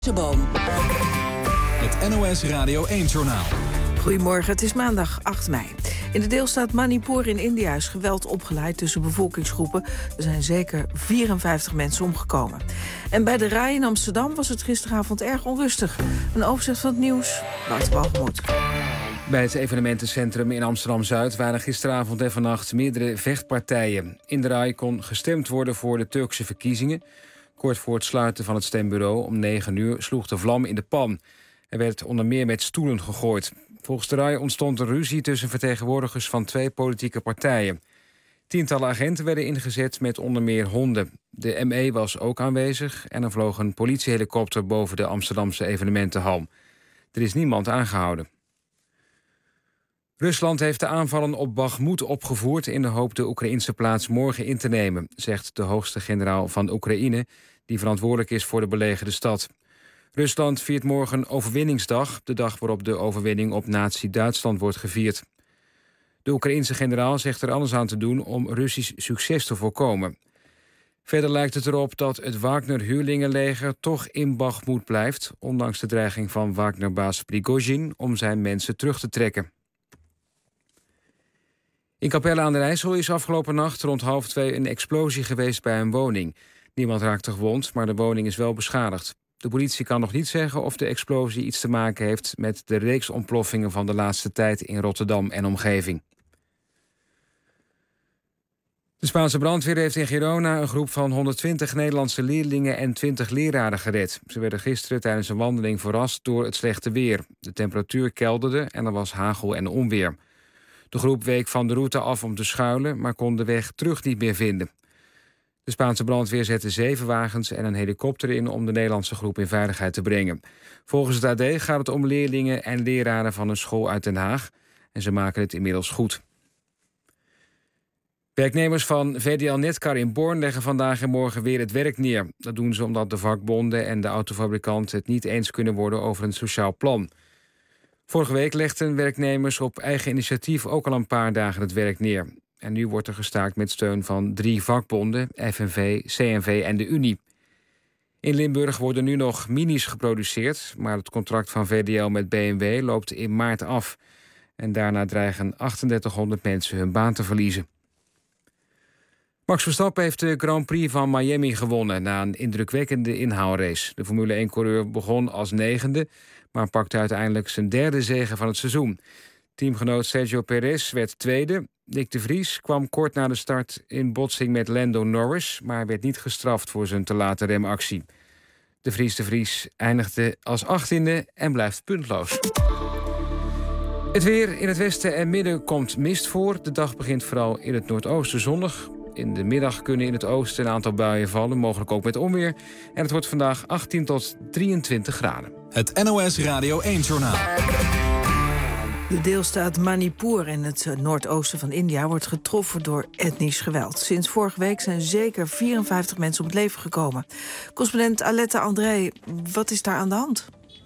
Het NOS Radio 1-journaal. Goedemorgen, het is maandag 8 mei. In de deelstaat Manipur in India is geweld opgeleid tussen bevolkingsgroepen. Er zijn zeker 54 mensen omgekomen. En bij de RAI in Amsterdam was het gisteravond erg onrustig. Een overzicht van het nieuws, Wouter Balgemoed. Bij het evenementencentrum in Amsterdam-Zuid waren gisteravond en vannacht meerdere vechtpartijen. In de RAI kon gestemd worden voor de Turkse verkiezingen. Kort voor het sluiten van het stembureau om 9 uur sloeg de vlam in de pan. Er werd onder meer met stoelen gegooid. Volgens de RAI ontstond een ruzie tussen vertegenwoordigers van 2 politieke partijen. Tientallen agenten werden ingezet met onder meer honden. De ME was ook aanwezig en er vloog een politiehelikopter boven de Amsterdamse evenementenhal. Er is niemand aangehouden. Rusland heeft de aanvallen op Bakhmut opgevoerd in de hoop de Oekraïnse plaats morgen in te nemen, zegt de hoogste generaal van Oekraïne, die verantwoordelijk is voor de belegerde stad. Rusland viert morgen Overwinningsdag, de dag waarop de overwinning op nazi-Duitsland wordt gevierd. De Oekraïense generaal zegt er alles aan te doen om Russisch succes te voorkomen. Verder lijkt het erop dat het Wagner-huurlingenleger toch in Bakhmut blijft, ondanks de dreiging van Wagner-baas Prigozhin om zijn mensen terug te trekken. In Capelle aan den IJssel is afgelopen nacht rond 1:30 een explosie geweest bij een woning. Niemand raakte gewond, maar de woning is wel beschadigd. De politie kan nog niet zeggen of de explosie iets te maken heeft met de reeks ontploffingen van de laatste tijd in Rotterdam en omgeving. De Spaanse brandweer heeft in Girona een groep van 120 Nederlandse leerlingen en 20 leraren gered. Ze werden gisteren tijdens een wandeling verrast door het slechte weer. De temperatuur kelderde en er was hagel en onweer. De groep week van de route af om te schuilen, maar kon de weg terug niet meer vinden. De Spaanse brandweer zette 7 wagens en een helikopter in om de Nederlandse groep in veiligheid te brengen. Volgens het AD gaat het om leerlingen en leraren van een school uit Den Haag. En ze maken het inmiddels goed. Werknemers van VDL Netcar in Born leggen vandaag en morgen weer het werk neer. Dat doen ze omdat de vakbonden en de autofabrikant het niet eens kunnen worden over een sociaal plan. Vorige week legden werknemers op eigen initiatief ook al een paar dagen het werk neer. En nu wordt er gestaakt met steun van 3 vakbonden, FNV, CNV en de Unie. In Limburg worden nu nog minis geproduceerd, maar het contract van VDL met BMW loopt in maart af. En daarna dreigen 3800 mensen hun baan te verliezen. Max Verstappen heeft de Grand Prix van Miami gewonnen na een indrukwekkende inhaalrace. De Formule 1-coureur begon als 9e, maar pakte uiteindelijk zijn 3e zege van het seizoen. Teamgenoot Sergio Perez werd 2e. Nick de Vries kwam kort na de start in botsing met Lando Norris, maar werd niet gestraft voor zijn te late remactie. De Vries eindigde als 18e en blijft puntloos. Het weer in het westen en midden komt mist voor. De dag begint vooral in het noordoosten zonnig. In de middag kunnen in het oosten een aantal buien vallen, mogelijk ook met onweer. En het wordt vandaag 18 tot 23 graden. Het NOS Radio 1-journaal. De deelstaat Manipur in het noordoosten van India wordt getroffen door etnisch geweld. Sinds vorige week zijn zeker 54 mensen om het leven gekomen. Correspondent Aletta André, wat is daar aan de hand?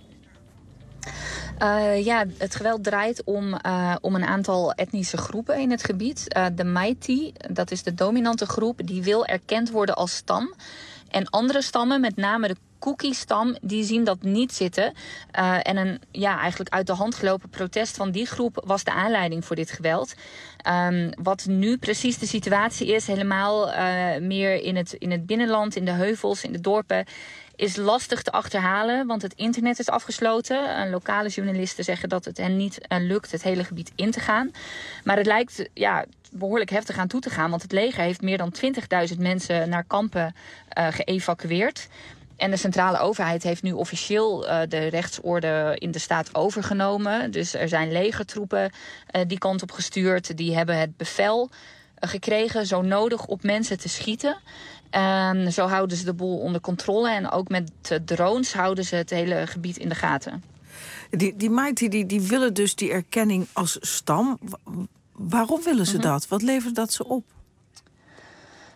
Het geweld draait om een aantal etnische groepen in het gebied. De Meitei, dat is de dominante groep, die wil erkend worden als stam. En andere stammen, met name de Kuki-stam, die zien dat niet zitten. En een eigenlijk uit de hand gelopen protest van die groep was de aanleiding voor dit geweld. Wat nu precies de situatie is, helemaal meer in het binnenland, in de heuvels, in de dorpen, is lastig te achterhalen, want het internet is afgesloten. Lokale journalisten zeggen dat het hen niet lukt het hele gebied in te gaan. Maar het lijkt behoorlijk heftig aan toe te gaan, want het leger heeft meer dan 20.000 mensen naar kampen geëvacueerd. En de centrale overheid heeft nu officieel de rechtsorde in de staat overgenomen. Dus er zijn legertroepen die kant op gestuurd. Die hebben het bevel gekregen zo nodig op mensen te schieten. Zo houden ze de boel onder controle. En ook met drones houden ze het hele gebied in de gaten. Die Meitei die willen dus die erkenning als stam. Waarom willen ze dat? Wat levert dat ze op?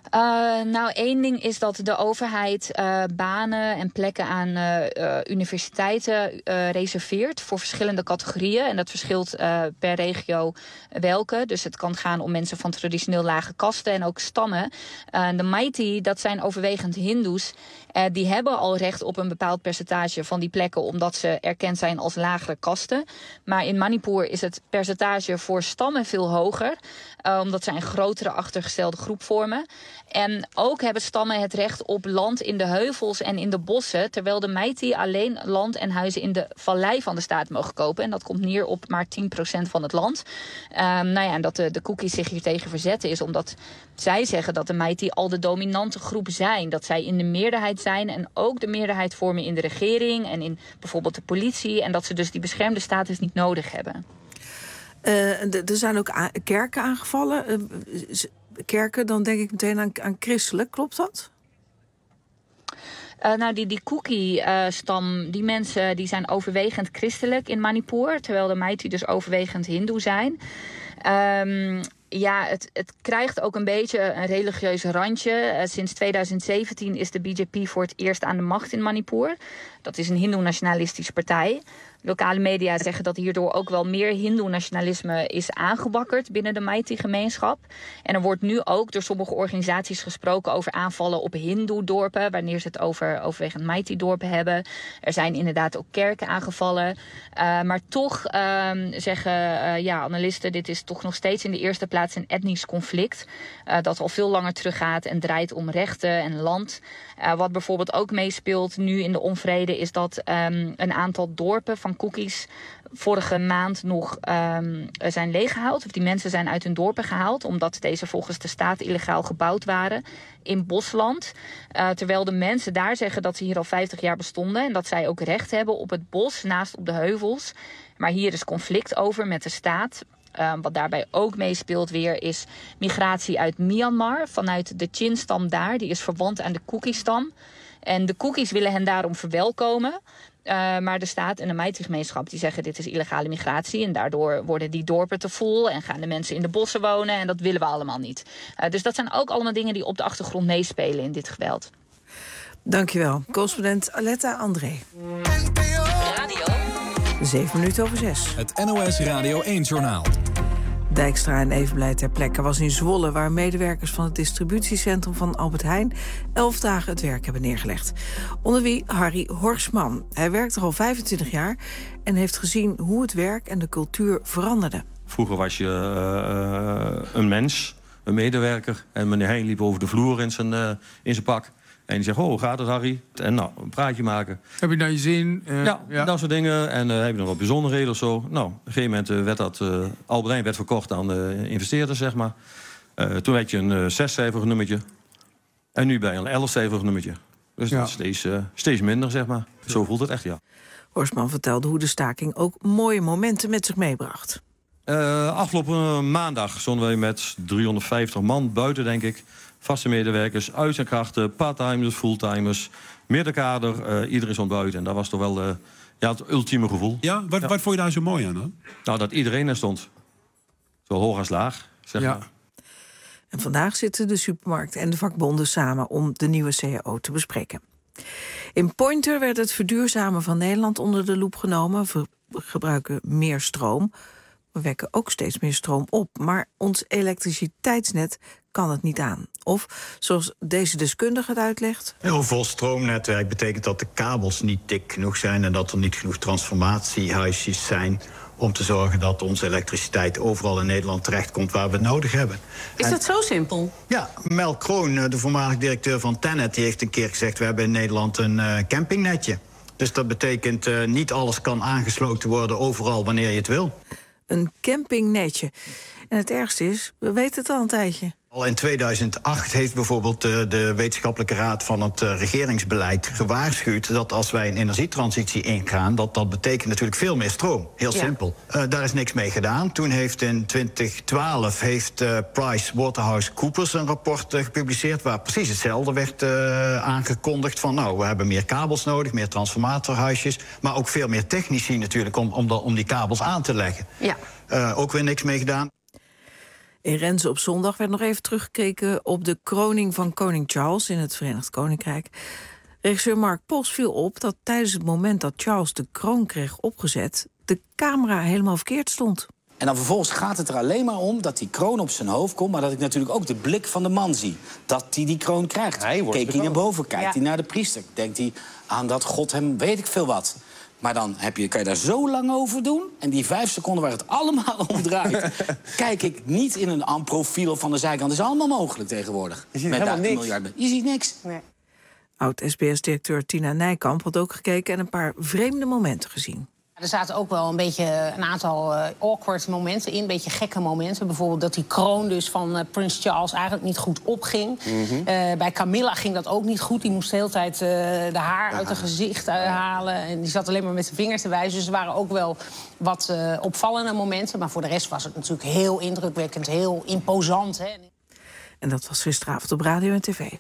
Één ding is dat de overheid banen en plekken aan universiteiten reserveert voor verschillende categorieën. En dat verschilt per regio welke. Dus het kan gaan om mensen van traditioneel lage kasten en ook stammen. De Meitei, dat zijn overwegend Hindoes. Die hebben al recht op een bepaald percentage van die plekken, omdat ze erkend zijn als lagere kasten. Maar in Manipur is het percentage voor stammen veel hoger, omdat zij een grotere achtergestelde groep vormen. En ook hebben stammen het recht op land in de heuvels en in de bossen, terwijl de Meitei alleen land en huizen in de vallei van de staat mogen kopen. En dat komt neer op maar 10% van het land. En dat de Kukis zich hier tegen verzetten is omdat zij zeggen dat de Meitei al de dominante groep zijn. Dat zij in de meerderheid zijn en ook de meerderheid vormen in de regering en in bijvoorbeeld de politie. En dat ze dus die beschermde status niet nodig hebben. Er zijn ook kerken aangevallen. Kerken, dan denk ik meteen aan christelijk. Klopt dat? Die Kuki-stam, die mensen die zijn overwegend christelijk in Manipur, terwijl de Meitei dus overwegend hindoe zijn. Het krijgt ook een beetje een religieus randje. Sinds 2017 is de BJP voor het eerst aan de macht in Manipur. Dat is een hindoe-nationalistische partij. Lokale media zeggen dat hierdoor ook wel meer hindoe-nationalisme is aangewakkerd binnen de Meitei-gemeenschap. En er wordt nu ook door sommige organisaties gesproken over aanvallen op hindoe-dorpen, wanneer ze het over overwegend Meitei-dorpen hebben. Er zijn inderdaad ook kerken aangevallen. Maar toch zeggen analisten, dit is toch nog steeds in de eerste plaats een etnisch conflict. Dat al veel langer teruggaat en draait om rechten en land. Wat bijvoorbeeld ook meespeelt nu in de onvrede is dat een aantal dorpen van Kukis vorige maand nog zijn leeggehaald. Of die mensen zijn uit hun dorpen gehaald, omdat deze volgens de staat illegaal gebouwd waren in bosland. Terwijl de mensen daar zeggen dat ze hier al 50 jaar bestonden en dat zij ook recht hebben op het bos naast op de heuvels. Maar hier is conflict over met de staat. Wat daarbij ook meespeelt weer is migratie uit Myanmar vanuit de Chin-stam daar. Die is verwant aan de Kuki-stam. En de Kukis willen hen daarom verwelkomen. Maar de staat en de Meitei-gemeenschap die zeggen dit is illegale migratie. En daardoor worden die dorpen te vol en gaan de mensen in de bossen wonen. En dat willen we allemaal niet. Dus dat zijn ook allemaal dingen die op de achtergrond meespelen in dit geweld. Dankjewel. Correspondent Aletta André. Radio 6:07. Het NOS Radio 1-journaal. Dijkstra en Evenblij ter plekke was in Zwolle, waar medewerkers van het distributiecentrum van Albert Heijn 11 dagen het werk hebben neergelegd. Onder wie Harry Horsman. Hij werkt er al 25 jaar en heeft gezien hoe het werk en de cultuur veranderden. Vroeger was je een mens, een medewerker, en meneer Heijn liep over de vloer in zijn pak. En die zegt, hoe gaat het, Harry? En nou, een praatje maken. Heb je naar je zin? Ja, dat soort dingen. En heb je nog wat bijzonderheden of zo? Nou, op een gegeven moment werd dat Albert Heijn werd verkocht aan de investeerders, zeg maar. Toen werd je een 6-cijferig nummertje. En nu ben je een 11-cijferig nummertje. Dus dat is steeds minder, zeg maar. Zo voelt het echt, ja. Horsman vertelde hoe de staking ook mooie momenten met zich meebracht. Afgelopen maandag stonden wij met 350 man buiten, denk ik. Vaste medewerkers, uit zijn krachten, parttimers, fulltimers, middenkader, iedereen stond buiten. En dat was toch wel het ultieme gevoel. Ja, wat vond je daar zo mooi aan dan? Nou, dat iedereen er stond. Zo hoog als laag, zeg maar. En vandaag zitten de supermarkt en de vakbonden samen om de nieuwe CAO te bespreken. In Pointer werd het verduurzamen van Nederland onder de loep genomen. We gebruiken meer stroom. We wekken ook steeds meer stroom op. Maar ons elektriciteitsnet kan het niet aan. Of, zoals deze deskundige het uitlegt... Een heel vol stroomnetwerk betekent dat de kabels niet dik genoeg zijn... en dat er niet genoeg transformatiehuisjes zijn... om te zorgen dat onze elektriciteit overal in Nederland terechtkomt waar we het nodig hebben. Is dat zo simpel? Ja, Mel Kroon, de voormalig directeur van TenneT... die heeft een keer gezegd, we hebben in Nederland een campingnetje. Dus dat betekent niet alles kan aangesloten worden overal wanneer je het wil. Een campingnetje. En het ergste is, we weten het al een tijdje. Al in 2008 heeft bijvoorbeeld de wetenschappelijke raad van het regeringsbeleid gewaarschuwd dat als wij een energietransitie ingaan, dat betekent natuurlijk veel meer stroom. Heel simpel. Daar is niks mee gedaan. Toen heeft in 2012 PricewaterhouseCoopers een rapport gepubliceerd waar precies hetzelfde werd aangekondigd van nou, we hebben meer kabels nodig, meer transformatorhuisjes, maar ook veel meer technici natuurlijk om die kabels aan te leggen. Ja. Ook weer niks mee gedaan. In Renze op zondag werd nog even teruggekeken op de kroning van koning Charles in het Verenigd Koninkrijk. Regisseur Mark Pols viel op dat tijdens het moment dat Charles de kroon kreeg opgezet, de camera helemaal verkeerd stond. En dan vervolgens gaat het er alleen maar om dat die kroon op zijn hoofd komt, maar dat ik natuurlijk ook de blik van de man zie. Dat hij die kroon krijgt. Keek hij naar boven, kijkt hij naar de priester. Denkt hij aan dat God hem weet ik veel wat. Maar dan kan je daar zo lang over doen. En die 5 seconden waar het allemaal om draait, kijk ik niet in een profiel van de zijkant. Dat is allemaal mogelijk tegenwoordig. Je ziet helemaal niks. Je ziet niks. Nee. Oud-SBS-directeur Tina Nijkamp had ook gekeken en een paar vreemde momenten gezien. Er zaten ook wel een aantal awkward momenten in, een beetje gekke momenten. Bijvoorbeeld dat die kroon dus van Prins Charles eigenlijk niet goed opging. Bij Camilla ging dat ook niet goed. Die moest de hele tijd de haar uit haar gezicht halen. En die zat alleen maar met zijn vingers te wijzen. Dus er waren ook wel wat opvallende momenten. Maar voor de rest was het natuurlijk heel indrukwekkend, heel imposant. Hè? En dat was gisteravond op radio en tv.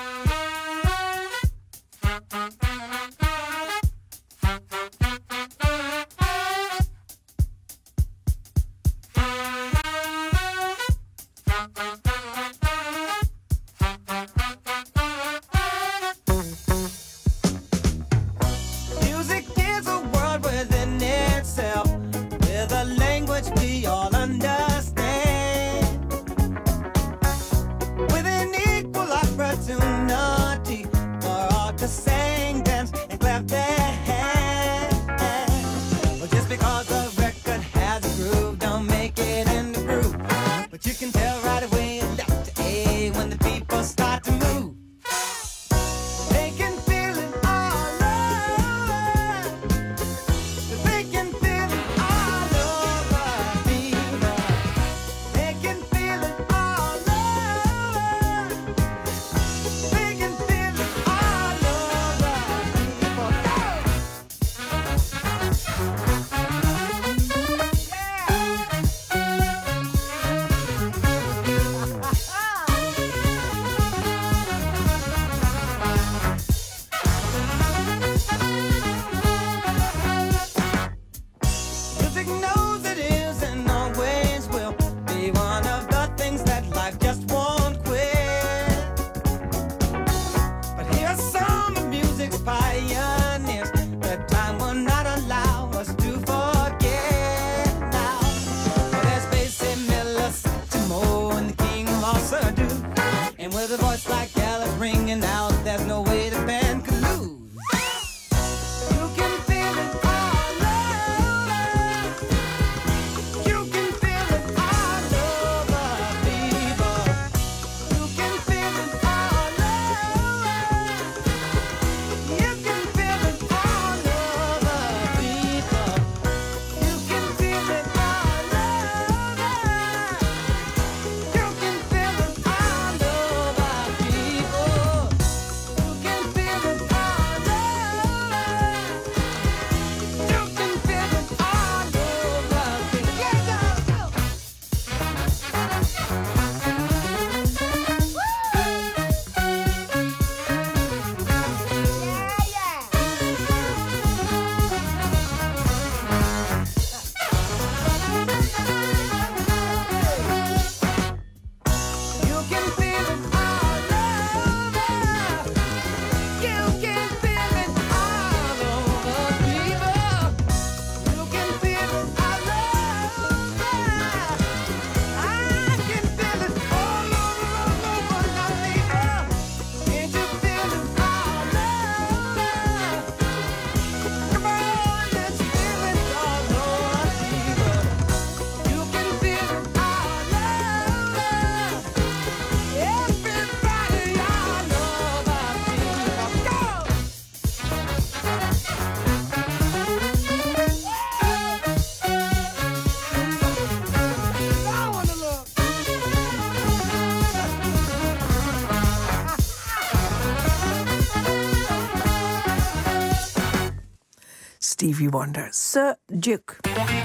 Stevie Wonder, Sir Duke.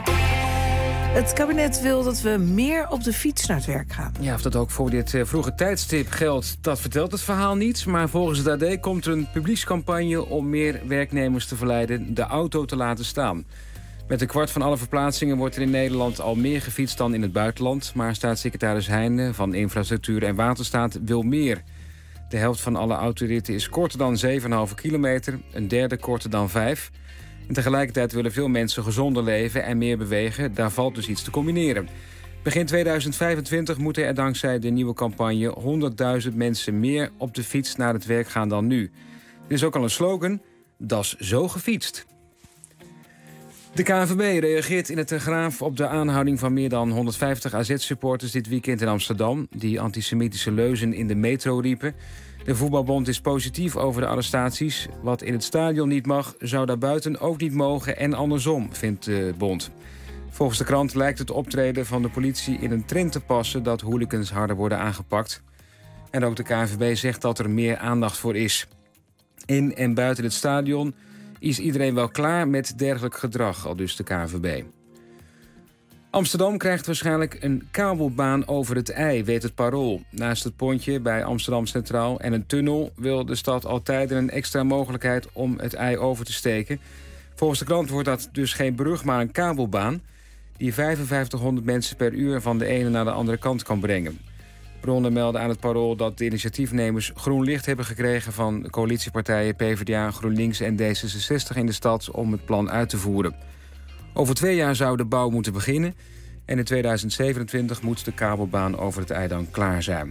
Het kabinet wil dat we meer op de fiets naar het werk gaan. Ja, of dat ook voor dit vroege tijdstip geldt, dat vertelt het verhaal niet. Maar volgens het AD komt er een publiekscampagne om meer werknemers te verleiden de auto te laten staan. Met 1/4 van alle verplaatsingen wordt er in Nederland al meer gefietst dan in het buitenland. Maar staatssecretaris Heijnen van Infrastructuur en Waterstaat wil meer. De helft van alle autoritten is korter dan 7,5 kilometer, een derde korter dan 5. En tegelijkertijd willen veel mensen gezonder leven en meer bewegen. Daar valt dus iets te combineren. Begin 2025 moeten er dankzij de nieuwe campagne 100.000 mensen meer op de fiets naar het werk gaan dan nu. Er is ook al een slogan, das zo gefietst. De KNVB reageert in de Telegraaf op de aanhouding van meer dan 150 AZ-supporters dit weekend in Amsterdam, die antisemitische leuzen in de metro riepen. De voetbalbond is positief over de arrestaties. Wat in het stadion niet mag, zou daarbuiten ook niet mogen en andersom, vindt de bond. Volgens de krant lijkt het optreden van de politie in een trend te passen dat hooligans harder worden aangepakt. En ook de KNVB zegt dat er meer aandacht voor is. In en buiten het stadion is iedereen wel klaar met dergelijk gedrag, aldus de KNVB. Amsterdam krijgt waarschijnlijk een kabelbaan over het IJ, weet het Parool. Naast het pontje bij Amsterdam Centraal en een tunnel wil de stad al tijden een extra mogelijkheid om het IJ over te steken. Volgens de krant wordt dat dus geen brug, maar een kabelbaan die 5500 mensen per uur van de ene naar de andere kant kan brengen. Bronnen melden aan het Parool dat de initiatiefnemers groen licht hebben gekregen van de coalitiepartijen PvdA, GroenLinks en D66 in de stad om het plan uit te voeren. Over 2 jaar zou de bouw moeten beginnen en in 2027 moet de kabelbaan over het IJ dan klaar zijn.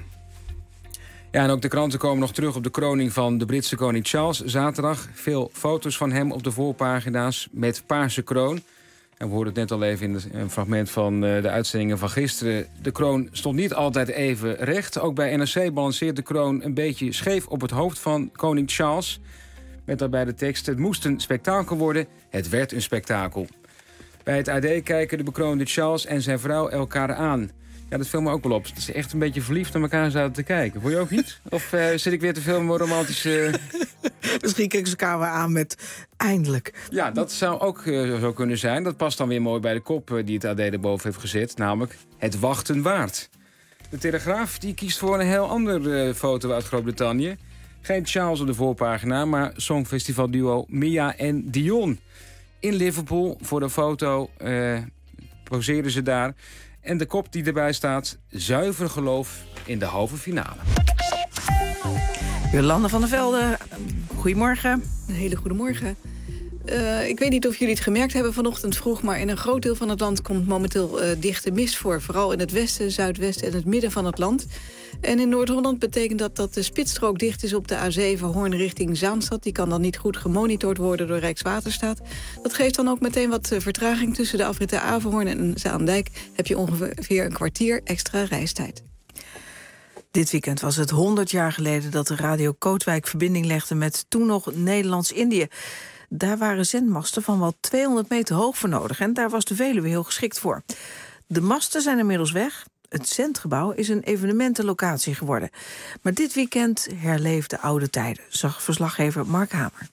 Ja, en ook de kranten komen nog terug op de kroning van de Britse koning Charles zaterdag. Veel foto's van hem op de voorpagina's met paarse kroon. En we hoorden het net al even in een fragment van de uitzendingen van gisteren. De kroon stond niet altijd even recht. Ook bij NRC balanceert de kroon een beetje scheef op het hoofd van koning Charles. Met daarbij de tekst: het moest een spektakel worden, het werd een spektakel. Bij het AD kijken de bekroonde Charles en zijn vrouw elkaar aan. Ja, dat viel me ook wel op. Dat ze echt een beetje verliefd naar elkaar zaten te kijken. Vond je ook niet? Of zit ik weer te veel met romantische... Misschien kijken ze elkaar weer aan met eindelijk. Ja, dat zou ook zo kunnen zijn. Dat past dan weer mooi bij de kop die het AD erboven heeft gezet. Namelijk het wachten waard. De Telegraaf die kiest voor een heel andere foto uit Groot-Brittannië. Geen Charles op de voorpagina, maar songfestivalduo Mia en Dion. In Liverpool voor de foto poseren ze daar. En de kop die erbij staat: zuiver geloof in de halve finale. Jolanda van der Velde, goedemorgen. Een hele goede morgen. Ik weet niet of jullie het gemerkt hebben vanochtend vroeg, maar in een groot deel van het land komt momenteel dichte mist voor. Vooral in het westen, zuidwesten en het midden van het land. En in Noord-Holland betekent dat de spitsstrook dicht is op de A7 Hoorn richting Zaanstad. Die kan dan niet goed gemonitord worden door Rijkswaterstaat. Dat geeft dan ook meteen wat vertraging tussen de afritten Averhoorn en Zaandijk. Heb je ongeveer een kwartier extra reistijd. Dit weekend was het 100 jaar geleden dat de Radio Kootwijk verbinding legde met toen nog Nederlands-Indië. Daar waren zendmasten van wel 200 meter hoog voor nodig en daar was de Veluwe heel geschikt voor. De masten zijn inmiddels weg. Het zendgebouw is een evenementenlocatie geworden. Maar dit weekend herleefde oude tijden, zag verslaggever Mark Hamer.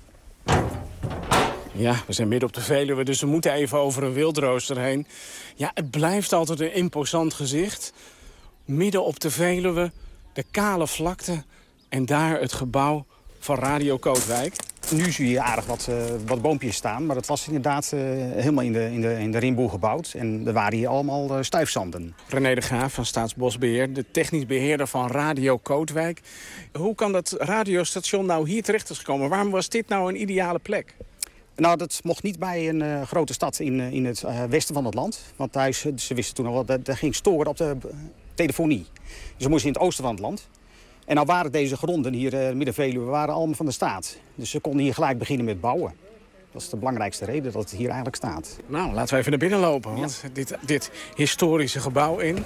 Ja, we zijn midden op de Veluwe, dus we moeten even over een wildrooster heen. Ja, het blijft altijd een imposant gezicht. Midden op de Veluwe, de kale vlakte en daar het gebouw van Radio Kootwijk. Nu zie je aardig wat boompjes staan, maar dat was inderdaad helemaal in de rimboe gebouwd. En er waren hier allemaal stuifzanden. René de Graaf van Staatsbosbeheer, de technisch beheerder van Radio Kootwijk. Hoe kan dat radiostation nou hier terecht is gekomen? Waarom was dit nou een ideale plek? Nou, dat mocht niet bij een grote stad in het westen van het land. Want ze wisten toen al dat er ging storen op de telefonie. Dus ze moesten in het oosten van het land. En nou waren deze gronden hier, Midden-Veluwe, waren allemaal van de staat. Dus ze konden hier gelijk beginnen met bouwen. Dat is de belangrijkste reden dat het hier eigenlijk staat. Nou, laten we even naar binnen lopen, want dit historische gebouw in.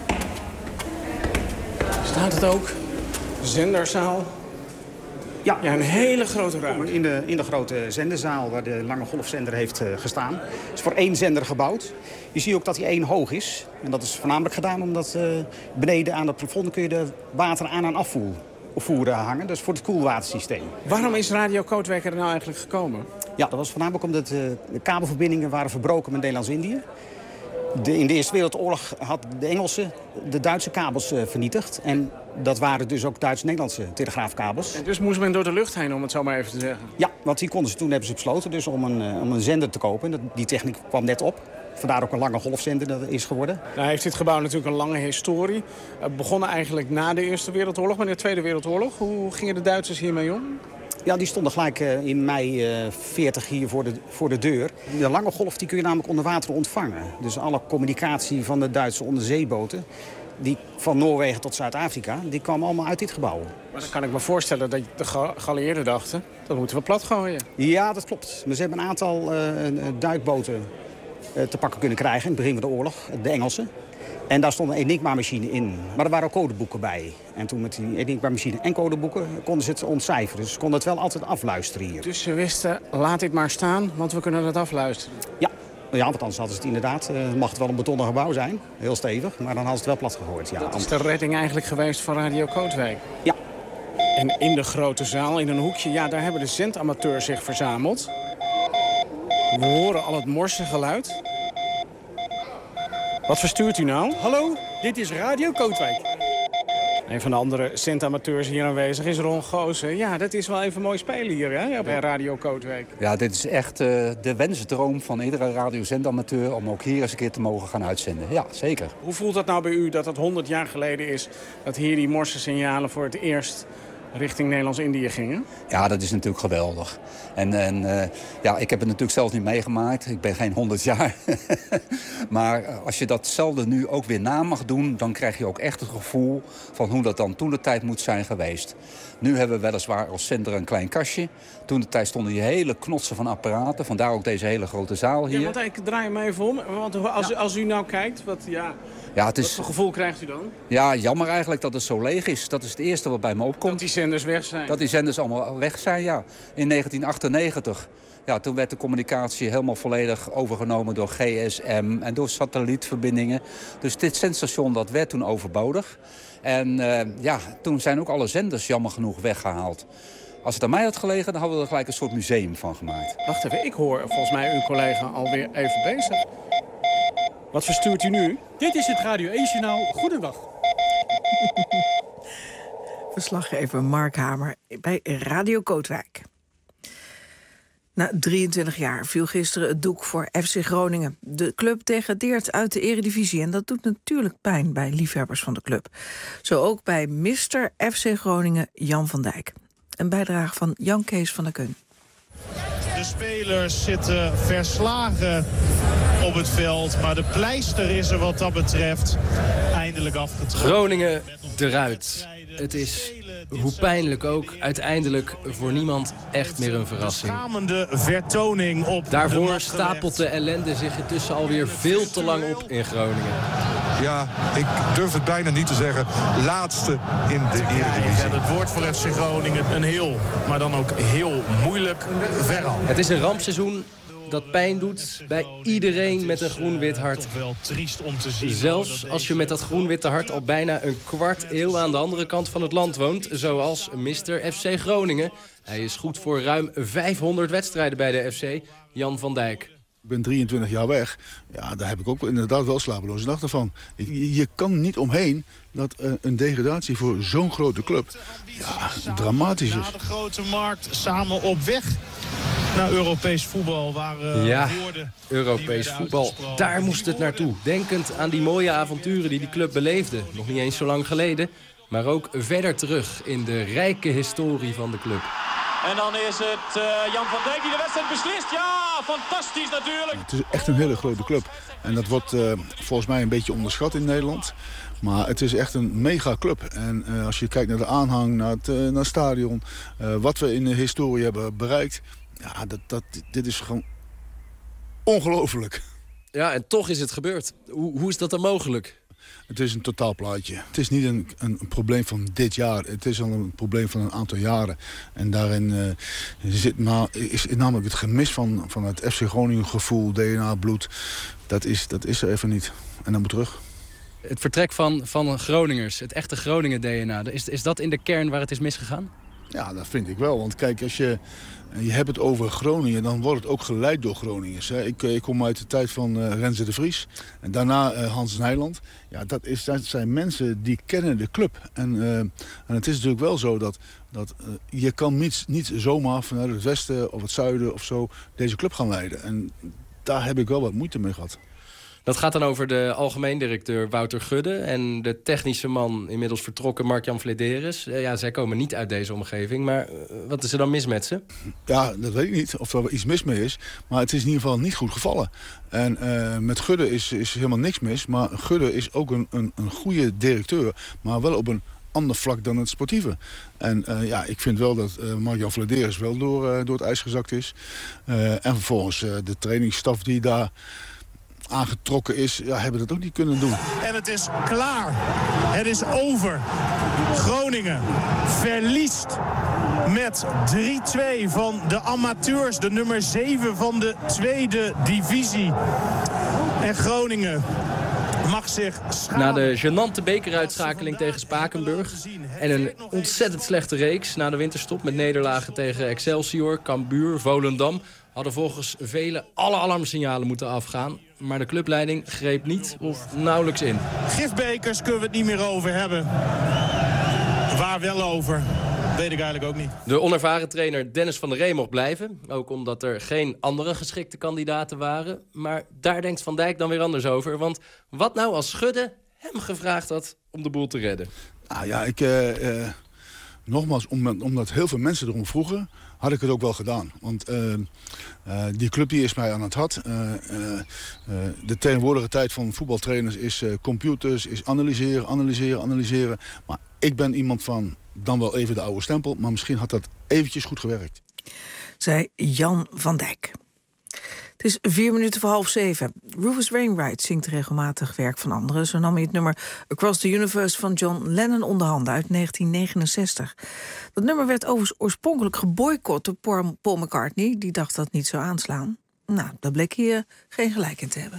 Staat het ook? Zenderzaal. Ja, een hele grote ruimte. In de grote zenderzaal waar de lange golfzender heeft gestaan. Het is voor 1 zender gebouwd. Je ziet ook dat hij 1 hoog is. En dat is voornamelijk gedaan omdat beneden aan het plafond kun je de water aan- en afvoer hangen. Dus voor het koelwatersysteem. Waarom is Radio Kootwijk er nou eigenlijk gekomen? Ja, dat was voornamelijk omdat de kabelverbindingen waren verbroken met Nederlands-Indië. In de Eerste Wereldoorlog had de Engelsen de Duitse kabels vernietigd. En dat waren dus ook Duits-Nederlandse telegraafkabels. En dus moest men door de lucht heen, om het zo maar even te zeggen? Ja, want toen hebben ze besloten dus om een zender te kopen. Die techniek kwam net op. Vandaar ook een lange golfzender dat is geworden. Nou heeft dit gebouw natuurlijk een lange historie. Begonnen eigenlijk na de Eerste Wereldoorlog, maar in de Tweede Wereldoorlog. Hoe gingen de Duitsers hiermee om? Ja, die stonden gelijk in mei 40 hier voor de deur. De lange golf die kun je namelijk onder water ontvangen. Dus alle communicatie van de Duitse onderzeeboten, die van Noorwegen tot Zuid-Afrika, die kwam allemaal uit dit gebouw. Maar dan kan ik me voorstellen dat de geallieerden dachten, dat moeten we plat gooien. Ja, dat klopt. Maar ze hebben een aantal duikboten te pakken kunnen krijgen in het begin van de oorlog, de Engelsen. En daar stond een Enigma-machine in. Maar er waren ook codeboeken bij. En toen met die Enigma-machine en codeboeken konden ze het ontcijferen. Dus ze konden het wel altijd afluisteren hier. Dus ze wisten, laat dit maar staan, want we kunnen het afluisteren. Ja, want anders hadden ze het inderdaad. Mag het wel een betonnen gebouw zijn, heel stevig. Maar dan hadden ze het wel plat gegooid. Ja, dat is de redding eigenlijk geweest van Radio Kootwijk. Ja. En in de grote zaal, in een hoekje, ja, daar hebben de zendamateurs zich verzameld. We horen al het morse geluid. Wat verstuurt u nou? Hallo, dit is Radio Kootwijk. Een van de andere zendamateurs hier aanwezig is Ron Goosen. Ja, dat is wel even mooi spelen hier hè, bij Radio Kootwijk. Ja, dit is echt de wensdroom van iedere radiozendamateur om ook hier eens een keer te mogen gaan uitzenden. Ja, zeker. Hoe voelt dat nou bij u dat het 100 jaar geleden is dat hier die morse-signalen voor het eerst richting Nederlands-Indië gingen? Ja, dat is natuurlijk geweldig. Ja, ik heb het natuurlijk zelf niet meegemaakt. Ik ben geen 100 jaar. Maar als je datzelfde nu ook weer na mag doen, dan krijg je ook echt het gevoel van hoe dat dan toen de tijd moet zijn geweest. Nu hebben we weliswaar als zender een klein kastje. Toen de tijd stonden hier hele knotsen van apparaten. Vandaar ook deze hele grote zaal hier. Ja, want ik draai hem even om. Want als u nou kijkt, wat voor gevoel krijgt u dan? Ja, jammer eigenlijk dat het zo leeg is. Dat is het eerste wat bij me opkomt. Dat die zenders weg zijn? Dat die zenders allemaal weg zijn, ja. In 1998, ja, toen werd de communicatie helemaal volledig overgenomen door GSM en door satellietverbindingen. Dus dit zendstation dat werd toen overbodig. En toen zijn ook alle zenders jammer genoeg weggehaald. Als het aan mij had gelegen, dan hadden we er gelijk een soort museum van gemaakt. Wacht even, ik hoor volgens mij uw collega alweer even bezig. Wat verstuurt u nu? Dit is het Radio 1-journaal. Goedendag. Verslaggever Mark Hamer bij Radio Kootwijk. Na 23 jaar viel gisteren het doek voor FC Groningen. De club degradeert uit de eredivisie en dat doet natuurlijk pijn bij liefhebbers van de club. Zo ook bij Mr. FC Groningen Jan van Dijk. Een bijdrage van Jan Kees van der Kun. De spelers zitten verslagen op het veld, maar de pleister is er wat dat betreft eindelijk afgetrokken. Groningen eruit. Het is, hoe pijnlijk ook, uiteindelijk voor niemand echt meer een verrassing. Schamende vertoning op. Daarvoor stapelt de ellende zich intussen alweer veel te lang op in Groningen. Ja, ik durf het bijna niet te zeggen. Laatste in de Eredivisie. En het wordt voor FC Groningen een heel, maar dan ook heel moeilijk verhaal. Het is een rampseizoen dat pijn doet bij iedereen met een groen-wit hart. Toch wel triest om te zien. Zelfs als je met dat groen-witte hart al bijna een kwart eeuw aan de andere kant van het land woont. Zoals Mr. FC Groningen. Hij is goed voor ruim 500 wedstrijden bij de FC. Jan van Dijk. Ik ben 23 jaar weg. Ja, daar heb ik ook inderdaad wel slapeloze nachten van. Je kan niet omheen dat een degradatie voor zo'n grote club dramatisch is. Na de grote markt samen op weg naar Europees voetbal. Waar, Europees voetbal. Daar moest het naartoe. Denkend aan die mooie avonturen die club beleefde. Nog niet eens zo lang geleden. Maar ook verder terug in de rijke historie van de club. En dan is het Jan van Dijk die de wedstrijd beslist. Ja, fantastisch natuurlijk. Het is echt een hele grote club. En dat wordt volgens mij een beetje onderschat in Nederland. Maar het is echt een mega club. En als je kijkt naar de aanhang, naar het stadion, wat we in de historie hebben bereikt. Ja, dit is gewoon ongelooflijk. Ja, en toch is het gebeurd. Hoe is dat dan mogelijk? Het is een totaalplaatje. Het is niet een probleem van dit jaar. Het is al een probleem van een aantal jaren. En daarin is namelijk het gemis van het FC Groningen gevoel, DNA, bloed. Dat is er even niet. En dan moet terug. Het vertrek van Groningers, het echte Groningen DNA, is dat in de kern waar het is misgegaan? Ja, dat vind ik wel. Want kijk, als je hebt het over Groningen, dan wordt het ook geleid door Groningers. Hè. Ik kom uit de tijd van Renze de Vries en daarna Hans Nijland. Ja, dat zijn mensen die kennen de club. En het is natuurlijk wel zo dat je kan niet zomaar vanuit het westen of het zuiden of zo deze club gaan leiden. En daar heb ik wel wat moeite mee gehad. Dat gaat dan over de algemeen directeur Wouter Gudde en de technische man, inmiddels vertrokken, Mark-Jan Vladeres. Ja, zij komen niet uit deze omgeving, maar wat is er dan mis met ze? Ja, dat weet ik niet of er iets mis mee is, maar het is in ieder geval niet goed gevallen. En met Gudde is helemaal niks mis, maar Gudde is ook een goede directeur, maar wel op een ander vlak dan het sportieve. En ik vind wel dat Mark-Jan Vladeres wel door het ijs gezakt is. En vervolgens de trainingsstaf die daar aangetrokken is, hebben dat ook niet kunnen doen. En het is klaar. Het is over. Groningen verliest met 3-2 van de amateurs. De nummer 7 van de tweede divisie. En Groningen mag zich schamen. Na de gênante bekeruitschakeling tegen Spakenburg en een ontzettend slechte reeks na de winterstop met nederlagen tegen Excelsior, Cambuur, Volendam, hadden volgens velen alle alarmsignalen moeten afgaan. Maar de clubleiding greep niet of nauwelijks in. Gifbekers kunnen we het niet meer over hebben. Waar wel over, weet ik eigenlijk ook niet. De onervaren trainer Dennis van der Ree mocht blijven. Ook omdat er geen andere geschikte kandidaten waren. Maar daar denkt Van Dijk dan weer anders over. Want wat nou als Gudde hem gevraagd had om de boel te redden? Nou ja, nogmaals, omdat heel veel mensen erom vroegen, had ik het ook wel gedaan. Want die club die is mij aan het hart. De tegenwoordige tijd van voetbaltrainers is computers, is analyseren. Maar ik ben iemand van dan wel even de oude stempel, maar misschien had dat eventjes goed gewerkt. Zei Jan van Dijk. Het is 6:04. Rufus Wainwright zingt regelmatig werk van anderen. Zo nam hij het nummer Across the Universe van John Lennon onder handen uit 1969. Dat nummer werd overigens oorspronkelijk geboycott door Paul McCartney. Die dacht dat het niet zou aanslaan. Nou, daar bleek hij geen gelijk in te hebben.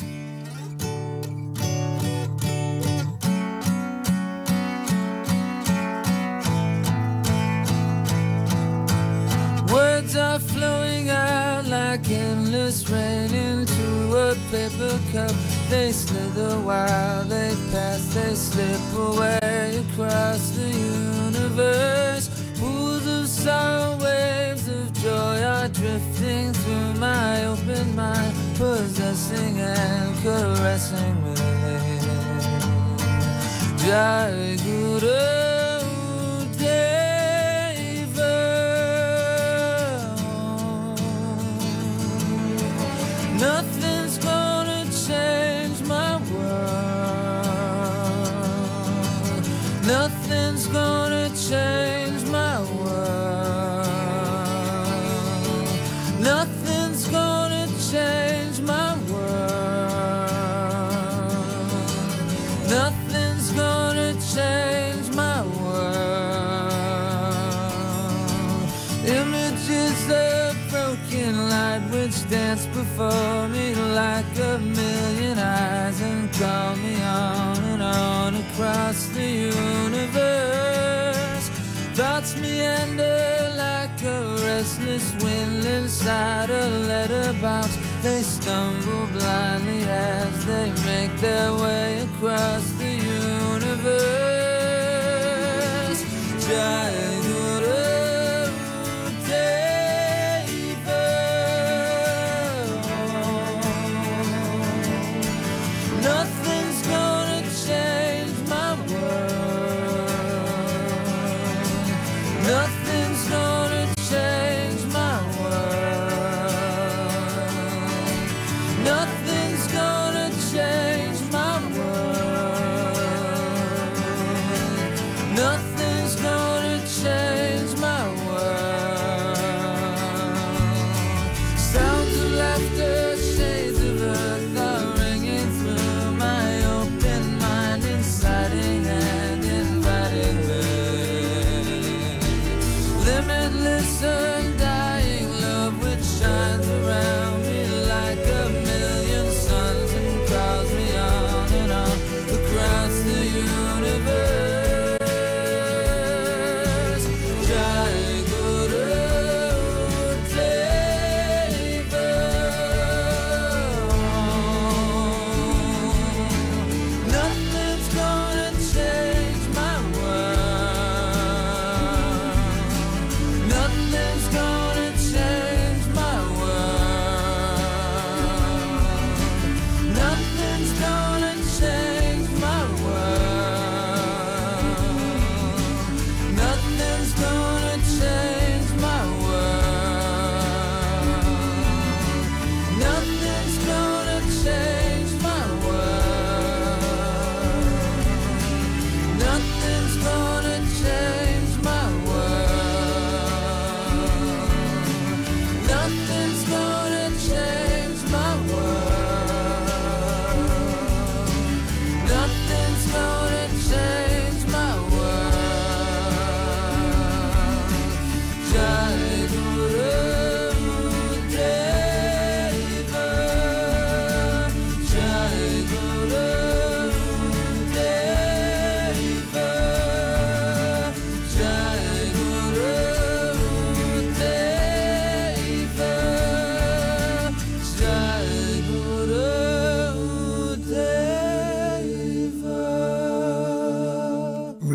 Words are flowing out like endless rain into a paper cup. They slither while they pass, they slip away across the universe. Pools of sorrow, waves of joy are drifting through my open mind, possessing and caressing me. Jai Guru. Nothing's gonna change my world. Nothing's gonna change my world. Nothing's gonna change my world. Nothing's gonna change my world. Images of broken light which dance before me like a million eyes and call me on across the universe. Thoughts meander like a restless wind inside a letterbox. They stumble blindly as they make their way across the universe. Jai Guru. Nothing's gonna change my world. Nothing's gonna change my world. Nothing's gonna change my world. Nothing's gonna change.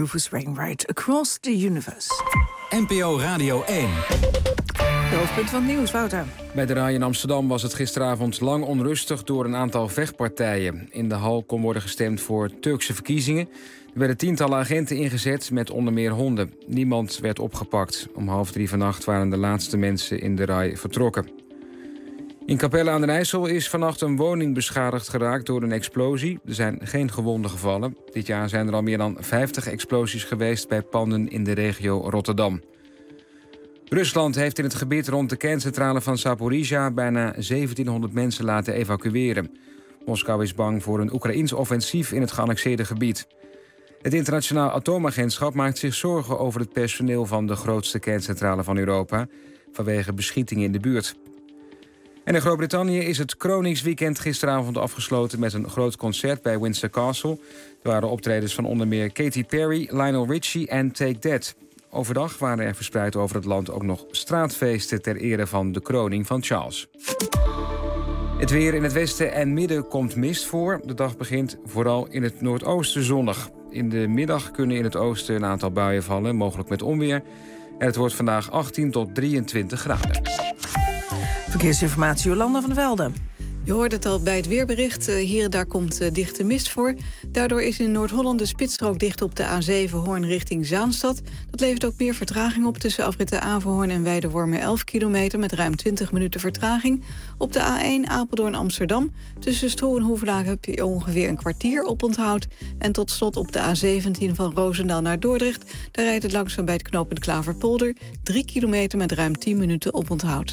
Rufus Wainwright, Across the Universe. NPO Radio 1. De hoofdpunt van het nieuws, Wouter. Bij de RAI in Amsterdam was het gisteravond lang onrustig door een aantal vechtpartijen. In de hal kon worden gestemd voor Turkse verkiezingen. Er werden tientallen agenten ingezet met onder meer honden. Niemand werd opgepakt. Om 2:30 vannacht waren de laatste mensen in de RAI vertrokken. In Capelle aan den IJssel is vannacht een woning beschadigd geraakt door een explosie. Er zijn geen gewonden gevallen. Dit jaar zijn er al meer dan 50 explosies geweest bij panden in de regio Rotterdam. Rusland heeft in het gebied rond de kerncentrale van Zaporizhzhia bijna 1700 mensen laten evacueren. Moskou is bang voor een Oekraïens offensief in het geannexeerde gebied. Het Internationaal Atoomagentschap maakt zich zorgen over het personeel van de grootste kerncentrale van Europa vanwege beschietingen in de buurt. En in Groot-Brittannië is het Kroningsweekend gisteravond afgesloten met een groot concert bij Windsor Castle. Er waren optredens van onder meer Katy Perry, Lionel Richie en Take That. Overdag waren er verspreid over het land ook nog straatfeesten ter ere van de kroning van Charles. Het weer in het westen en midden komt mist voor. De dag begint vooral in het noordoosten zonnig. In de middag kunnen in het oosten een aantal buien vallen, mogelijk met onweer. En het wordt vandaag 18 tot 23 graden. Verkeersinformatie, Jolanda van der Velde. Je hoort het al bij het weerbericht. Hier en daar komt dichte mist voor. Daardoor is in Noord-Holland de spitsstrook dicht op de A7 Hoorn richting Zaanstad. Dat levert ook meer vertraging op tussen afritten Averhoorn en Weidewormer 11 kilometer... met ruim 20 minuten vertraging. Op de A1 Apeldoorn-Amsterdam. Tussen Stroe en Hoevelaak heb je ongeveer een kwartier op onthoud. En tot slot op de A17 van Roosendaal naar Dordrecht. Daar rijdt het langzaam bij het knooppunt Klaverpolder. 3 kilometer met ruim 10 minuten op onthoud.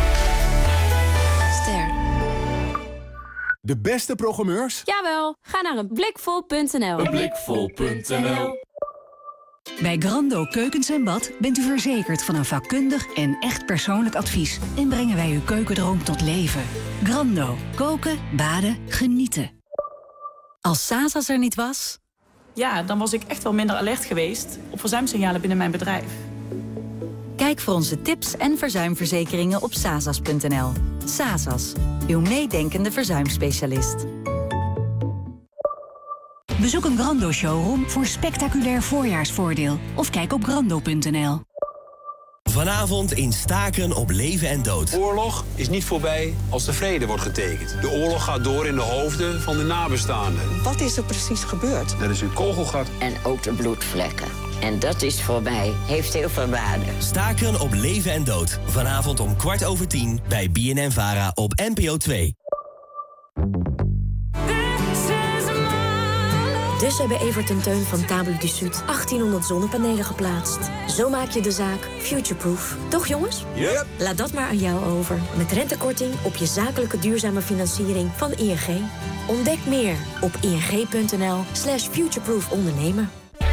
De beste programmeurs? Jawel, ga naar eenblikvol.nl. Eenblikvol.nl. Bij Grando Keukens en Bad bent u verzekerd van een vakkundig en echt persoonlijk advies. En brengen wij uw keukendroom tot leven. Grando. Koken, baden, genieten. Als Sasas er niet was? Ja, dan was ik echt wel minder alert geweest op verzuimsignalen binnen mijn bedrijf. Kijk voor onze tips en verzuimverzekeringen op sasas.nl. Sasas, uw meedenkende verzuimspecialist. Bezoek een Grando-showroom voor spectaculair voorjaarsvoordeel. Of kijk op grando.nl. Vanavond in Staken op leven en dood. Oorlog is niet voorbij als de vrede wordt getekend. De oorlog gaat door in de hoofden van de nabestaanden. Wat is er precies gebeurd? Er is een kogelgat. En ook de bloedvlekken. En dat is voorbij. Heeft heel veel waarde. Staken op leven en dood. Vanavond om 10:15 bij BNN-Vara op NPO 2. Dus hebben Evert en Teun van Table du Sud 1800 zonnepanelen geplaatst. Zo maak je de zaak futureproof. Toch jongens? Yep. Laat dat maar aan jou over. Met rentekorting op je zakelijke duurzame financiering van ING. Ontdek meer op ing.nl/futureproof ondernemen.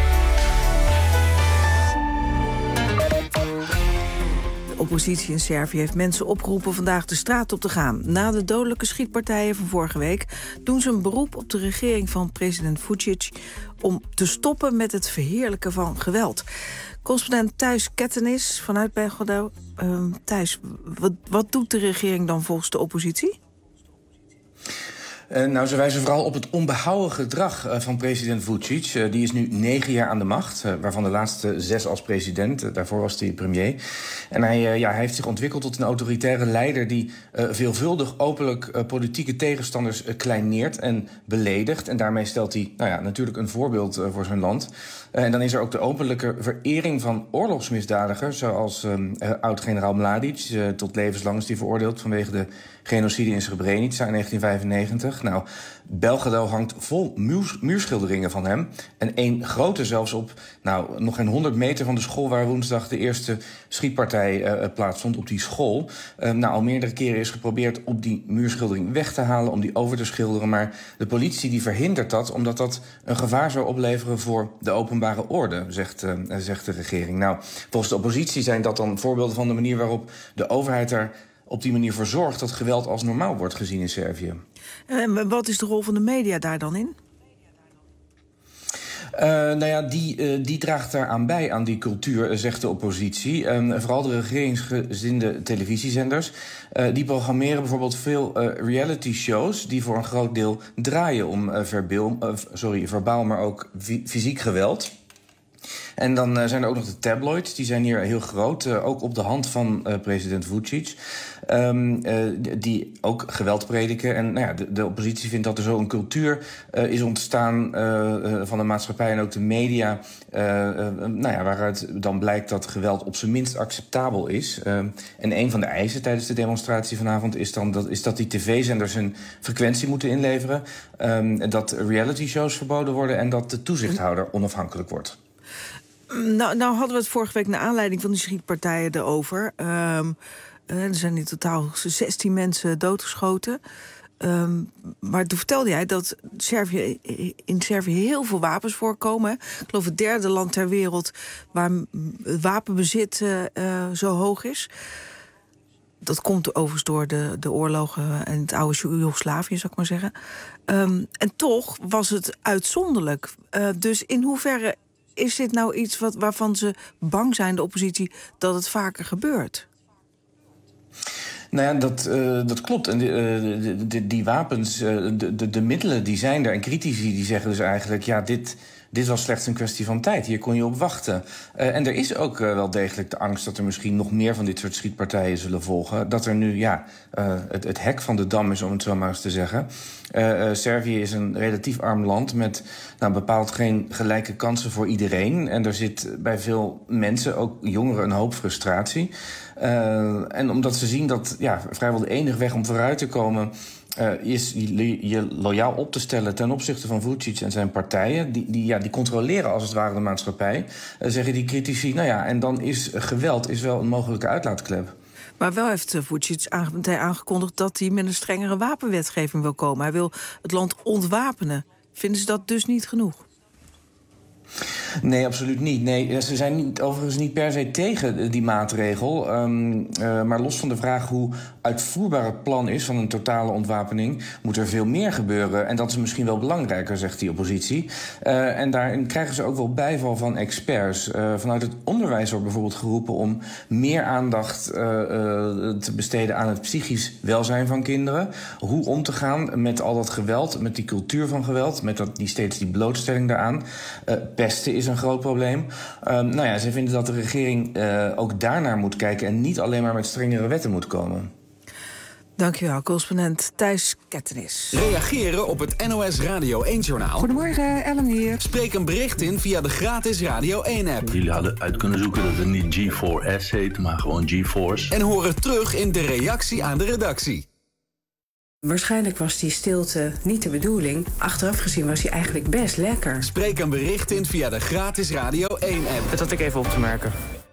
De oppositie in Servië heeft mensen opgeroepen vandaag de straat op te gaan. Na de dodelijke schietpartijen van vorige week doen ze een beroep op de regering van president Vučić om te stoppen met het verheerlijken van geweld. Correspondent Thijs Kettenis vanuit Belgrado. Thijs, wat doet de regering dan volgens de oppositie? Nou, ze wijzen vooral op het onbehouden gedrag van president Vučić. Die is nu 9 jaar aan de macht, waarvan de laatste 6 als president. Daarvoor was hij premier. En hij heeft zich ontwikkeld tot een autoritaire leider die veelvuldig openlijk politieke tegenstanders kleineert en beledigt. En daarmee stelt hij natuurlijk een voorbeeld voor zijn land. En dan is er ook de openlijke verering van oorlogsmisdadigers, zoals oud-generaal Mladic. Tot levenslang is hij veroordeeld vanwege de genocide in Srebrenica in 1995. Nou, Belgrado hangt vol muurschilderingen van hem. En één grote zelfs op nog geen 100 meter van de school waar woensdag de eerste schietpartij plaatsvond, op die school. Al meerdere keren is geprobeerd op die muurschildering weg te halen, om die over te schilderen. Maar de politie die verhindert dat, omdat dat een gevaar zou opleveren voor de openbare orde, zegt de regering. Nou, volgens de oppositie zijn dat dan voorbeelden van de manier waarop de overheid er op die manier voor zorgt dat geweld als normaal wordt gezien in Servië. En wat is de rol van de media daar dan in? Die draagt daaraan bij, aan die cultuur, zegt de oppositie. Vooral de regeringsgezinde televisiezenders. Die programmeren bijvoorbeeld veel reality shows die voor een groot deel draaien om verbaal, maar ook fysiek geweld. En dan zijn er ook nog de tabloids, die zijn hier heel groot. Ook op de hand van president Vučić. Die ook geweld prediken. En de oppositie vindt dat er zo een cultuur is ontstaan van de maatschappij en ook de media. Waaruit dan blijkt dat geweld op zijn minst acceptabel is. En een van de eisen tijdens de demonstratie vanavond is dat die tv-zenders een frequentie moeten inleveren. Dat reality shows verboden worden en dat de toezichthouder onafhankelijk wordt. Nou hadden we het vorige week naar aanleiding van die schietpartijen erover. Er zijn in totaal 16 mensen doodgeschoten. Maar toen vertelde jij dat in Servië heel veel wapens voorkomen. Ik geloof het derde land ter wereld waar wapenbezit zo hoog is. Dat komt overigens door de oorlogen en het oude Joegoslavië, zou ik maar zeggen. En toch was het uitzonderlijk. Dus in hoeverre is dit nou iets waarvan ze bang zijn, de oppositie, dat het vaker gebeurt? Nou ja, dat klopt. En die wapens, de middelen, die zijn er. En critici die zeggen dus eigenlijk, ja, dit was slechts een kwestie van tijd. Hier kon je op wachten. En er is ook wel degelijk de angst dat er misschien nog meer van dit soort schietpartijen zullen volgen. Dat er nu het hek van de dam is, om het zo maar eens te zeggen. Servië is een relatief arm land met bepaald geen gelijke kansen voor iedereen. En er zit bij veel mensen, ook jongeren, een hoop frustratie. En omdat ze zien dat vrijwel de enige weg om vooruit te komen is je loyaal op te stellen ten opzichte van Vučić en zijn partijen. Die controleren als het ware de maatschappij. Zeggen die critici, en dan is geweld wel een mogelijke uitlaatklep. Maar wel heeft Vučić aangekondigd dat hij met een strengere wapenwetgeving wil komen. Hij wil het land ontwapenen. Vinden ze dat dus niet genoeg? Nee, absoluut niet. Nee, ze zijn overigens niet per se tegen die maatregel. Maar los van de vraag hoe uitvoerbaar het plan is van een totale ontwapening, moet er veel meer gebeuren. En dat is misschien wel belangrijker, zegt die oppositie. En daarin krijgen ze ook wel bijval van experts. Vanuit het onderwijs wordt bijvoorbeeld geroepen om meer aandacht te besteden aan het psychisch welzijn van kinderen. Hoe om te gaan met al dat geweld, met die cultuur van geweld, met die blootstelling daaraan. Pesten is een groot probleem. Ze vinden dat de regering ook daarnaar moet kijken en niet alleen maar met strengere wetten moet komen. Dankjewel, correspondent Thijs Kettenis. Reageren op het NOS Radio 1-journaal? Goedemorgen, Ellen hier. Spreek een bericht in via de gratis Radio 1-app. Jullie hadden uit kunnen zoeken dat het niet G4S heet, maar gewoon GeForce. En hoor het terug in de reactie aan de redactie. Waarschijnlijk was die stilte niet de bedoeling. Achteraf gezien was hij eigenlijk best lekker. Spreek een bericht in via de gratis Radio 1-app. Dat had ik even op te merken.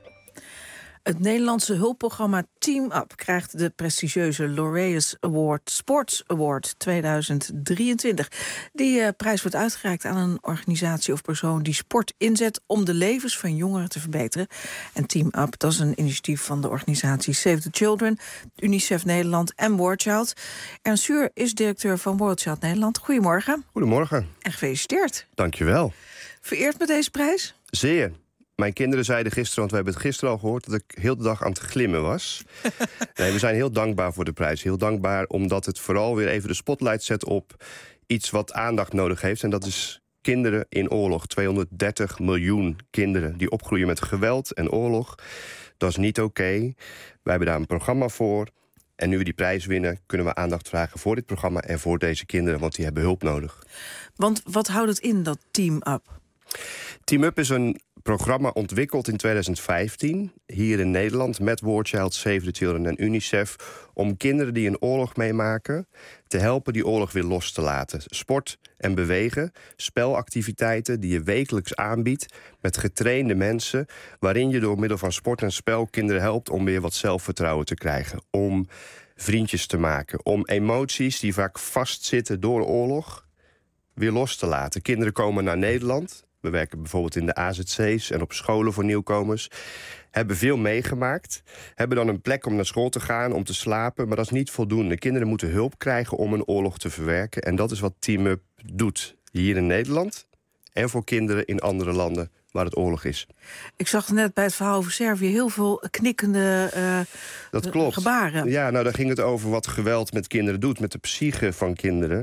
Het Nederlandse hulpprogramma Team Up krijgt de prestigieuze Laureus Award Sports Award 2023. Die prijs wordt uitgereikt aan een organisatie of persoon die sport inzet om de levens van jongeren te verbeteren. En Team Up, dat is een initiatief van de organisatie Save the Children, UNICEF Nederland en War Child. Ernst Suur is directeur van War Child Nederland. Goedemorgen. Goedemorgen. En gefeliciteerd. Dankjewel. Vereerd met deze prijs? Zeer. Mijn kinderen zeiden gisteren, want we hebben het gisteren al gehoord, dat ik heel de dag aan het glimmen was. Nee, we zijn heel dankbaar voor de prijs. Heel dankbaar omdat het vooral weer even de spotlight zet op iets wat aandacht nodig heeft. En dat is kinderen in oorlog. 230 miljoen kinderen die opgroeien met geweld en oorlog. Dat is niet oké. Wij hebben daar een programma voor. En nu we die prijs winnen, kunnen we aandacht vragen voor dit programma en voor deze kinderen, want die hebben hulp nodig. Want wat houdt het in, dat Team Up? Team Up is een programma ontwikkeld in 2015... hier in Nederland met War Child, Save the Children en UNICEF... om kinderen die een oorlog meemaken te helpen die oorlog weer los te laten. Sport en bewegen, spelactiviteiten die je wekelijks aanbiedt met getrainde mensen, waarin je door middel van sport en spel kinderen helpt om weer wat zelfvertrouwen te krijgen. Om vriendjes te maken, om emoties die vaak vastzitten door oorlog weer los te laten. Kinderen komen naar Nederland. We werken bijvoorbeeld in de AZC's en op scholen voor nieuwkomers. Hebben veel meegemaakt. Hebben dan een plek om naar school te gaan, om te slapen. Maar dat is niet voldoende. Kinderen moeten hulp krijgen om een oorlog te verwerken. En dat is wat Team Up doet. Hier in Nederland en voor kinderen in andere landen waar het oorlog is. Ik zag net bij het verhaal over Servië heel veel knikkende dat klopt. Gebaren. Ja, daar ging het over wat geweld met kinderen doet. Met de psyche van kinderen.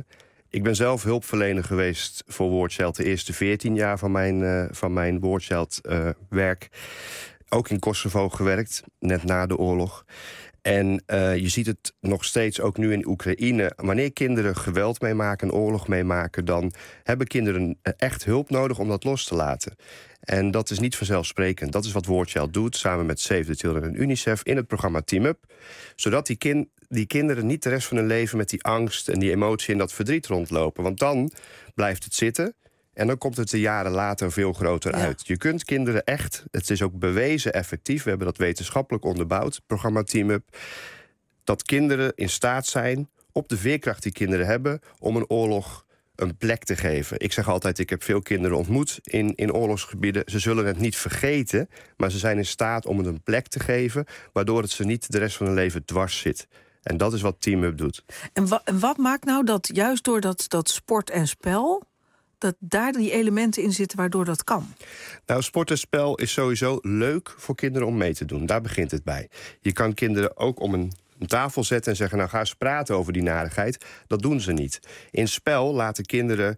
Ik ben zelf hulpverlener geweest voor War Child de eerste 14 jaar van mijn War Child werk. Ook in Kosovo gewerkt, net na de oorlog. En je ziet het nog steeds ook nu in Oekraïne. Wanneer kinderen geweld meemaken, een oorlog meemaken, dan hebben kinderen echt hulp nodig om dat los te laten. En dat is niet vanzelfsprekend. Dat is wat War Child doet, samen met Save the Children en UNICEF in het programma Team Up. Zodat die kinderen niet de rest van hun leven met die angst en die emotie en dat verdriet rondlopen. Want dan blijft het zitten. En dan komt het er jaren later veel groter uit. Je kunt kinderen echt, het is ook bewezen effectief, we hebben dat wetenschappelijk onderbouwd, programma Team Up, dat kinderen in staat zijn, op de veerkracht die kinderen hebben, om een oorlog een plek te geven. Ik zeg altijd, ik heb veel kinderen ontmoet in oorlogsgebieden. Ze zullen het niet vergeten, maar ze zijn in staat om het een plek te geven, waardoor het ze niet de rest van hun leven dwars zit. En dat is wat Team Up doet. En wat maakt nou dat juist door dat sport en spel, dat daar die elementen in zitten waardoor dat kan? Nou, sport en spel is sowieso leuk voor kinderen om mee te doen. Daar begint het bij. Je kan kinderen ook om een tafel zetten en zeggen, nou ga eens praten over die narigheid. Dat doen ze niet. In spel laten kinderen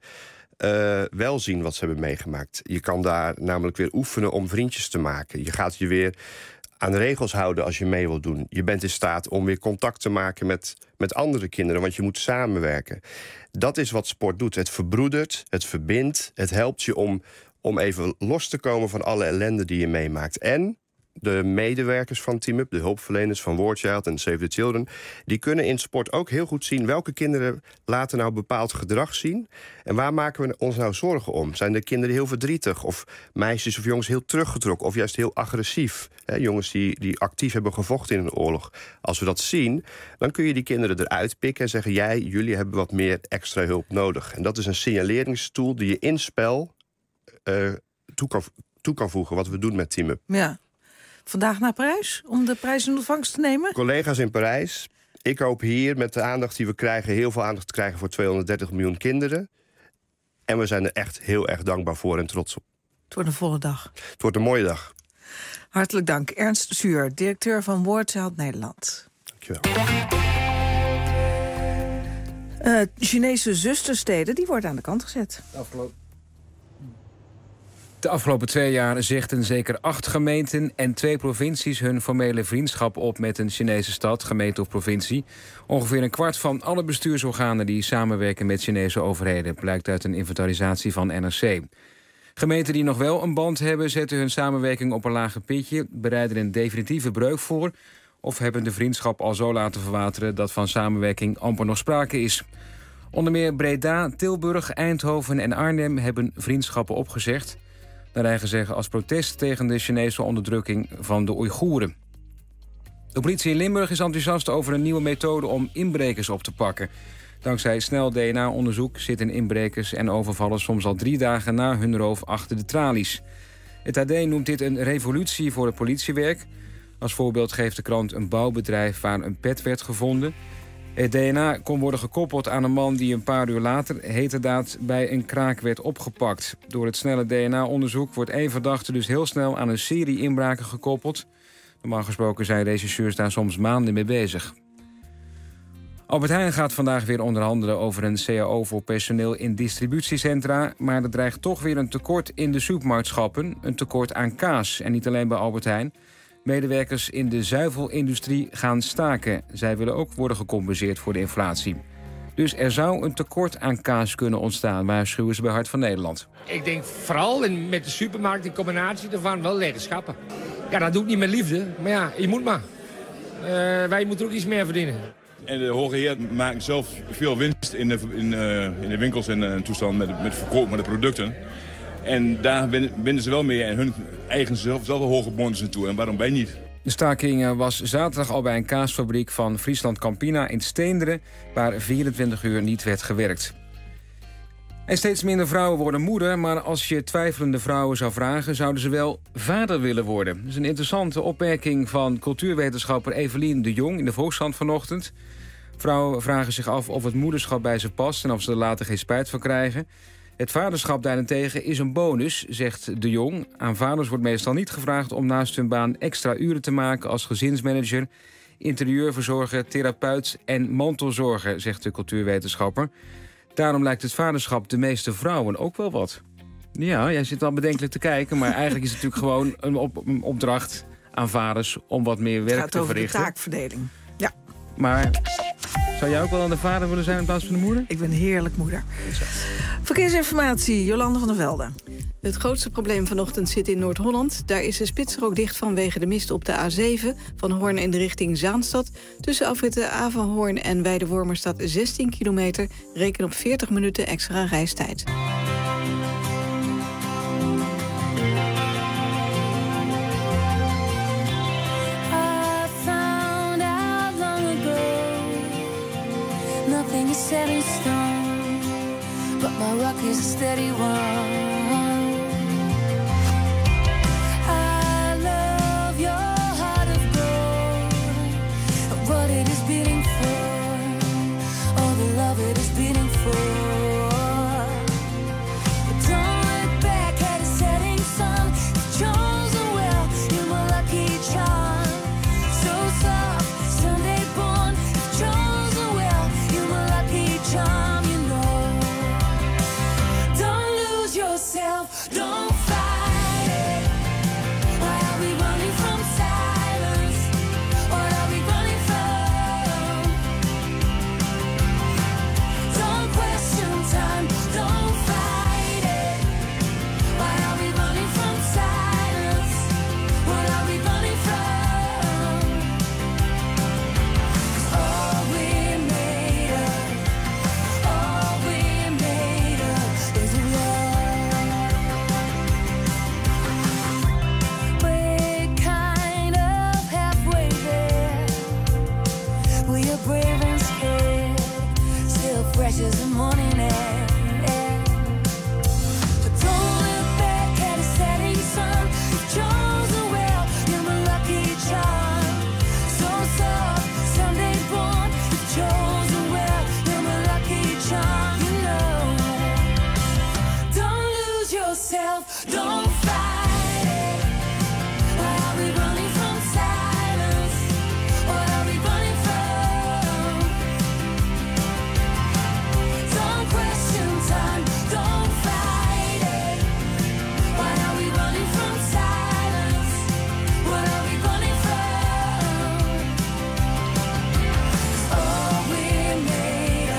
wel zien wat ze hebben meegemaakt. Je kan daar namelijk weer oefenen om vriendjes te maken. Je gaat je weer aan de regels houden als je mee wilt doen. Je bent in staat om weer contact te maken met andere kinderen, want je moet samenwerken. Dat is wat sport doet. Het verbroedert, het verbindt, het helpt je om even los te komen van alle ellende die je meemaakt. En de medewerkers van Team Up, de hulpverleners van War Child en Save the Children, die kunnen in sport ook heel goed zien welke kinderen laten nou bepaald gedrag zien en waar maken we ons nou zorgen om. Zijn de kinderen heel verdrietig of meisjes of jongens heel teruggetrokken of juist heel agressief? Jongens die actief hebben gevochten in een oorlog. Als we dat zien, dan kun je die kinderen eruit pikken en zeggen, jullie hebben wat meer extra hulp nodig. En dat is een signaleringstool die je in spel toe kan voegen, wat we doen met Team Up. Ja. Vandaag naar Parijs, om de prijs in ontvangst te nemen? Collega's in Parijs. Ik hoop hier met de aandacht die we krijgen, heel veel aandacht te krijgen voor 230 miljoen kinderen. En we zijn er echt heel erg dankbaar voor en trots op. Het wordt een volle dag. Het wordt een mooie dag. Hartelijk dank. Ernst Zuur, directeur van War Child Nederland. Dankjewel. Chinese zustersteden, die worden aan de kant gezet. De afgelopen 2 jaar zegden zeker 8 gemeenten en 2 provincies hun formele vriendschap op met een Chinese stad, gemeente of provincie. Ongeveer een kwart van alle bestuursorganen die samenwerken met Chinese overheden, blijkt uit een inventarisatie van NRC. Gemeenten die nog wel een band hebben, zetten hun samenwerking op een lager pitje, bereiden een definitieve breuk voor of hebben de vriendschap al zo laten verwateren dat van samenwerking amper nog sprake is. Onder meer Breda, Tilburg, Eindhoven en Arnhem hebben vriendschappen opgezegd, naar eigen zeggen als protest tegen de Chinese onderdrukking van de Oeigoeren. De politie in Limburg is enthousiast over een nieuwe methode om inbrekers op te pakken. Dankzij snel DNA-onderzoek zitten inbrekers en overvallers soms al 3 dagen na hun roof achter de tralies. Het AD noemt dit een revolutie voor het politiewerk. Als voorbeeld geeft de krant een bouwbedrijf waar een pet werd gevonden. Het DNA kon worden gekoppeld aan een man die een paar uur later heterdaad bij een kraak werd opgepakt. Door het snelle DNA-onderzoek wordt 1 verdachte dus heel snel aan een serie inbraken gekoppeld. Normaal gesproken zijn rechercheurs daar soms maanden mee bezig. Albert Heijn gaat vandaag weer onderhandelen over een CAO voor personeel in distributiecentra, maar er dreigt toch weer een tekort in de supermarktschappen, een tekort aan kaas. En niet alleen bij Albert Heijn. Medewerkers in de zuivelindustrie gaan staken. Zij willen ook worden gecompenseerd voor de inflatie. Dus er zou een tekort aan kaas kunnen ontstaan, waarschuwen ze bij Hart van Nederland. Ik denk vooral met de supermarkt in combinatie daarvan wel lederschappen. Ja, dat doe ik niet met liefde, maar ja, je moet maar. Wij moeten ook iets meer verdienen. En de hoge heer maakt zelf veel winst in de winkels en toestand met verkoop van de producten. En daar winnen ze wel mee en hun eigen zelf wel hoge bonussen toe. En waarom wij niet? De staking was zaterdag al bij een kaasfabriek van Friesland Campina in Steenderen, waar 24 uur niet werd gewerkt. En steeds minder vrouwen worden moeder, maar als je twijfelende vrouwen zou vragen, zouden ze wel vader willen worden. Dat is een interessante opmerking van cultuurwetenschapper Evelien de Jong in de Volkskrant vanochtend. Vrouwen vragen zich af of het moederschap bij ze past en of ze er later geen spijt van krijgen. Het vaderschap daarentegen is een bonus, zegt de Jong. Aan vaders wordt meestal niet gevraagd om naast hun baan extra uren te maken als gezinsmanager, interieurverzorger, therapeut en mantelzorger, zegt de cultuurwetenschapper. Daarom lijkt het vaderschap de meeste vrouwen ook wel wat. Ja, jij zit wel bedenkelijk te kijken, maar eigenlijk is het natuurlijk gewoon een opdracht aan vaders om wat meer werk te verrichten. Het gaat over de taakverdeling. Ja. Maar zou jij ook wel aan de vader willen zijn in plaats van de moeder? Ik ben heerlijk moeder. Verkeersinformatie, Jolande van der Velde. Het grootste probleem vanochtend zit in Noord-Holland. Daar is de spitsstrook dicht vanwege de mist op de A7... van Hoorn in de richting Zaanstad. Tussen afritten Avanhoorn en Weidewormer staat 16 kilometer. Reken op 40 minuten extra reistijd. Nothing is set in stone, but my rock is a steady one. I love your heart of gold, what it is beating for, all the love it is beating for. But don't look back at a setting sun, you've chosen well, you're my lucky charm. So soft, Sunday born, you've chosen well, you're my lucky charm, you know. Don't lose yourself, don't fight it. Why are we running from silence? What are we running from? Don't question time, don't fight it. Why are we running from silence? What are we running from? 'Cause all we're made of is love. We're kind of halfway there. We are brave and scared, still fresh as the morning air. But don't look back at a setting sun. You've chosen well, you're my lucky charm. So soft, Sunday born. You've chosen well, you're my lucky charm. You know. Don't lose yourself, don't fight it. Why are we running from silence? What are we running from? Don't question time, don't fight it. Why are we running from silence? What are we running from? 'Cause all we're made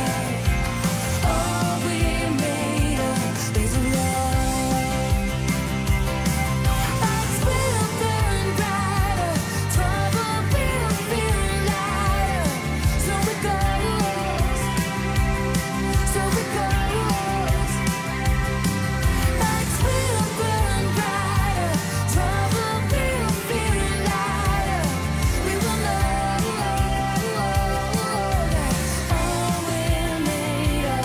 of is love. Lights will burn brighter, trouble will feel lighter. So it goes, so it goes. Lights will burn brighter, trouble will feel lighter. We will know all we're made of,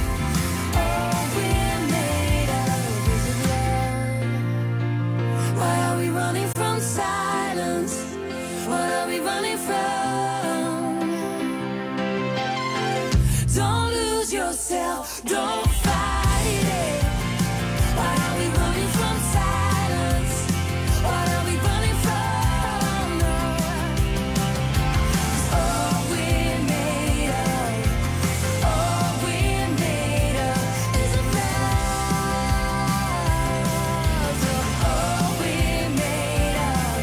is love. Why are we running from silence? What are we running from? Don't lose yourself, don't fight it. Why are we running from silence? What are we running from? All we're made of is love. All we're made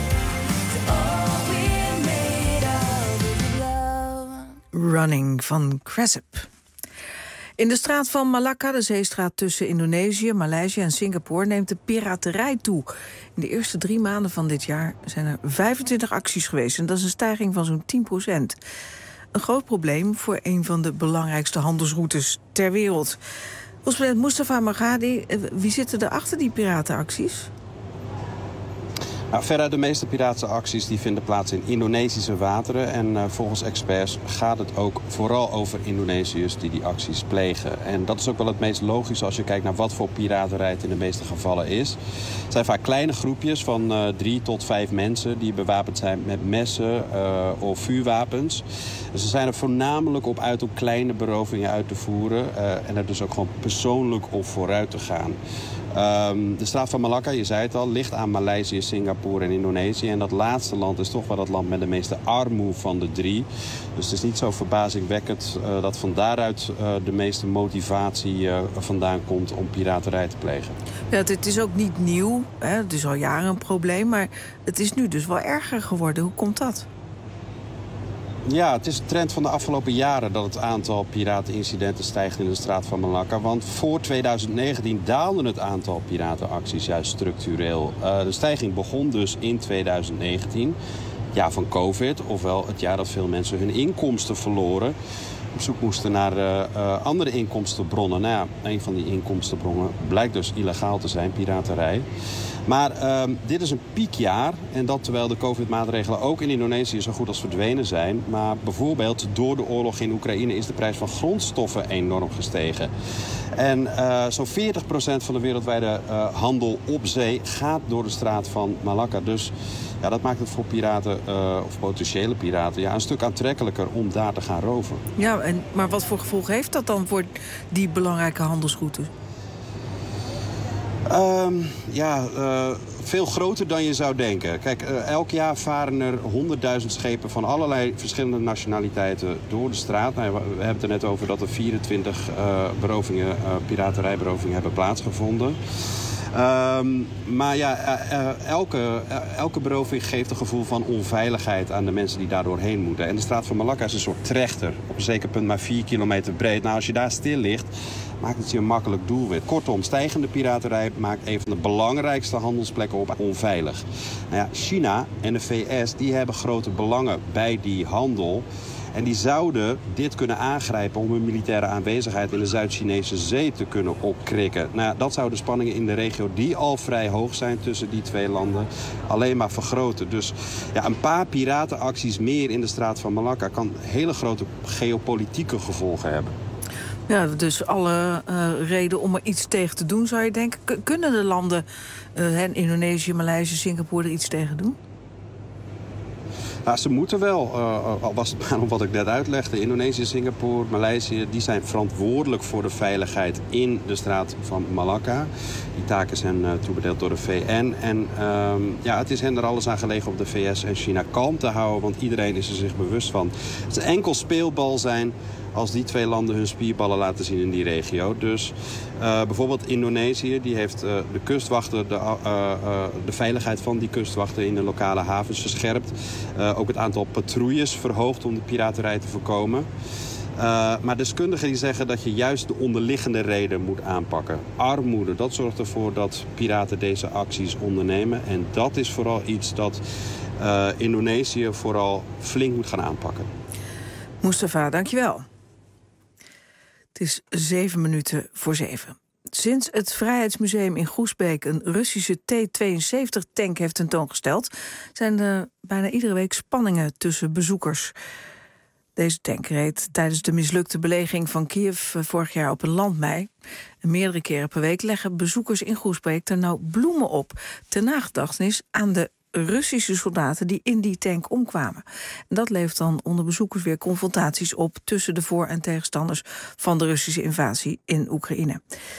of is love. Running van Cresip. In de straat van Malacca, de zeestraat tussen Indonesië, Maleisië en Singapore, neemt de piraterij toe. In de eerste 3 maanden van dit jaar zijn er 25 acties geweest. En dat is een stijging van zo'n 10%. Een groot probleem voor een van de belangrijkste handelsroutes ter wereld. Correspondent Mustafa Margadi, wie zitten er achter die piratenacties? Nou, verder de meeste piratische acties die vinden plaats in Indonesische wateren. En volgens experts gaat het ook vooral over Indonesiërs die acties plegen. En dat is ook wel het meest logische als je kijkt naar wat voor piraterij het in de meeste gevallen is. Het zijn vaak kleine groepjes van 3 tot 5 mensen die bewapend zijn met messen of vuurwapens. Ze zijn er voornamelijk op uit om kleine berovingen uit te voeren. En er dus ook gewoon persoonlijk op vooruit te gaan. De straat van Malakka, je zei het al, ligt aan Maleisië, Singapore en Indonesië. En dat laatste land is toch wel het land met de meeste armoede van de 3. Dus het is niet zo verbazingwekkend dat van daaruit de meeste motivatie vandaan komt om piraterij te plegen. Ja, het is ook niet nieuw, hè? Het is al jaren een probleem, maar het is nu dus wel erger geworden. Hoe komt dat? Ja, het is een trend van de afgelopen jaren dat het aantal piratenincidenten stijgt in de straat van Malakka. Want voor 2019 daalde het aantal piratenacties juist structureel. De stijging begon dus in 2019, jaar van COVID, ofwel het jaar dat veel mensen hun inkomsten verloren. Op zoek moesten naar andere inkomstenbronnen. Nou ja, een van die inkomstenbronnen blijkt dus illegaal te zijn, piraterij. Maar dit is een piekjaar. En dat terwijl de COVID-maatregelen ook in Indonesië zo goed als verdwenen zijn. Maar bijvoorbeeld door de oorlog in Oekraïne is de prijs van grondstoffen enorm gestegen. En zo'n 40% van de wereldwijde handel op zee gaat door de straat van Malakka. Dus ja, dat maakt het voor piraten, of potentiële piraten, een stuk aantrekkelijker om daar te gaan roven. Ja, maar wat voor gevolgen heeft dat dan voor die belangrijke handelsroutes? Veel groter dan je zou denken. Kijk, elk jaar varen er 100.000 schepen van allerlei verschillende nationaliteiten door de straat. Nou, we hebben het er net over dat er 24 piraterijberovingen hebben plaatsgevonden. Maar ja, elke beroving geeft een gevoel van onveiligheid aan de mensen die daar doorheen moeten. En de straat van Malakka is een soort trechter. Op een zeker punt maar 4 kilometer breed. Nou, als je daar stil ligt, maakt het je een makkelijk doelwit. Kortom, stijgende piraterij maakt een van de belangrijkste handelsplekken op onveilig. Nou ja, China en de VS die hebben grote belangen bij die handel. En die zouden dit kunnen aangrijpen om hun militaire aanwezigheid in de Zuid-Chinese Zee te kunnen opkrikken. Nou ja, dat zou de spanningen in de regio, die al vrij hoog zijn tussen die twee landen, alleen maar vergroten. Dus ja, een paar piratenacties meer in de straat van Malakka kan hele grote geopolitieke gevolgen hebben. Ja, dus alle reden om er iets tegen te doen, zou je denken. Kunnen de landen, Indonesië, Maleisië, Singapore, er iets tegen doen? Ja, ze moeten wel, al was het maar om wat ik net uitlegde. Indonesië, Singapore, Maleisië, die zijn verantwoordelijk voor de veiligheid in de straat van Malakka. Die taken zijn toebedeeld door de VN. En het is hen er alles aan gelegen om de VS en China kalm te houden, want iedereen is er zich bewust van. Het is enkel speelbal zijn als die twee landen hun spierballen laten zien in die regio. Dus bijvoorbeeld Indonesië, die heeft de kustwachten, de veiligheid van die kustwachten in de lokale havens verscherpt. Ook het aantal patrouilles verhoogd om de piraterij te voorkomen. Maar deskundigen die zeggen dat je juist de onderliggende reden moet aanpakken. Armoede, dat zorgt ervoor dat piraten deze acties ondernemen. En dat is vooral iets dat Indonesië vooral flink moet gaan aanpakken. Mustafa, dankjewel. Het is 7:07. Sinds het Vrijheidsmuseum in Groesbeek een Russische T-72-tank heeft tentoongesteld, zijn er bijna iedere week spanningen tussen bezoekers. Deze tank reed tijdens de mislukte belegering van Kiev vorig jaar op een landmijn. En meerdere keren per week leggen bezoekers in Groesbeek er nou bloemen op, ter nagedachtenis aan de Russische soldaten die in die tank omkwamen. En dat levert dan onder bezoekers weer confrontaties op tussen de voor- en tegenstanders van de Russische invasie in Oekraïne.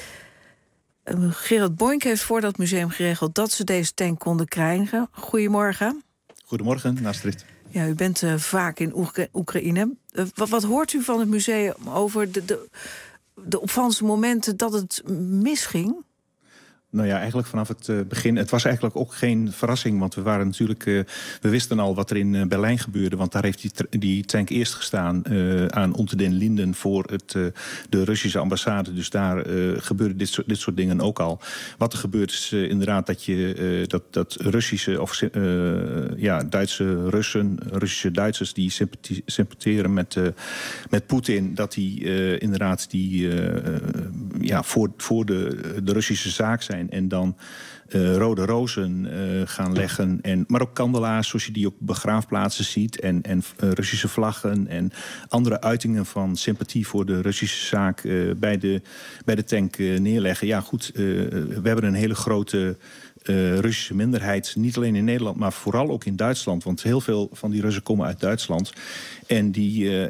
Gerard Boink heeft voor dat museum geregeld dat ze deze tank konden krijgen. Goedemorgen. Goedemorgen, Astrid. Ja, u bent vaak in Oekraïne. Wat hoort u van het museum over de opvallendste momenten dat het misging? Nou ja, eigenlijk vanaf het begin. Het was eigenlijk ook geen verrassing, want we waren natuurlijk, we wisten al wat er in Berlijn gebeurde, want daar heeft die tank eerst gestaan aan Unter den Linden voor de Russische ambassade. Dus daar gebeurde dit soort dingen ook al. Wat er gebeurt is inderdaad dat Russische of Duitse Russische Duitsers die sympatheren met Poetin, dat die inderdaad voor de Russische zaak zijn. En dan rode rozen gaan leggen. Maar ook kandelaars, zoals je die op begraafplaatsen ziet. En Russische vlaggen en andere uitingen van sympathie voor de Russische zaak bij de tank neerleggen. Ja goed, we hebben een hele grote Russische minderheid. Niet alleen in Nederland, maar vooral ook in Duitsland. Want heel veel van die Russen komen uit Duitsland. En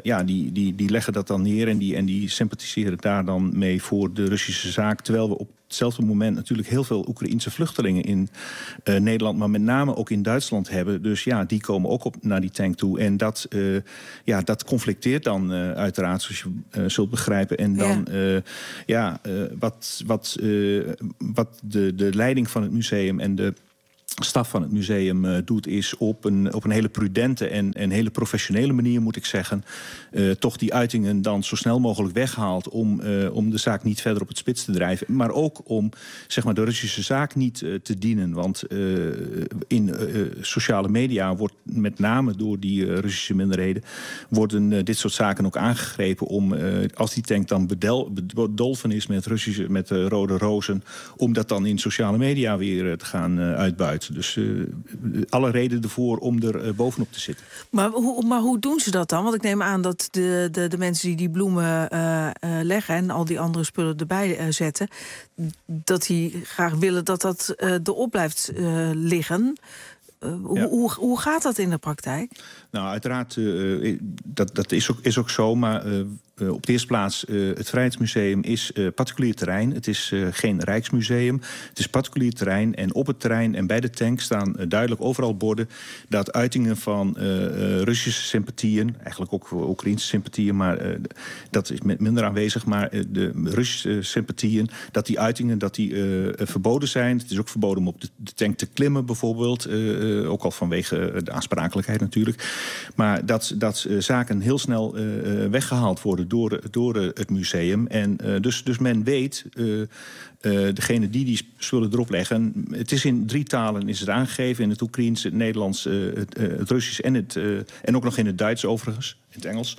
die leggen dat dan neer en die sympathiseren daar dan mee voor de Russische zaak. Terwijl we op hetzelfde moment natuurlijk heel veel Oekraïense vluchtelingen in Nederland, maar met name ook in Duitsland hebben. Dus ja, die komen ook naar die tank toe. En dat conflicteert dan uiteraard, zoals je zult begrijpen. En dan wat de leiding van het museum en de staf van het museum doet, is op een hele prudente en hele professionele manier, moet ik zeggen, toch die uitingen dan zo snel mogelijk weghaalt om de zaak niet verder op het spits te drijven. Maar ook om, zeg maar, de Russische zaak niet te dienen. Want in sociale media wordt met name door die Russische minderheden worden dit soort zaken ook aangegrepen om, als die tank dan bedolven is met rode rozen, om dat dan in sociale media weer te gaan uitbuiten. Dus alle reden ervoor om er bovenop te zitten. Maar hoe doen ze dat dan? Want ik neem aan dat de mensen die bloemen leggen en al die andere spullen erbij zetten, dat die graag willen dat dat erop blijft liggen. Hoe gaat dat in de praktijk? Nou, uiteraard, dat is ook zo, maar op de eerste plaats, het Vrijheidsmuseum is particulier terrein. Het is geen Rijksmuseum. Het is particulier terrein. En op het terrein en bij de tank staan duidelijk overal borden dat uitingen van Russische sympathieën, eigenlijk ook Oekraïnse sympathieën, maar dat is minder aanwezig, maar de Russische sympathieën, dat die uitingen verboden zijn. Het is ook verboden om op de tank te klimmen, bijvoorbeeld. Ook al vanwege de aansprakelijkheid natuurlijk. Maar dat zaken heel snel weggehaald worden door het museum. En dus men weet, degene die spullen erop leggen, het is in 3 talen is het aangegeven, in het Oekraïens, het Nederlands, het Russisch en ook nog in het Duits overigens, in het Engels,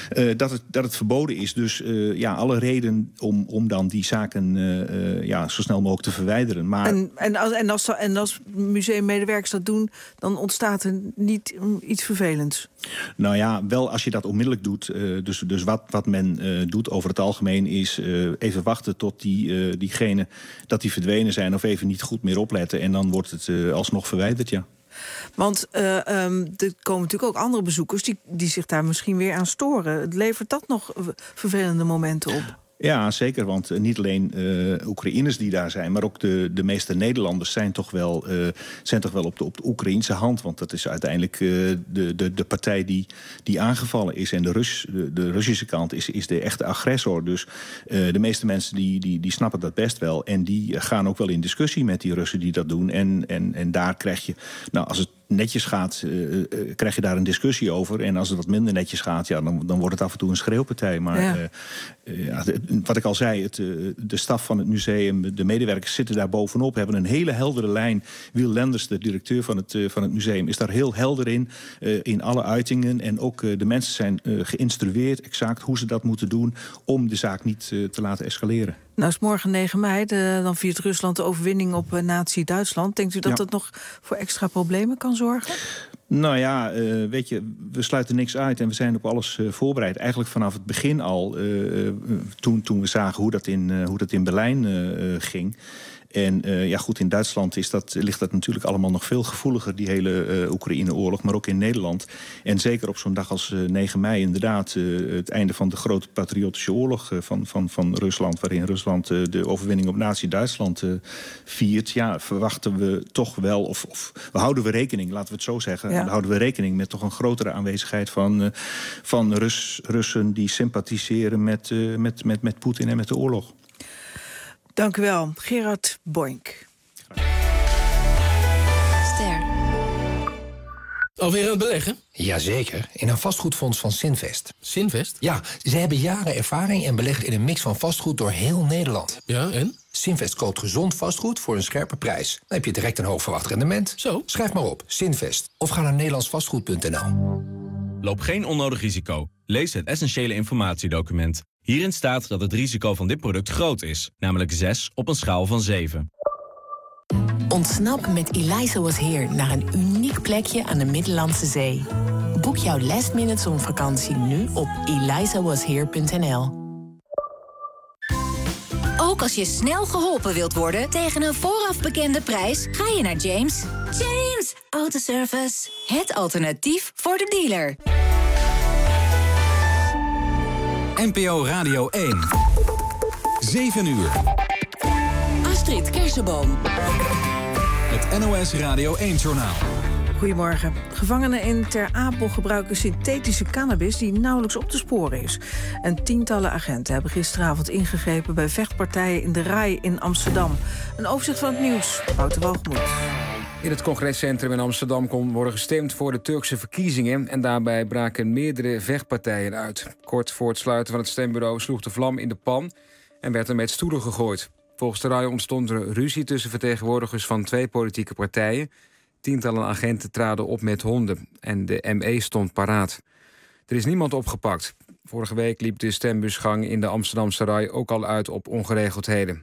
dat het verboden is. Dus alle reden om dan die zaken zo snel mogelijk te verwijderen. Maar En als museummedewerkers dat doen, dan ontstaat er niet iets vervelends? Nou ja, wel als je dat onmiddellijk doet. Dus wat men doet over het algemeen is even wachten tot diegenen dat die verdwenen zijn of even niet goed meer opletten. En dan wordt het alsnog verwijderd, ja. Want er komen natuurlijk ook andere bezoekers die zich daar misschien weer aan storen. Levert dat nog vervelende momenten op? Ja, zeker, want niet alleen Oekraïners die daar zijn, maar ook de meeste Nederlanders zijn toch wel op de Oekraïnse hand. Want dat is uiteindelijk de partij die aangevallen is. En de Russische kant is de echte agressor. Dus de meeste mensen die snappen dat best wel. En die gaan ook wel in discussie met die Russen die dat doen. En daar krijg je, nou, als het netjes gaat, krijg je daar een discussie over. En als het wat minder netjes gaat, ja, dan wordt het af en toe een schreeuwpartij. Maar wat ik al zei, de staf van het museum, de medewerkers zitten daar bovenop, hebben een hele heldere lijn. Wiel Lenders, de directeur van het museum, is daar heel helder in alle uitingen. En ook de mensen zijn geïnstrueerd exact hoe ze dat moeten doen om de zaak niet te laten escaleren. Nou is morgen 9 mei, dan viert Rusland de overwinning op nazi-Duitsland. Denkt u dat dat nog voor extra problemen kan zorgen? Nou ja, weet je, we sluiten niks uit en we zijn op alles voorbereid. Eigenlijk vanaf het begin al, toen we zagen hoe dat in Berlijn ging. En goed, in Duitsland ligt dat natuurlijk allemaal nog veel gevoeliger, die hele Oekraïne-oorlog, maar ook in Nederland. En zeker op zo'n dag als 9 mei inderdaad het einde van de grote patriotische oorlog van Rusland, waarin Rusland de overwinning op nazi-Duitsland viert. Ja, verwachten we toch wel, of we houden we rekening, laten we het zo zeggen, dan houden we rekening met toch een grotere aanwezigheid van Russen die sympathiseren met Poetin en met de oorlog. Dank u wel, Gerard Boink. Ster. Alweer aan het beleggen? Jazeker, in een vastgoedfonds van Sinvest. Sinvest? Ja, ze hebben jaren ervaring en beleggen in een mix van vastgoed door heel Nederland. Ja, en? Sinvest koopt gezond vastgoed voor een scherpe prijs. Dan heb je direct een hoog verwacht rendement. Zo? Schrijf maar op, Sinvest. Of ga naar nederlandsvastgoed.nl. Loop geen onnodig risico. Lees het essentiële informatiedocument. Hierin staat dat het risico van dit product groot is, namelijk 6 op een schaal van 7. Ontsnap met Eliza Was Here naar een uniek plekje aan de Middellandse Zee. Boek jouw last-minute zonvakantie nu op elizawashere.nl. Ook als je snel geholpen wilt worden tegen een vooraf bekende prijs, ga je naar James. James Autoservice. Het alternatief voor de dealer. NPO Radio 1. 7 uur. Astrid Kersenboom. Het NOS Radio 1-journaal. Goedemorgen. Gevangenen in Ter Apel gebruiken synthetische cannabis die nauwelijks op te sporen is. En tientallen agenten hebben gisteravond ingegrepen bij vechtpartijen in de RAI in Amsterdam. Een overzicht van het nieuws. Wouter Walgemoed. In het congrescentrum in Amsterdam kon worden gestemd voor de Turkse verkiezingen. En daarbij braken meerdere vechtpartijen uit. Kort voor het sluiten van het stembureau sloeg de vlam in de pan en werd er met stoelen gegooid. Volgens de RAI ontstond er ruzie tussen vertegenwoordigers van 2 politieke partijen. Tientallen agenten traden op met honden en de ME stond paraat. Er is niemand opgepakt. Vorige week liep de stembusgang in de Amsterdamse RAI ook al uit op ongeregeldheden.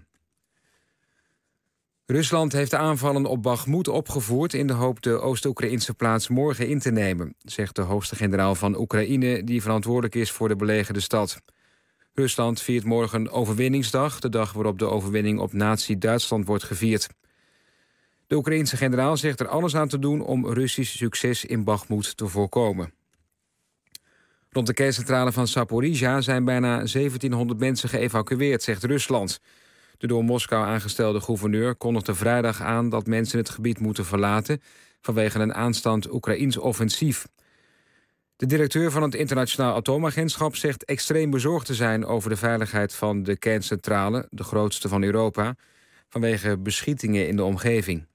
Rusland heeft de aanvallen op Bakhmut opgevoerd in de hoop de Oost-Oekraïnse plaats morgen in te nemen, zegt de hoogste generaal van Oekraïne die verantwoordelijk is voor de belegerde stad. Rusland viert morgen Overwinningsdag, de dag waarop de overwinning op Nazi-Duitsland wordt gevierd. De Oekraïense generaal zegt er alles aan te doen om Russisch succes in Bakhmut te voorkomen. Rond de kerncentrale van Zaporizhzhia zijn bijna 1700 mensen geëvacueerd, zegt Rusland. De door Moskou aangestelde gouverneur kondigde vrijdag aan dat mensen het gebied moeten verlaten vanwege een aanstaand Oekraïens offensief. De directeur van het Internationaal Atoomagentschap zegt extreem bezorgd te zijn over de veiligheid van de kerncentrale, de grootste van Europa, vanwege beschietingen in de omgeving.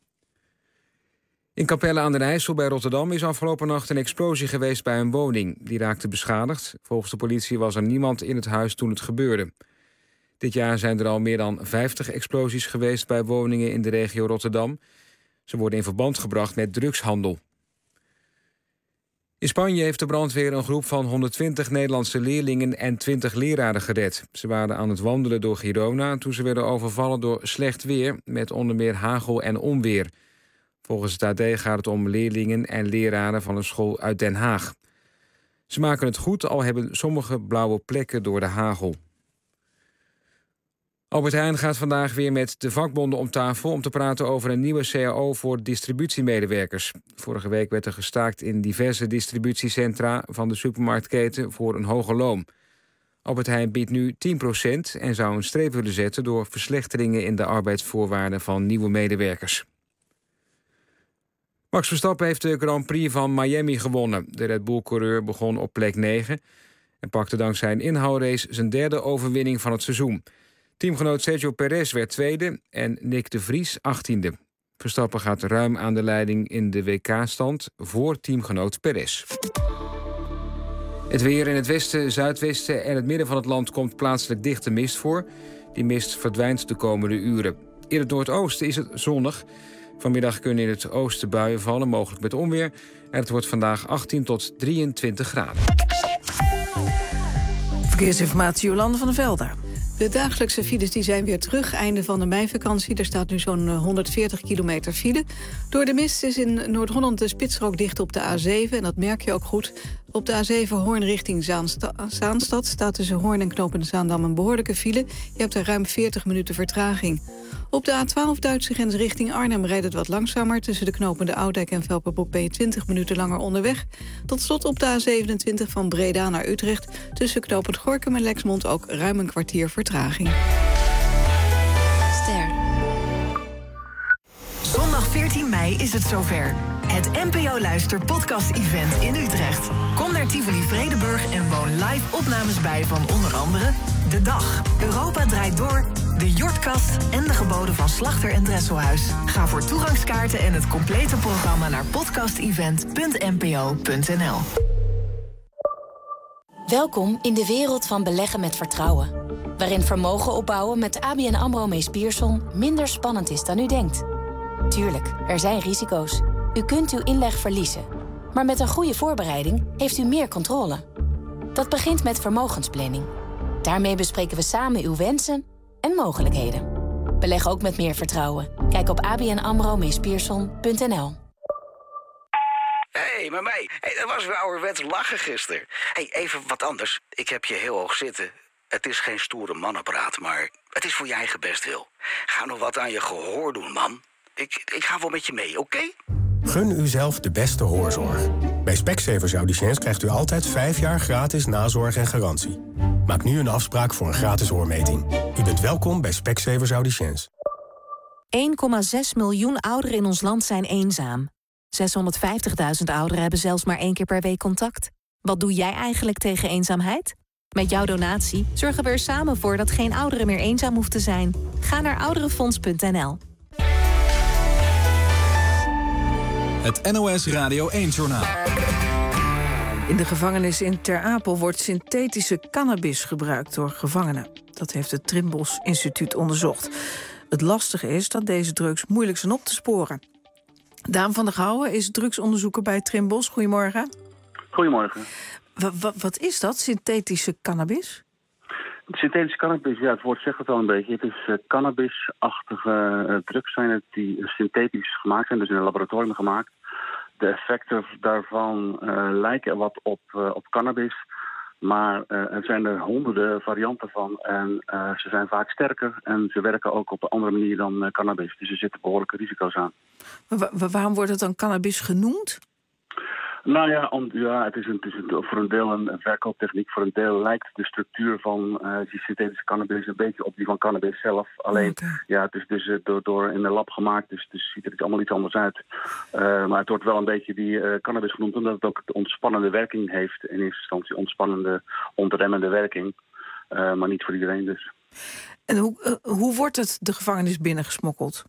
In Capelle aan den IJssel bij Rotterdam is afgelopen nacht een explosie geweest bij een woning. Die raakte beschadigd. Volgens de politie was er niemand in het huis toen het gebeurde. Dit jaar zijn er al meer dan 50 explosies geweest bij woningen in de regio Rotterdam. Ze worden in verband gebracht met drugshandel. In Spanje heeft de brandweer een groep van 120 Nederlandse leerlingen en 20 leraren gered. Ze waren aan het wandelen door Girona toen ze werden overvallen door slecht weer met onder meer hagel en onweer. Volgens het AD gaat het om leerlingen en leraren van een school uit Den Haag. Ze maken het goed, al hebben sommige blauwe plekken door de hagel. Albert Heijn gaat vandaag weer met de vakbonden om tafel om te praten over een nieuwe CAO voor distributiemedewerkers. Vorige week werd er gestaakt in diverse distributiecentra van de supermarktketen voor een hoger loon. Albert Heijn biedt nu 10% en zou een streep willen zetten door verslechteringen in de arbeidsvoorwaarden van nieuwe medewerkers. Max Verstappen heeft de Grand Prix van Miami gewonnen. De Red Bull-coureur begon op plek 9 en pakte dankzij een inhoudrace zijn 3e overwinning van het seizoen. Teamgenoot Sergio Perez werd tweede en Nick de Vries 18e. Verstappen gaat ruim aan de leiding in de WK-stand voor teamgenoot Perez. Het weer in het westen, zuidwesten en het midden van het land komt plaatselijk dichte mist voor. Die mist verdwijnt de komende uren. In het noordoosten is het zonnig. Vanmiddag kunnen in het oosten buien vallen, mogelijk met onweer. En het wordt vandaag 18 tot 23 graden. Verkeersinformatie, Jolande van der Velde. De dagelijkse files die zijn weer terug. Einde van de meivakantie. Er staat nu zo'n 140 kilometer file. Door de mist is in Noord-Holland de spitsstrook dicht op de A7. En dat merk je ook goed. Op de A7 Hoorn richting Zaanstad staat tussen Hoorn en Knopende Zaandam een behoorlijke file. Je hebt er ruim 40 minuten vertraging. Op de A12 Duitse grens richting Arnhem rijdt het wat langzamer. Tussen de knopende Oudijk en Velperbroek ben je 20 minuten langer onderweg. Tot slot op de A27 van Breda naar Utrecht. Tussen knopend Gorinchem en Lexmond ook ruim een kwartier vertraging. Ster. Zondag 14 mei is het zover. Het NPO Luister podcast-event in Utrecht. Kom naar Tivoli Vredenburg en woon live opnames bij van onder andere De Dag, Europa Draait Door, De Jortkast en de geboden van Slachter en Dresselhuis. Ga voor toegangskaarten en het complete programma naar podcastevent.npo.nl. Welkom in de wereld van beleggen met vertrouwen. Waarin vermogen opbouwen met ABN AMRO Mees Pierson minder spannend is dan u denkt. Tuurlijk, er zijn risico's. U kunt uw inleg verliezen. Maar met een goede voorbereiding heeft u meer controle. Dat begint met vermogensplanning. Daarmee bespreken we samen uw wensen en mogelijkheden. Beleg ook met meer vertrouwen. Kijk op abnamro-meespierson.nl. Hé, maar mij. Dat was weer ouderwets lachen gisteren. Even wat anders. Ik heb je heel hoog zitten. Het is geen stoere mannenpraat, maar het is voor je eigen bestwil. Ga nog wat aan je gehoor doen, man. Ik ga wel met je mee, oké? Gun uzelf de beste hoorzorg. Bij Specsavers Audiciëns krijgt u altijd 5 jaar gratis nazorg en garantie. Maak nu een afspraak voor een gratis hoormeting. U bent welkom bij Specsavers Audiciëns. 1,6 miljoen ouderen in ons land zijn eenzaam. 650.000 ouderen hebben zelfs maar 1 keer per week contact. Wat doe jij eigenlijk tegen eenzaamheid? Met jouw donatie zorgen we er samen voor dat geen ouderen meer eenzaam hoeft te zijn. Ga naar ouderenfonds.nl. Het NOS Radio 1-journaal. In de gevangenis in Ter Apel wordt synthetische cannabis gebruikt door gevangenen. Dat heeft het Trimbos Instituut onderzocht. Het lastige is dat deze drugs moeilijk zijn op te sporen. Daan van der Gouwen is drugsonderzoeker bij Trimbos. Goedemorgen. Goedemorgen. Wat is dat, synthetische cannabis? Synthetische cannabis, ja, het woord zegt het al een beetje. Het is cannabisachtige drugs zijn het die synthetisch gemaakt zijn, dus in een laboratorium gemaakt. De effecten daarvan lijken wat op cannabis, maar er zijn er honderden varianten van en ze zijn vaak sterker en ze werken ook op een andere manier dan cannabis. Dus er zitten behoorlijke risico's aan. Waarom wordt het dan cannabis genoemd? Nou ja, het is voor een deel een verkooptechniek. Voor een deel lijkt de structuur van die synthetische cannabis een beetje op die van cannabis zelf. Alleen, ja, het is dus door in een lab gemaakt, dus ziet er allemaal iets anders uit. Maar het wordt wel een beetje die cannabis genoemd, omdat het ook de ontspannende werking heeft. In eerste instantie ontspannende, ontremmende werking. Maar niet voor iedereen dus. En hoe wordt het de gevangenis binnengesmokkeld?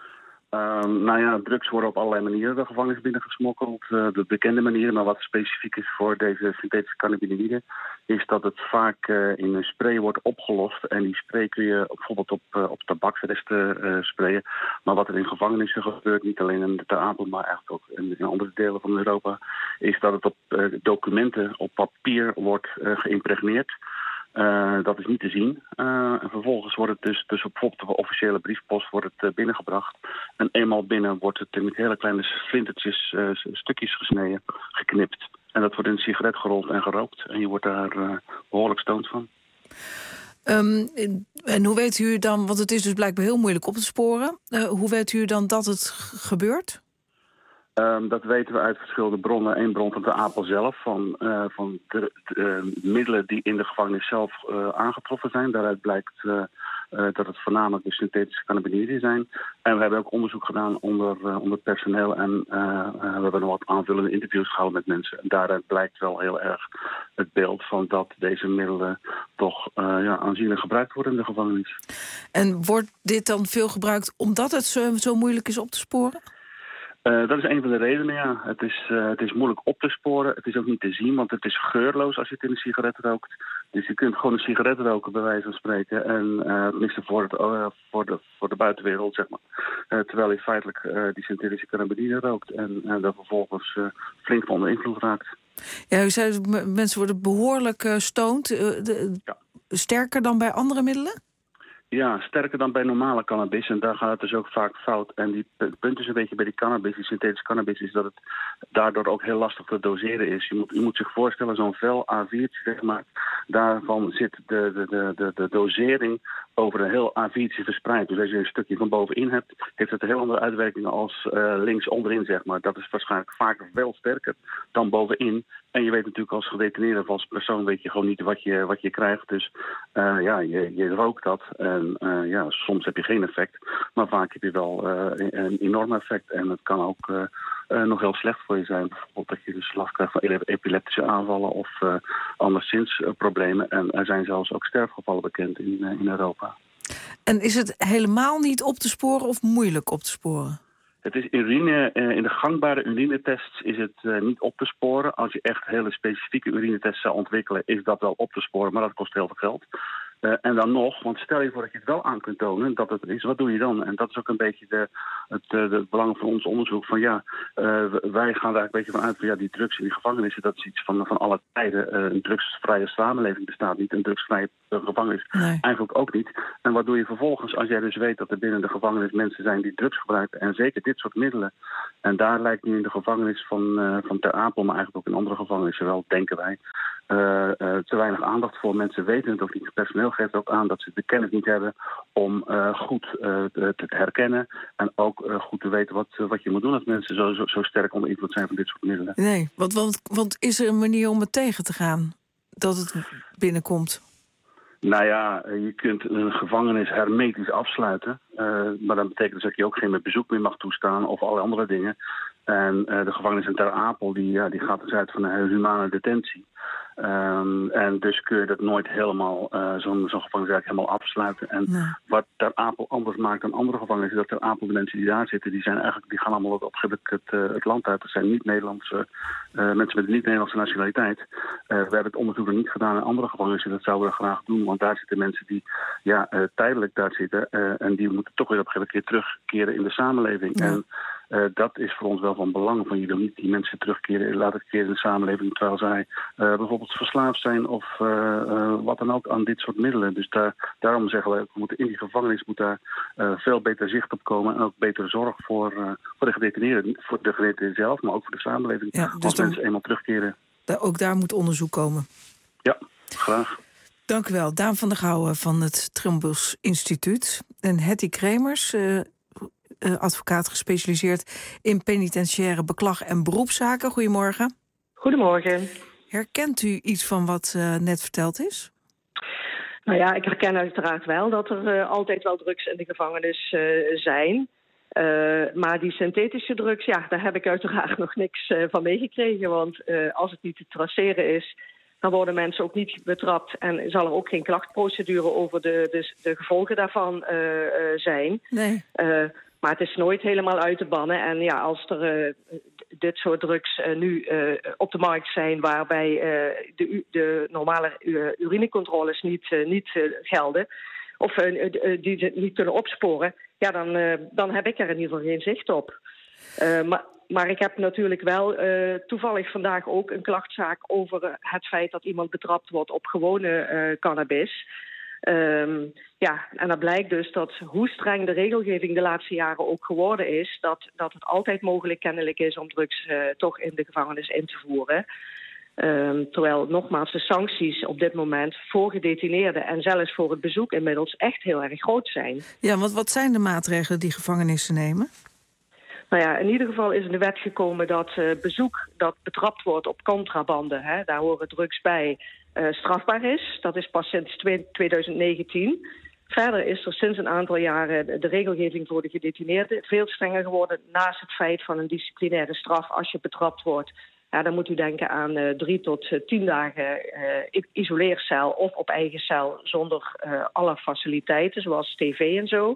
Drugs worden op allerlei manieren de gevangenis binnengesmokkeld. De bekende manier, maar wat specifiek is voor deze synthetische cannabinoïden, is dat het vaak in een spray wordt opgelost. En die spray kun je bijvoorbeeld op tabaksresten sprayen. Maar wat er in gevangenissen gebeurt, niet alleen in de Ter Apel, maar eigenlijk ook in andere delen van Europa, is dat het op documenten, op papier wordt geïmpregneerd. Dat is niet te zien. En vervolgens wordt het dus bijvoorbeeld op de officiële briefpost wordt het binnengebracht. En eenmaal binnen wordt het met hele kleine flintertjes, stukjes gesneden, geknipt. En dat wordt in een sigaret gerold en gerookt. En je wordt daar behoorlijk stoned van. En hoe weet u dan, want het is dus blijkbaar heel moeilijk op te sporen. Hoe weet u dan dat het gebeurt? Dat weten we uit verschillende bronnen. Eén bron van de Apel zelf, van de middelen die in de gevangenis zelf aangetroffen zijn. Daaruit blijkt dat het voornamelijk de synthetische cannabinoïden zijn. En we hebben ook onderzoek gedaan onder personeel. En we hebben nog wat aanvullende interviews gehouden met mensen. En daaruit blijkt wel heel erg het beeld van dat deze middelen toch aanzienlijk gebruikt worden in de gevangenis. En wordt dit dan veel gebruikt omdat het zo moeilijk is op te sporen? Dat is een van de redenen, ja. Het is moeilijk op te sporen. Het is ook niet te zien, want het is geurloos als je het in een sigaret rookt. Dus je kunt gewoon een sigaret roken, bij wijze van spreken. En tenminste voor de buitenwereld, zeg maar. Terwijl je feitelijk die synthetische cannabinoïden rookt. En dan vervolgens flink onder invloed raakt. Ja, u zei mensen worden behoorlijk stoned. Sterker dan bij andere middelen? Ja, sterker dan bij normale cannabis. En daar gaat het dus ook vaak fout. En het punt is een beetje bij die cannabis, die synthetische cannabis, is dat het daardoor ook heel lastig te doseren is. Je moet zich voorstellen, zo'n vel A4'tje, zeg maar, daarvan zit de dosering over een heel A4'tje verspreid. Dus als je een stukje van bovenin hebt, heeft het een heel andere uitwerking als links onderin, zeg maar. Dat is waarschijnlijk vaker veel sterker dan bovenin. En je weet natuurlijk als gedetineerde of als persoon weet je gewoon niet wat je krijgt. Dus je rookt dat. En soms heb je geen effect. Maar vaak heb je wel een enorm effect. En het kan ook nog heel slecht voor je zijn. Bijvoorbeeld dat je dus last krijgt van epileptische aanvallen of anderszins problemen. En er zijn zelfs ook sterfgevallen bekend in Europa. En is het helemaal niet op te sporen of moeilijk op te sporen? Het is urine, in de gangbare urinetests is het niet op te sporen. Als je echt hele specifieke urinetests zou ontwikkelen, is dat wel op te sporen, maar dat kost heel veel geld. En dan nog, want stel je voor dat je het wel aan kunt tonen dat het is, wat doe je dan? En dat is ook een beetje het belang van ons onderzoek. Van wij gaan daar een beetje van uit van die drugs in die gevangenissen, dat is iets van alle tijden. Een drugsvrije samenleving bestaat niet, een drugsvrije gevangenis eigenlijk ook niet. En wat doe je vervolgens als jij dus weet dat er binnen de gevangenis mensen zijn die drugs gebruiken en zeker dit soort middelen. En daar lijkt nu in de gevangenis van Ter Apel, maar eigenlijk ook in andere gevangenissen wel, denken wij, te weinig aandacht voor. Mensen weten het ook niet. Het personeel geeft ook aan dat ze de kennis niet hebben om goed te herkennen en ook goed te weten wat je moet doen als mensen zo sterk onder invloed zijn van dit soort middelen. Nee, want is er een manier om het tegen te gaan? Dat het binnenkomt? Nou ja, je kunt een gevangenis hermetisch afsluiten. Maar dat betekent dus dat je ook geen bezoek meer mag toestaan of alle andere dingen. En de gevangenis in Ter Apel die gaat dus uit van een humane detentie. En dus kun je dat nooit helemaal, zo'n gevangenis helemaal afsluiten. En wat Ter Apel anders maakt dan andere gevangenissen, dat Ter Apel de mensen die daar zitten, die gaan allemaal op het land uit. Dat zijn niet-Nederlandse mensen met een niet-Nederlandse nationaliteit. We hebben het onderzoek nog niet gedaan in andere gevangenissen. Dat zouden we graag doen, want daar zitten mensen die tijdelijk daar zitten. En die moeten toch weer op een gegeven keer terugkeren in de samenleving. Ja. En dat is voor ons wel van belang. Van je wil niet die mensen laten keren in de samenleving terwijl zij bijvoorbeeld verslaafd zijn of wat dan ook aan dit soort middelen. Dus daarom zeggen we in die gevangenis moet daar veel beter zicht op komen en ook betere zorg voor de gedetineerden. Voor de gedetineerden zelf, maar ook voor de samenleving. Ja, dus als mensen eenmaal terugkeren. Ook daar moet onderzoek komen. Ja, graag. Dank u wel. Daan van der Gouwen van het Trimbos Instituut. En Hetty Kremers, advocaat gespecialiseerd in penitentiaire beklag en beroepszaken. Goedemorgen. Goedemorgen. Herkent u iets van wat net verteld is? Nou ja, ik herken uiteraard wel dat er altijd wel drugs in de gevangenis zijn. Maar die synthetische drugs, daar heb ik uiteraard nog niks van meegekregen. Want als het niet te traceren is, dan worden mensen ook niet betrapt. En zal er ook geen klachtprocedure over de gevolgen daarvan zijn. Nee. Maar het is nooit helemaal uit te bannen. En als er dit soort drugs nu op de markt zijn waarbij de normale urinecontroles niet gelden, of die niet kunnen opsporen, dan heb ik er in ieder geval geen zicht op. Maar ik heb natuurlijk wel toevallig vandaag ook een klachtzaak over het feit dat iemand betrapt wordt op gewone cannabis. En dan blijkt dus dat hoe streng de regelgeving de laatste jaren ook geworden is, dat het altijd mogelijk kennelijk is om drugs toch in de gevangenis in te voeren. Terwijl nogmaals de sancties op dit moment voor gedetineerden en zelfs voor het bezoek inmiddels echt heel erg groot zijn. Ja, want wat zijn de maatregelen die gevangenissen nemen? Nou ja, in ieder geval is in de wet gekomen dat bezoek dat betrapt wordt op contrabande, daar horen drugs bij, strafbaar is. Dat is pas sinds 2019. Verder is er sinds een aantal jaren de regelgeving voor de gedetineerden veel strenger geworden. Naast het feit van een disciplinaire straf als je betrapt wordt. Dan moet u denken aan 3 tot 10 dagen isoleercel of op eigen cel zonder alle faciliteiten zoals tv en zo.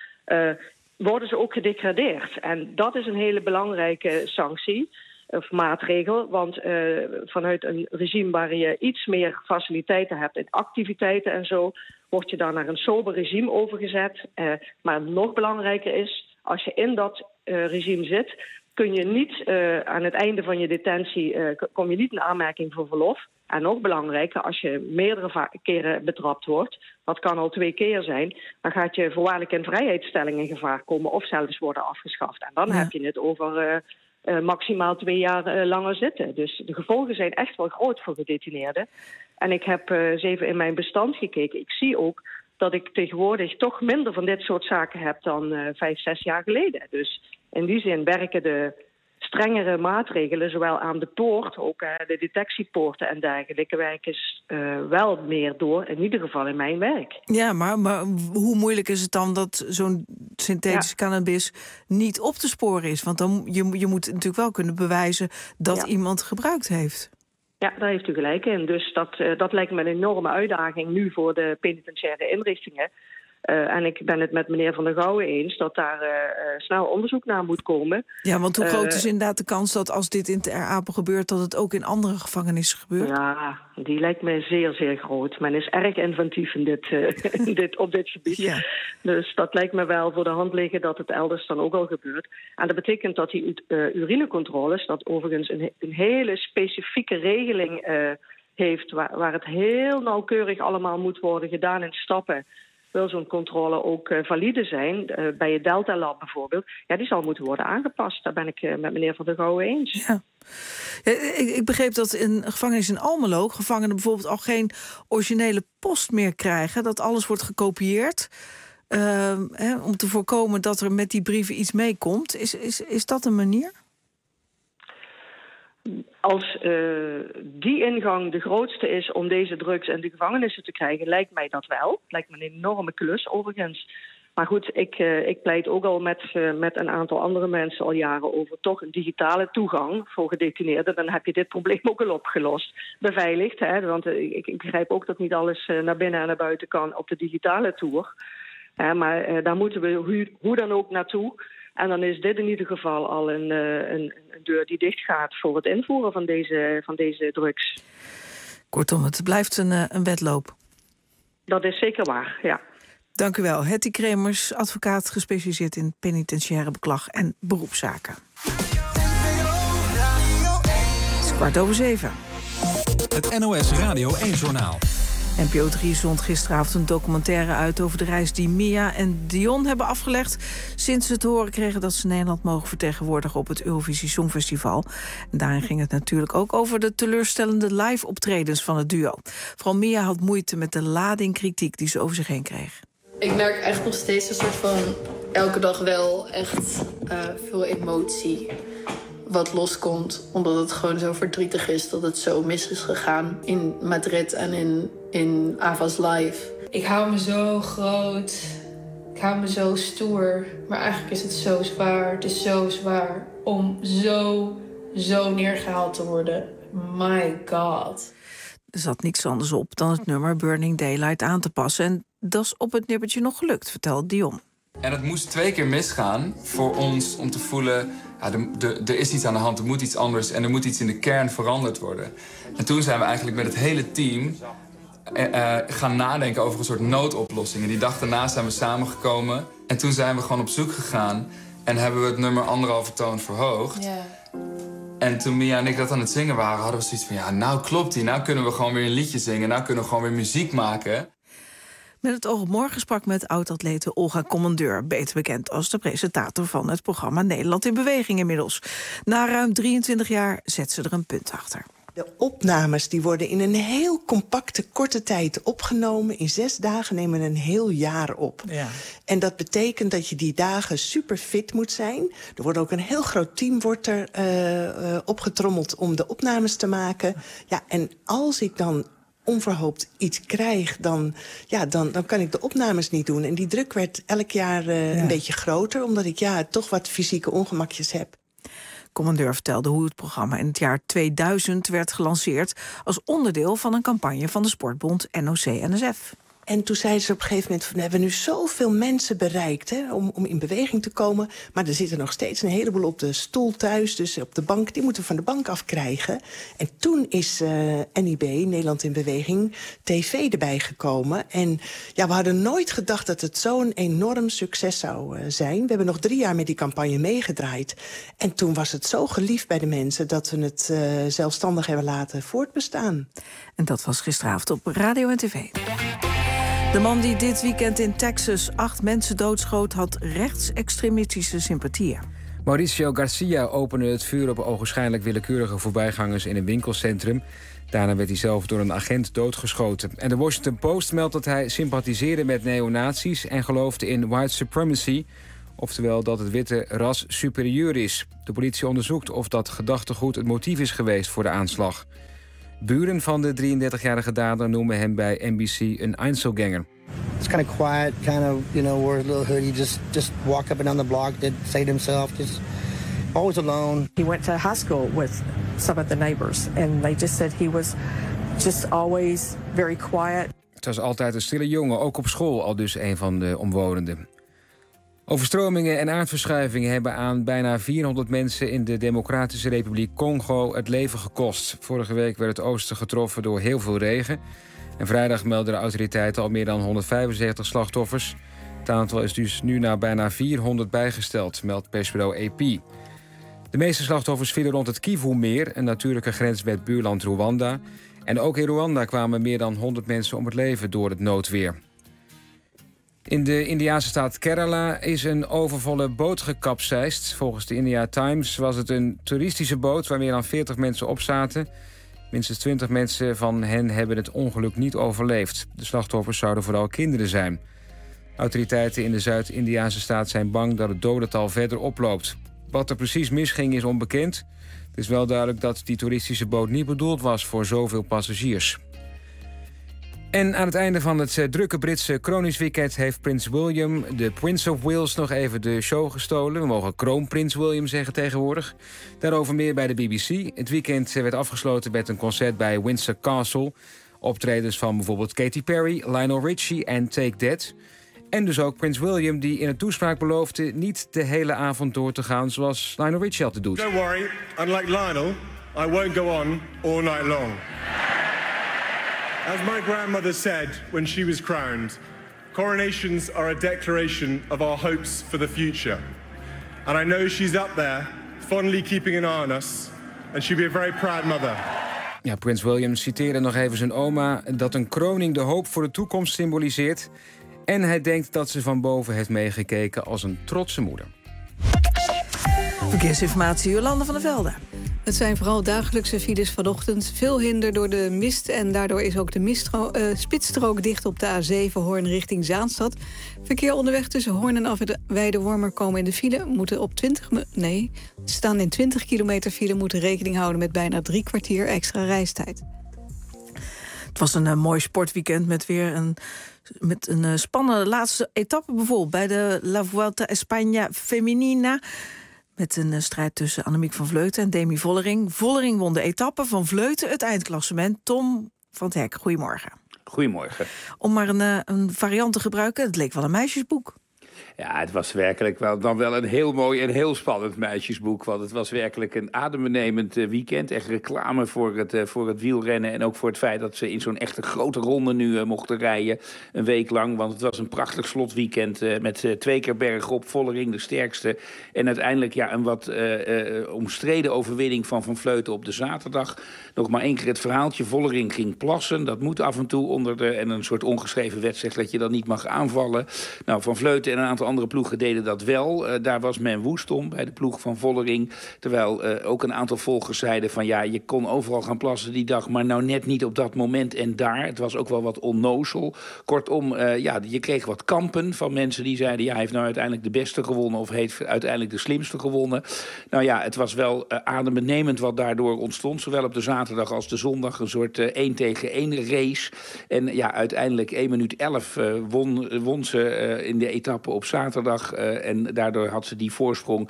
Worden ze ook gedegradeerd. En dat is een hele belangrijke sanctie of maatregel. Want vanuit een regime waar je iets meer faciliteiten hebt in activiteiten en zo, word je dan naar een sober regime overgezet. Maar nog belangrijker is, als je in dat regime zit, kun je niet aan het einde van je detentie kom je niet in aanmerking voor verlof. En nog belangrijker, als je meerdere keren betrapt wordt, dat kan al 2 keer zijn, dan gaat je voorwaardelijk in vrijheidstelling in gevaar komen of zelfs worden afgeschaft. En dan heb je het over maximaal 2 jaar langer zitten. Dus de gevolgen zijn echt wel groot voor gedetineerden. En ik heb eens even in mijn bestand gekeken. Ik zie ook dat ik tegenwoordig toch minder van dit soort zaken heb dan 5, 6 jaar geleden. Dus in die zin werken de strengere maatregelen, zowel aan de poort, ook de detectiepoorten en dergelijke, werken wel meer door, in ieder geval in mijn werk. Ja, maar hoe moeilijk is het dan dat zo'n synthetische cannabis niet op te sporen is? Want dan je moet natuurlijk wel kunnen bewijzen dat iemand gebruikt heeft. Ja, daar heeft u gelijk in. Dus dat lijkt me een enorme uitdaging nu voor de penitentiaire inrichtingen. En ik ben het met meneer Van der Gouwen eens dat daar snel onderzoek naar moet komen. Ja, want hoe groot is inderdaad de kans dat als dit in Ter Apel gebeurt, dat het ook in andere gevangenissen gebeurt? Ja, die lijkt me zeer, zeer groot. Men is erg inventief op dit gebied. Ja. Dus dat lijkt me wel voor de hand liggen dat het elders dan ook al gebeurt. En dat betekent dat die urinecontroles, dat overigens een hele specifieke regeling heeft, waar het heel nauwkeurig allemaal moet worden gedaan in stappen, wil zo'n controle ook valide zijn, bij het Delta Lab bijvoorbeeld, die zal moeten worden aangepast. Daar ben ik met meneer Van der Gouwen eens. Ja. Ik begreep dat in gevangenis in Almelo gevangenen bijvoorbeeld al geen originele post meer krijgen, dat alles wordt gekopieerd, om te voorkomen dat er met die brieven iets meekomt. Is dat een manier? Als die ingang de grootste is om deze drugs in de gevangenissen te krijgen, lijkt mij dat wel. Lijkt me een enorme klus overigens. Maar goed, ik pleit ook al met een aantal andere mensen al jaren over toch een digitale toegang voor gedetineerden. Dan heb je dit probleem ook al opgelost. Beveiligd, hè? Want ik begrijp ook dat niet alles naar binnen en naar buiten kan op de digitale toer. Maar daar moeten we hoe dan ook naartoe. En dan is dit in ieder geval al een deur die dicht gaat voor het invoeren van deze drugs. Kortom, het blijft een wedloop. Dat is zeker waar, ja. Dank u wel. Hetty Kremers, advocaat gespecialiseerd in penitentiaire beklag en beroepszaken. 7:15. Het NOS Radio 1-journaal. NPO 3 zond gisteravond een documentaire uit over de reis die Mia en Dion hebben afgelegd sinds ze te horen kregen dat ze Nederland mogen vertegenwoordigen op het Eurovisie Songfestival. En daarin ging het natuurlijk ook over de teleurstellende live-optredens van het duo. Vooral Mia had moeite met de lading kritiek die ze over zich heen kreeg. Ik merk echt nog steeds een soort van elke dag wel echt veel emotie wat loskomt. Omdat het gewoon zo verdrietig is dat het zo mis is gegaan in Madrid en in Ava's Live. Ik hou me zo groot. Ik hou me zo stoer. Maar eigenlijk is het zo zwaar. Het is zo zwaar om zo neergehaald te worden. My God. Er zat niks anders op dan het nummer Burning Daylight aan te passen. En dat is op het nippertje nog gelukt, vertelt Dion. En het moest 2 keer misgaan voor ons om te voelen, ja, er is iets aan de hand, er moet iets anders en er moet iets in de kern veranderd worden. En toen zijn we eigenlijk met het hele team gaan nadenken over een soort noodoplossing. En die dag daarna zijn we samengekomen en toen zijn we gewoon op zoek gegaan en hebben we het nummer 1,5 toon verhoogd. Yeah. En toen Mia en ik dat aan het zingen waren, hadden we zoiets van, ja, nou klopt die, nou kunnen we gewoon weer een liedje zingen, nou kunnen we gewoon weer muziek maken. Met het oog op morgen sprak met oud-atlete Olga Commandeur, beter bekend als de presentator van het programma Nederland in Beweging inmiddels. Na ruim 23 jaar zet ze er een punt achter. De opnames die worden in een heel compacte, korte tijd opgenomen. In 6 dagen nemen een heel jaar op. Ja. En dat betekent dat je die dagen super fit moet zijn. Er wordt ook een heel groot team opgetrommeld om de opnames te maken. Ja, en als ik dan onverhoopt iets krijg, dan kan ik de opnames niet doen. En die druk werd elk jaar een beetje groter, omdat ik toch wat fysieke ongemakjes heb. Commandeur vertelde hoe het programma in het jaar 2000 werd gelanceerd als onderdeel van een campagne van de sportbond NOC-NSF. En toen zeiden ze op een gegeven moment, we hebben nu zoveel mensen bereikt om in beweging te komen. Maar er zitten nog steeds een heleboel op de stoel thuis, dus op de bank. Die moeten we van de bank afkrijgen. En toen is NIB, Nederland in Beweging, TV erbij gekomen. En ja, we hadden nooit gedacht dat het zo'n enorm succes zou zijn. We hebben nog 3 jaar met die campagne meegedraaid. En toen was het zo geliefd bij de mensen dat we het zelfstandig hebben laten voortbestaan. En dat was gisteravond op radio en tv. De man die dit weekend in Texas 8 mensen doodschoot had rechtsextremistische sympathieën. Mauricio Garcia opende het vuur op ogenschijnlijk willekeurige voorbijgangers in een winkelcentrum. Daarna werd hij zelf door een agent doodgeschoten. En de Washington Post meldt dat hij sympathiseerde met neonazies en geloofde in white supremacy, oftewel dat het witte ras superieur is. De politie onderzoekt of dat gedachtegoed het motief is geweest voor de aanslag. Buren van de 33-jarige dader noemen hem bij NBC een Einzelganger. It's kind of quiet, kind of, wore a little hoodie, just walk up and down the block, didn't say to himself, just always alone. He went to high school with some of the neighbors and they just said he was just always very quiet. Het was altijd een stille jongen, ook op school, al dus een van de omwonenden. Overstromingen en aardverschuivingen hebben aan bijna 400 mensen in de Democratische Republiek Congo het leven gekost. Vorige week werd het oosten getroffen door heel veel regen. En vrijdag meldden de autoriteiten al meer dan 175 slachtoffers. Het aantal is dus nu naar bijna 400 bijgesteld, meldt persbureau AP. De meeste slachtoffers vielen rond het Kivu-meer, een natuurlijke grens met buurland Rwanda. En ook in Rwanda kwamen meer dan 100 mensen om het leven door het noodweer. In de Indiase staat Kerala is een overvolle boot gekapseist. Volgens de India Times was het een toeristische boot waar meer dan 40 mensen op zaten. Minstens 20 mensen van hen hebben het ongeluk niet overleefd. De slachtoffers zouden vooral kinderen zijn. Autoriteiten in de Zuid-Indiase staat zijn bang dat het dodental verder oploopt. Wat er precies misging is onbekend. is wel duidelijk dat die toeristische boot niet bedoeld was voor zoveel passagiers. En aan het einde van het drukke Britse kroningsweekend heeft prins William, de Prince of Wales, nog even de show gestolen. We mogen kroonprins William zeggen tegenwoordig. Daarover meer bij de BBC. Het weekend werd afgesloten met een concert bij Windsor Castle. Optredens van bijvoorbeeld Katy Perry, Lionel Richie en Take That. En dus ook prins William, die in een toespraak beloofde niet de hele avond door te gaan zoals Lionel Richie altijd doet. Don't worry, unlike Lionel, I won't go on all night long. As my grandmother said when she was crowned, coronations are a declaration of our hopes for the future. And I know she's up there, fondly keeping an eye on us, and she'll be a very proud mother. Ja, prins William citeerde nog even zijn oma dat een kroning de hoop voor de toekomst symboliseert. En hij denkt dat ze van boven heeft meegekeken als een trotse moeder. Verkeersinformatie, Jolanda van der Velde. Het zijn vooral dagelijkse files vanochtend. Veel hinder door de mist en daardoor is ook de spitsstrook dicht op de A7 Hoorn richting Zaanstad. Verkeer onderweg tussen Hoorn en Afweide-Wormer komen in de file. Moeten op staan in 20 kilometer file, moeten rekening houden met bijna 3 kwartier extra reistijd. Het was een mooi sportweekend met weer een spannende laatste etappe bijvoorbeeld bij de La Vuelta España Femenina. Met een strijd tussen Annemiek van Vleuten en Demi Vollering. Vollering won de etappe, van Vleuten het eindklassement. Tom van het Hek, goedemorgen. Goedemorgen. Om maar een variant te gebruiken, het leek wel een meisjesboek. Ja, het was werkelijk wel een heel mooi en heel spannend meisjesboek. Want het was werkelijk een adembenemend weekend. Echt reclame voor het wielrennen. En ook voor het feit dat ze in zo'n echte grote ronde nu mochten rijden. Een week lang. Want het was een prachtig slotweekend met 2 keer bergop. Vollering de sterkste. En uiteindelijk een wat omstreden overwinning van Van Vleuten op de zaterdag. Nog maar 1 keer het verhaaltje. Vollering ging plassen. Dat moet af en toe en een soort ongeschreven wet zegt dat je dan niet mag aanvallen. Nou, Van Vleuten en een aantal andere ploegen deden dat wel. Daar was men woest om bij de ploeg van Vollering. Terwijl ook een aantal volgers zeiden van je kon overal gaan plassen die dag, maar nou net niet op dat moment en daar. Het was ook wel wat onnozel. Kortom, je kreeg wat kampen van mensen die zeiden hij heeft nou uiteindelijk de beste gewonnen of heeft uiteindelijk de slimste gewonnen. Nou ja, het was wel adembenemend wat daardoor ontstond. Zowel op de zaterdag als de zondag een soort 1 tegen 1 race. En uiteindelijk 1 minuut 11 won ze in de etappe op zaterdag. En daardoor had ze die voorsprong.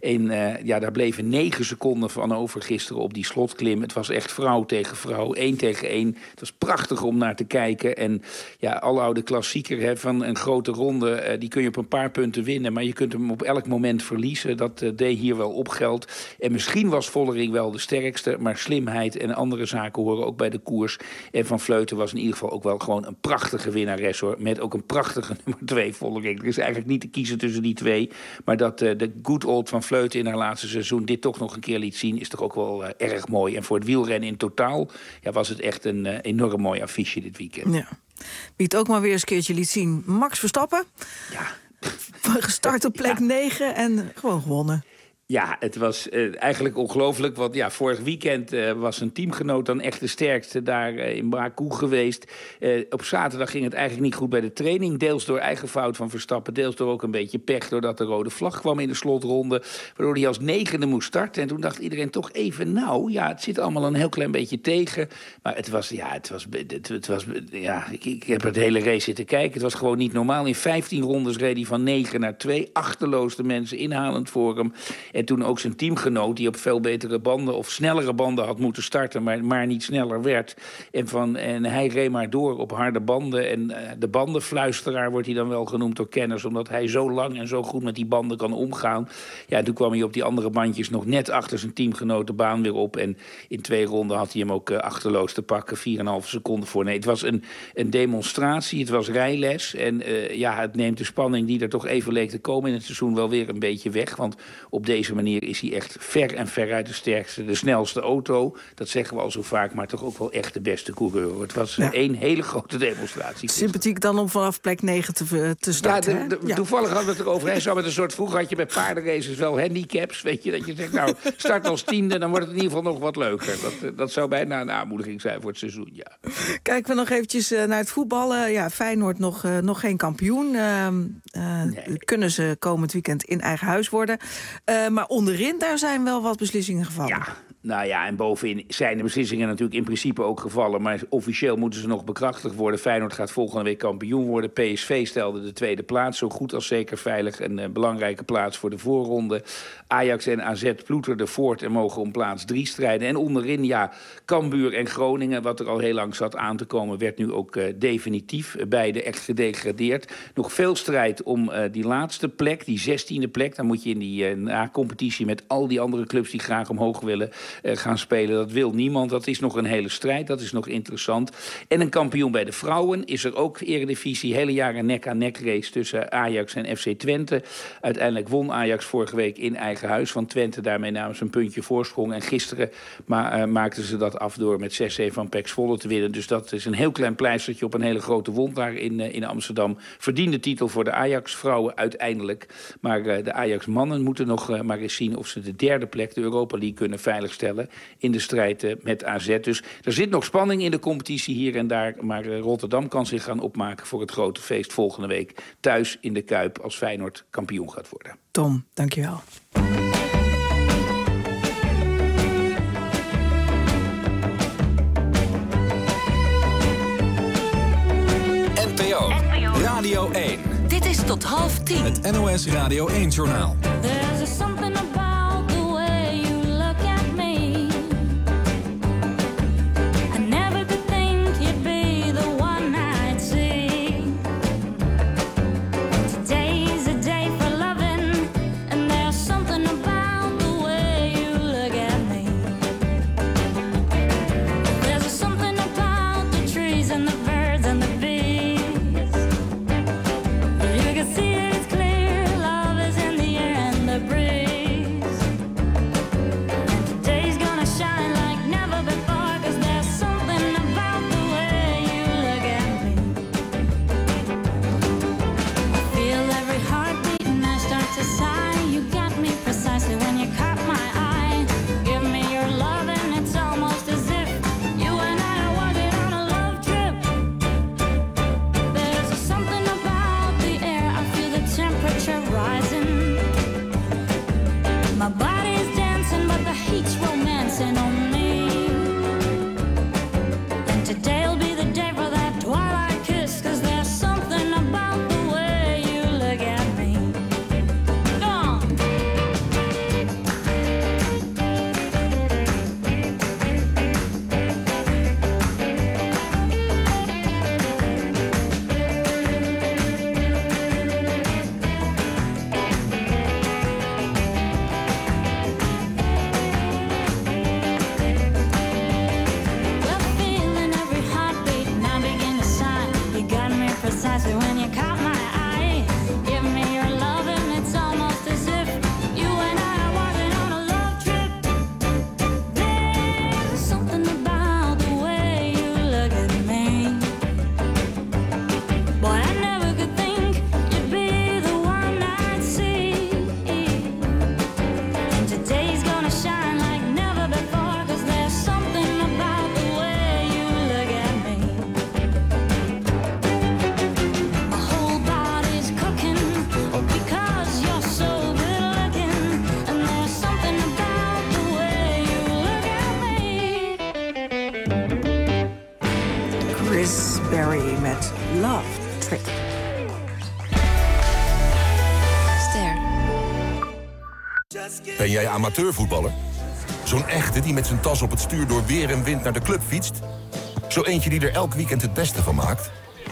Daar bleven 9 seconden van over gisteren op die slotklim. Het was echt vrouw tegen vrouw, 1 tegen 1. Het was prachtig om naar te kijken. En aloude klassieker van een grote ronde, die kun je op een paar punten winnen. Maar je kunt hem op elk moment verliezen. Dat deed hier wel op geld. En misschien was Vollering wel de sterkste. Maar slimheid en andere zaken horen ook bij de koers. En Van Vleuten was in ieder geval ook wel gewoon een prachtige winnares, hoor. Met ook een prachtige nummer 2 Vollering. Er is eigenlijk niet te kiezen tussen die twee. Maar dat de good old Van Vleuten in haar laatste seizoen dit toch nog een keer liet zien, is toch ook wel erg mooi. En voor het wielrennen in totaal was het echt een enorm mooi affiche dit weekend. Ja. Wie het ook maar weer eens een keertje liet zien, Max Verstappen. Ja. Gestart op plek 9 en gewoon gewonnen. Ja, het was eigenlijk ongelooflijk. Want vorig weekend was een teamgenoot dan echt de sterkste daar in Baku geweest. Op zaterdag ging het eigenlijk niet goed bij de training. Deels door eigen fout van Verstappen. Deels door ook een beetje pech doordat de rode vlag kwam in de slotronde. Waardoor hij als 9e moest starten. En toen dacht iedereen toch even het zit allemaal een heel klein beetje tegen. Maar ik heb het hele race zitten kijken. Het was gewoon niet normaal. In 15 rondes reed hij van 9 naar 2. Achterloos de mensen inhalend voor hem. En toen ook zijn teamgenoot, die op veel betere banden of snellere banden had moeten starten, maar niet sneller werd. En hij reed maar door op harde banden. En de bandenfluisteraar wordt hij dan wel genoemd door kenners, omdat hij zo lang en zo goed met die banden kan omgaan. Ja, toen kwam hij op die andere bandjes nog net achter zijn teamgenoot de baan weer op. En in 2 ronden had hij hem ook achterloos te pakken, 4,5 seconden voor. Nee, het was een demonstratie, het was rijles. En het neemt de spanning die er toch even leek te komen in het seizoen wel weer een beetje weg. Want op deze manier is hij echt ver en veruit de sterkste, de snelste auto. Dat zeggen we al zo vaak, maar toch ook wel echt de beste coureur. Het was één hele grote demonstratie. Sympathiek dan om vanaf plek 9 te starten. Toevallig hadden we het erover. Hij zou met een soort, vroeger had je bij paardenraces wel handicaps, weet je, dat je zegt, start als 10e, dan wordt het in ieder geval nog wat leuker. Dat zou bijna een aanmoediging zijn voor het seizoen, ja. Kijken we nog eventjes naar het voetballen. Feyenoord nog geen kampioen. Kunnen ze komend weekend in eigen huis worden. Maar onderin, daar zijn wel wat beslissingen gevallen. Nou ja, en bovenin zijn de beslissingen natuurlijk in principe ook gevallen. Maar officieel moeten ze nog bekrachtigd worden. Feyenoord gaat volgende week kampioen worden. PSV stelde de tweede plaats. Zo goed als zeker veilig een belangrijke plaats voor de voorronde. Ajax en AZ ploeterden voort en mogen om plaats 3 strijden. En onderin, ja, Cambuur en Groningen, wat er al heel lang zat aan te komen, werd nu ook definitief. Beide echt gedegradeerd. Nog veel strijd om die laatste plek, die 16e plek. Dan moet je in die na-competitie met al die andere clubs die graag omhoog willen gaan spelen. Dat wil niemand. Dat is nog een hele strijd. Dat is nog interessant. En een kampioen bij de vrouwen is er ook Eredivisie. Hele jaren nek-aan-nek race tussen Ajax en FC Twente. Uiteindelijk won Ajax vorige week in eigen huis van Twente. Daarmee namen ze een puntje voorsprong. En gisteren maakten ze dat af door met 6-1 van PEC Zwolle te winnen. Dus dat is een heel klein pleistertje op een hele grote wond daar in Amsterdam. Verdiende titel voor de Ajax-vrouwen uiteindelijk. Maar de Ajax-mannen moeten nog maar eens zien of ze de derde plek, de Europa League, kunnen veiligstellen in de strijd met AZ. Dus er zit nog spanning in de competitie hier en daar. Maar Rotterdam kan zich gaan opmaken voor het grote feest volgende week. Thuis in de Kuip als Feyenoord kampioen gaat worden. Tom, dankjewel. NPO Radio 1. Dit is tot 9:30. Het NOS Radio 1-journaal. Chris Berry met Love Trip. Ster. Ben jij amateurvoetballer? Zo'n echte die met zijn tas op het stuur door weer en wind naar de club fietst? Zo eentje die er elk weekend het beste van maakt?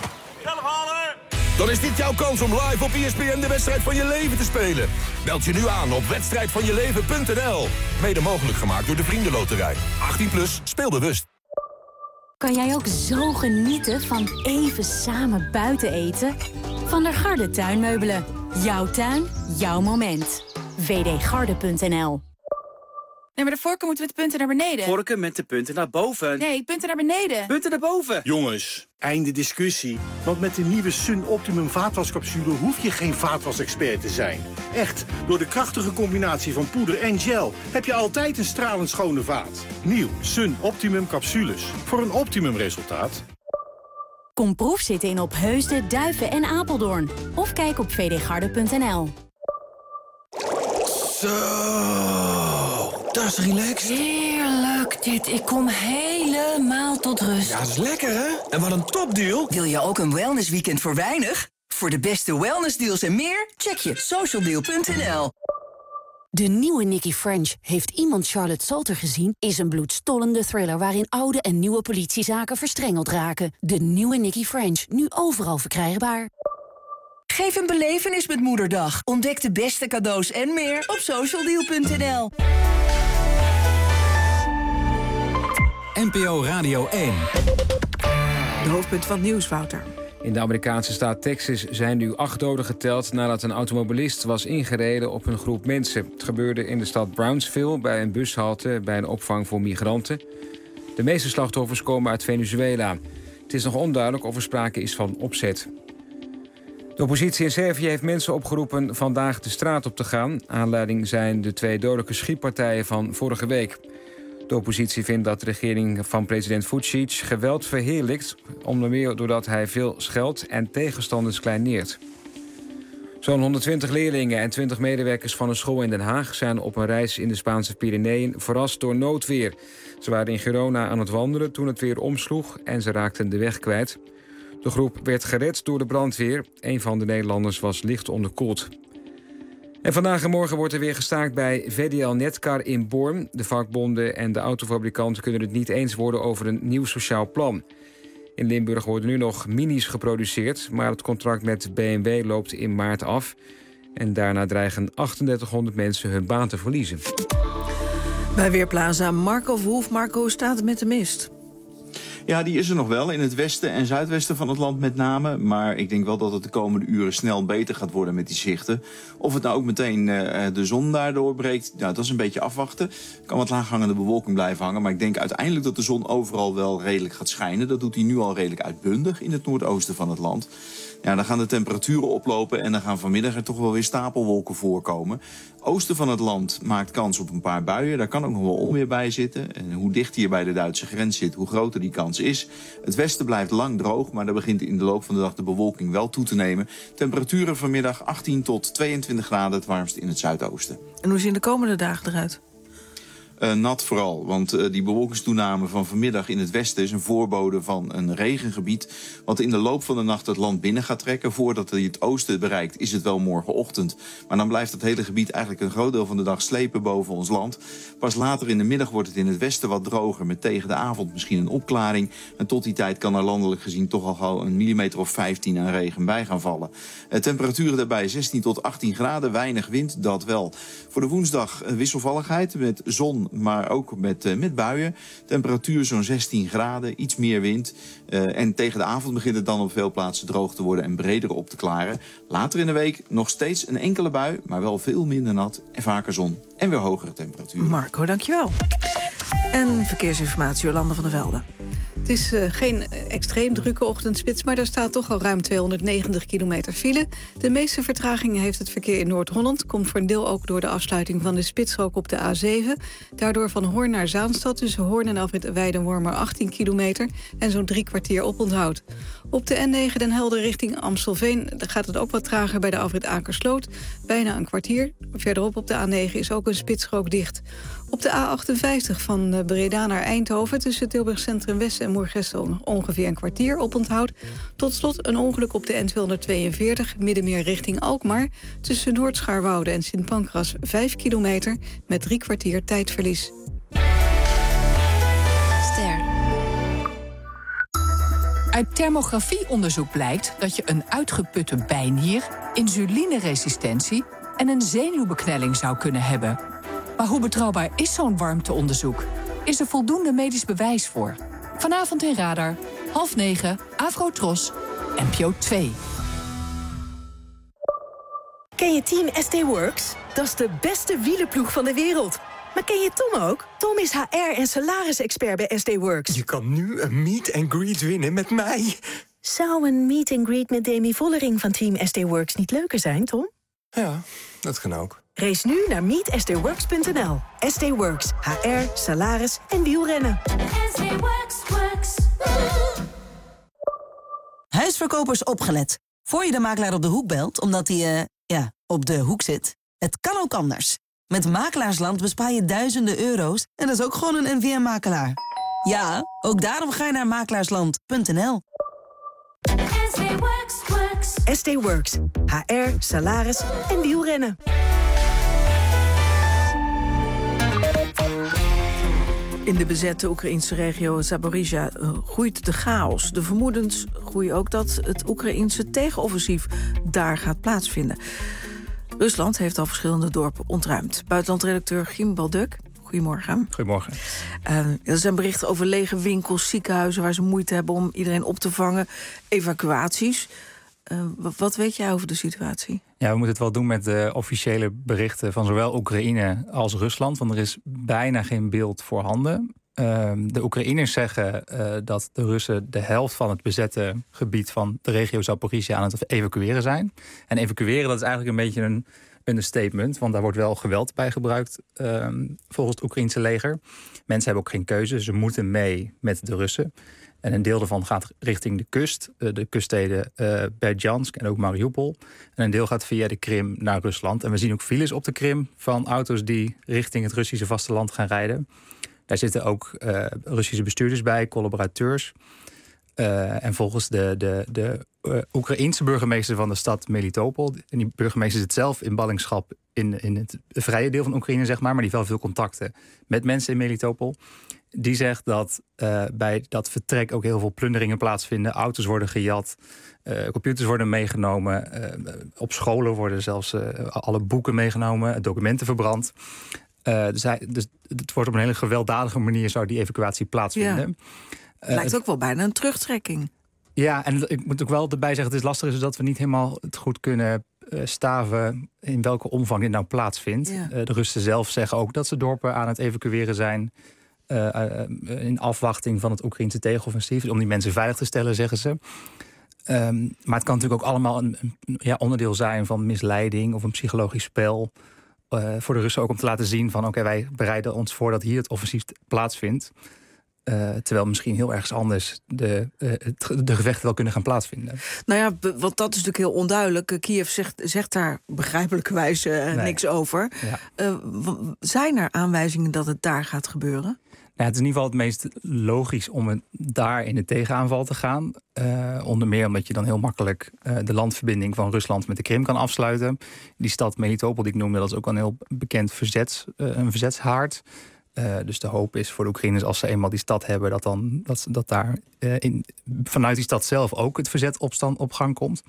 Dan is dit jouw kans om live op ESPN de wedstrijd van je leven te spelen. Meld je nu aan op wedstrijdvanjeleven.nl. Mede mogelijk gemaakt door de Vriendenloterij. 18+, speel bewust. Kan jij ook zo genieten van even samen buiten eten? Van der Garde tuinmeubelen. Jouw tuin, jouw moment. wdgarde.nl. Nee, maar de vorken moeten met de punten naar beneden. Vorken met de punten naar boven. Nee, punten naar beneden. Punten naar boven. Jongens, einde discussie. Want met de nieuwe Sun Optimum vaatwascapsule hoef je geen vaatwasexpert te zijn. Echt, door de krachtige combinatie van poeder en gel heb je altijd een stralend schone vaat. Nieuw Sun Optimum capsules. Voor een optimum resultaat. Kom proefzitten in Opheusden, Duiven en Apeldoorn. Of kijk op vdgarde.nl. Zo. Dat is relaxed. Heerlijk dit. Ik kom helemaal tot rust. Ja, dat is lekker, hè? En wat een topdeal. Wil je ook een wellnessweekend voor weinig? Voor de beste wellnessdeals en meer, check je socialdeal.nl. De nieuwe Nicky French, heeft iemand Charlotte Salter gezien, is een bloedstollende thriller waarin oude en nieuwe politiezaken verstrengeld raken. De nieuwe Nicky French, nu overal verkrijgbaar. Geef een belevenis met Moederdag. Ontdek de beste cadeaus en meer op socialdeal.nl. NPO Radio 1. De hoofdpunt van het nieuws, Wouter. In de Amerikaanse staat Texas zijn nu 8 doden geteld nadat een automobilist was ingereden op een groep mensen. Het gebeurde in de stad Brownsville bij een bushalte bij een opvang voor migranten. De meeste slachtoffers komen uit Venezuela. Het is nog onduidelijk of er sprake is van opzet. De oppositie in Servië heeft mensen opgeroepen vandaag de straat op te gaan. Aanleiding zijn de 2 dodelijke schietpartijen van vorige week. De oppositie vindt dat de regering van president Vučić geweld verheerlijkt, onder meer doordat hij veel scheldt en tegenstanders kleineert. Zo'n 120 leerlingen en 20 medewerkers van een school in Den Haag zijn op een reis in de Spaanse Pyreneeën verrast door noodweer. Ze waren in Girona aan het wandelen toen het weer omsloeg en ze raakten de weg kwijt. De groep werd gered door de brandweer. Een van de Nederlanders was licht onderkoeld. En vandaag en morgen wordt er weer gestaakt bij VDL Netcar in Born. De vakbonden en de autofabrikanten kunnen het niet eens worden over een nieuw sociaal plan. In Limburg worden nu nog minis geproduceerd, maar het contract met BMW loopt in maart af. En daarna dreigen 3800 mensen hun baan te verliezen. Bij Weerplaza Marco Verhoef. Marco, hoe staat het met de mist? Ja, die is er nog wel, in het westen en zuidwesten van het land met name. Maar ik denk wel dat het de komende uren snel beter gaat worden met die zichten. Of het nou ook meteen de zon daardoor breekt, nou, dat is een beetje afwachten. Er kan wat laaghangende bewolking blijven hangen. Maar ik denk uiteindelijk dat de zon overal wel redelijk gaat schijnen. Dat doet hij nu al redelijk uitbundig in het noordoosten van het land. Ja, dan gaan de temperaturen oplopen en dan gaan vanmiddag er toch wel weer stapelwolken voorkomen. Oosten van het land maakt kans op een paar buien. Daar kan ook nog wel onweer bij zitten. En hoe dicht hier bij de Duitse grens zit, hoe groter die kans is. Het westen blijft lang droog, maar daar begint in de loop van de dag de bewolking wel toe te nemen. Temperaturen vanmiddag 18 tot 22 graden, het warmst in het zuidoosten. En hoe zien de komende dagen eruit? Nat vooral, want die bewolkingstoename van vanmiddag in het westen is een voorbode van een regengebied wat in de loop van de nacht het land binnen gaat trekken. Voordat hij het oosten bereikt is het wel morgenochtend. Maar dan blijft het hele gebied eigenlijk een groot deel van de dag slepen boven ons land. Pas later in de middag wordt het in het westen wat droger met tegen de avond misschien een opklaring. En tot die tijd kan er landelijk gezien toch al gauw een millimeter of 15 aan regen bij gaan vallen. Temperaturen daarbij 16 tot 18 graden, weinig wind, dat wel. Voor de woensdag wisselvalligheid met zon, maar ook met buien. Temperatuur zo'n 16 graden, iets meer wind. En tegen de avond begint het dan op veel plaatsen droog te worden en breder op te klaren. Later in de week nog steeds een enkele bui, maar wel veel minder nat en vaker zon en weer hogere temperaturen. Marco, dankjewel. En verkeersinformatie, Jolanda van der Velde. Het is geen extreem drukke ochtendspits, maar er staat toch al ruim 290 kilometer file. De meeste vertragingen heeft het verkeer in Noord-Holland. Komt voor een deel ook door de afsluiting van de spitsstrook op de A7. Daardoor van Hoorn naar Zaanstad tussen Hoorn en afrit Weidenwormer 18 kilometer... en zo'n 3 kwartier oponthoud. Op de N9 Den Helder richting Amstelveen gaat het ook wat trager bij de afrit Akersloot. Bijna een kwartier. Verderop op de A9 is ook een spitsstrook dicht. Op de A58 van Breda naar Eindhoven tussen Tilburg Centrum West en Moergestel ongeveer een kwartier oponthoud. Tot slot een ongeluk op de N242 Middenmeer richting Alkmaar tussen Noord-Scharwoude en Sint Pancras 5 kilometer met 3 kwartier tijdverlies. Ster. Uit thermografieonderzoek blijkt dat je een uitgeputte bijnier, insulineresistentie en een zenuwbeknelling zou kunnen hebben. Maar hoe betrouwbaar is zo'n warmteonderzoek? Is er voldoende medisch bewijs voor? Vanavond in Radar, 20:30, Afro-Tros, NPO 2. Ken je Team SD Works? Dat is de beste wielerploeg van de wereld. Maar ken je Tom ook? Tom is HR- en salarisexpert bij SD Works. Je kan nu een meet and greet winnen met mij. Zou een meet and greet met Demi Vollering van Team SD Works niet leuker zijn, Tom? Ja, dat kan ook. Race nu naar meetsdworks.nl. SD Works, HR, salaris en wielrennen. Huisverkopers opgelet. Voor je de makelaar op de hoek belt, omdat hij, op de hoek zit. Het kan ook anders. Met Makelaarsland bespaar je duizenden euro's en dat is ook gewoon een NVM-makelaar. Ja, ook daarom ga je naar makelaarsland.nl. SD Works. HR, salaris en wielrennen. In de bezette Oekraïnse regio Zaporizhzhia groeit de chaos. De vermoedens groeien ook dat het Oekraïnse tegenoffensief daar gaat plaatsvinden. Rusland heeft al verschillende dorpen ontruimd. Buitenlandredacteur Giem Balduk, goedemorgen. Goedemorgen. Er zijn berichten over lege winkels, ziekenhuizen waar ze moeite hebben om iedereen op te vangen, evacuaties. Wat weet jij over de situatie? Ja, we moeten het wel doen met de officiële berichten van zowel Oekraïne als Rusland, want er is bijna geen beeld voorhanden. De Oekraïners zeggen dat de Russen de helft van het bezette gebied van de regio Zaporizhzhia aan het evacueren zijn. En evacueren, dat is eigenlijk een beetje een understatement, want daar wordt wel geweld bij gebruikt volgens het Oekraïnse leger. Mensen hebben ook geen keuze, ze moeten mee met de Russen. En een deel daarvan gaat richting de kust, de kuststeden Berdjansk en ook Mariupol. En een deel gaat via de Krim naar Rusland. En we zien ook files op de Krim van auto's die richting het Russische vasteland gaan rijden. Daar zitten ook Russische bestuurders bij, collaborateurs. En volgens de Oekraïense burgemeester van de stad Melitopol, en die burgemeester zit zelf in ballingschap in het vrije deel van Oekraïne, zeg maar die heeft wel veel contacten met mensen in Melitopol. Die zegt dat bij dat vertrek ook heel veel plunderingen plaatsvinden. Auto's worden gejat, computers worden meegenomen. Op scholen worden zelfs alle boeken meegenomen, documenten verbrand. Dus het wordt op een hele gewelddadige manier zou die evacuatie plaatsvinden. Het lijkt ook wel bijna een terugtrekking. Ja, en ik moet ook wel erbij zeggen, het is lastig is dat we niet helemaal het goed kunnen staven in welke omvang dit nou plaatsvindt. Ja. De Russen zelf zeggen ook dat ze dorpen aan het evacueren zijn in afwachting van het Oekraïnse tegenoffensief. Om die mensen veilig te stellen, zeggen ze. Maar het kan natuurlijk ook allemaal een onderdeel zijn van misleiding of een psychologisch spel. Voor de Russen ook om te laten zien van oké, wij bereiden ons voor dat hier het offensief plaatsvindt. Terwijl misschien heel ergens anders de gevechten wel kunnen gaan plaatsvinden. Nou ja, want dat is natuurlijk heel onduidelijk. Kiev zegt daar begrijpelijkerwijs niks over. Ja. Zijn er aanwijzingen dat het daar gaat gebeuren? Ja, het is in ieder geval het meest logisch om het daar in de tegenaanval te gaan. Onder meer omdat je dan heel makkelijk de landverbinding van Rusland met de Krim kan afsluiten. Die stad Melitopol die ik noemde, dat is ook een heel bekend een verzetshaard. Dus de hoop is voor de Oekraïners als ze eenmaal die stad hebben, dat daar vanuit die stad zelf ook het verzet op gang komt.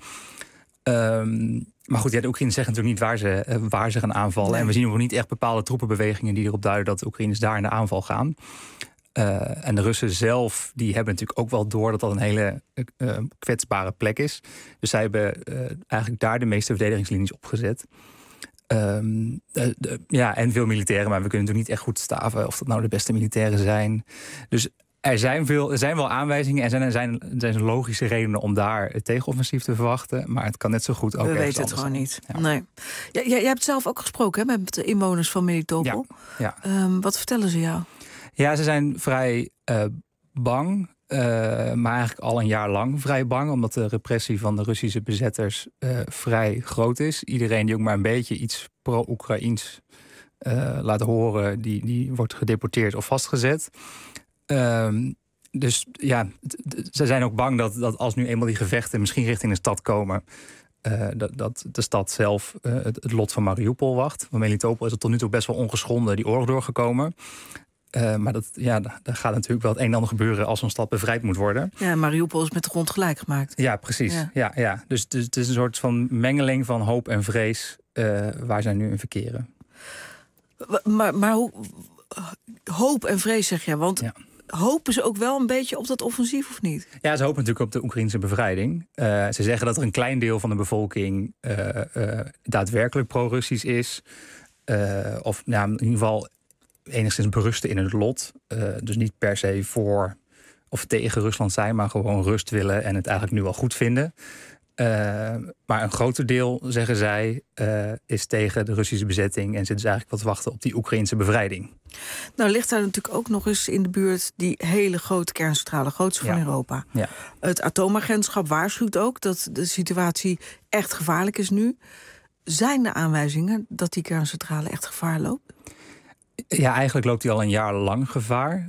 Maar goed, de Oekraïners zeggen natuurlijk niet waar ze gaan aanvallen. Nee. En we zien ook niet echt bepaalde troepenbewegingen die erop duiden dat de Oekraïners daar in de aanval gaan. En de Russen zelf, die hebben natuurlijk ook wel door dat een hele kwetsbare plek is. Dus zij hebben eigenlijk daar de meeste verdedigingslinies opgezet. En veel militairen, maar we kunnen natuurlijk niet echt goed staven of dat nou de beste militairen zijn. Dus er zijn wel aanwijzingen en er zijn logische redenen om daar het tegenoffensief te verwachten. Maar het kan net zo goed ook we weten het gewoon niet. Ja. Nee. Jij hebt zelf ook gesproken met de inwoners van Melitopol. Ja. Wat vertellen ze jou? Ja, ze zijn vrij bang. Maar eigenlijk al een jaar lang vrij bang, omdat de repressie van de Russische bezetters vrij groot is. Iedereen die ook maar een beetje iets pro-Oekraïens laat horen, die wordt gedeporteerd of vastgezet. Dus ja, ze zijn ook bang dat als nu eenmaal die gevechten misschien richting de stad komen, dat de stad zelf het lot van Mariupol wacht. Van Melitopol is het tot nu toe best wel ongeschonden die oorlog doorgekomen. Maar daar gaat natuurlijk wel het een en ander gebeuren als zo'n stad bevrijd moet worden. Ja, Mariupol is met de grond gelijk gemaakt. Ja, precies. Ja. Dus het is een soort van mengeling van hoop en vrees waar zij nu in verkeren. Maar hoe hoop en vrees zeg je? Want hopen ze ook wel een beetje op dat offensief of niet? Ja, ze hopen natuurlijk op de Oekraïnse bevrijding. Ze zeggen dat er een klein deel van de bevolking daadwerkelijk pro-Russisch is. Of in ieder geval enigszins berusten in het lot. Dus niet per se voor of tegen Rusland zijn, maar gewoon rust willen en het eigenlijk nu al goed vinden. Maar een groter deel, zeggen zij, is tegen de Russische bezetting en zit dus eigenlijk wat te wachten op die Oekraïnse bevrijding. Nou ligt daar natuurlijk ook nog eens in de buurt die hele grote kerncentrale, grootste van Europa. Ja. Het atoomagentschap waarschuwt ook dat de situatie echt gevaarlijk is nu. Zijn er aanwijzingen dat die kerncentrale echt gevaar loopt? Ja, eigenlijk loopt hij al een jaar lang gevaar.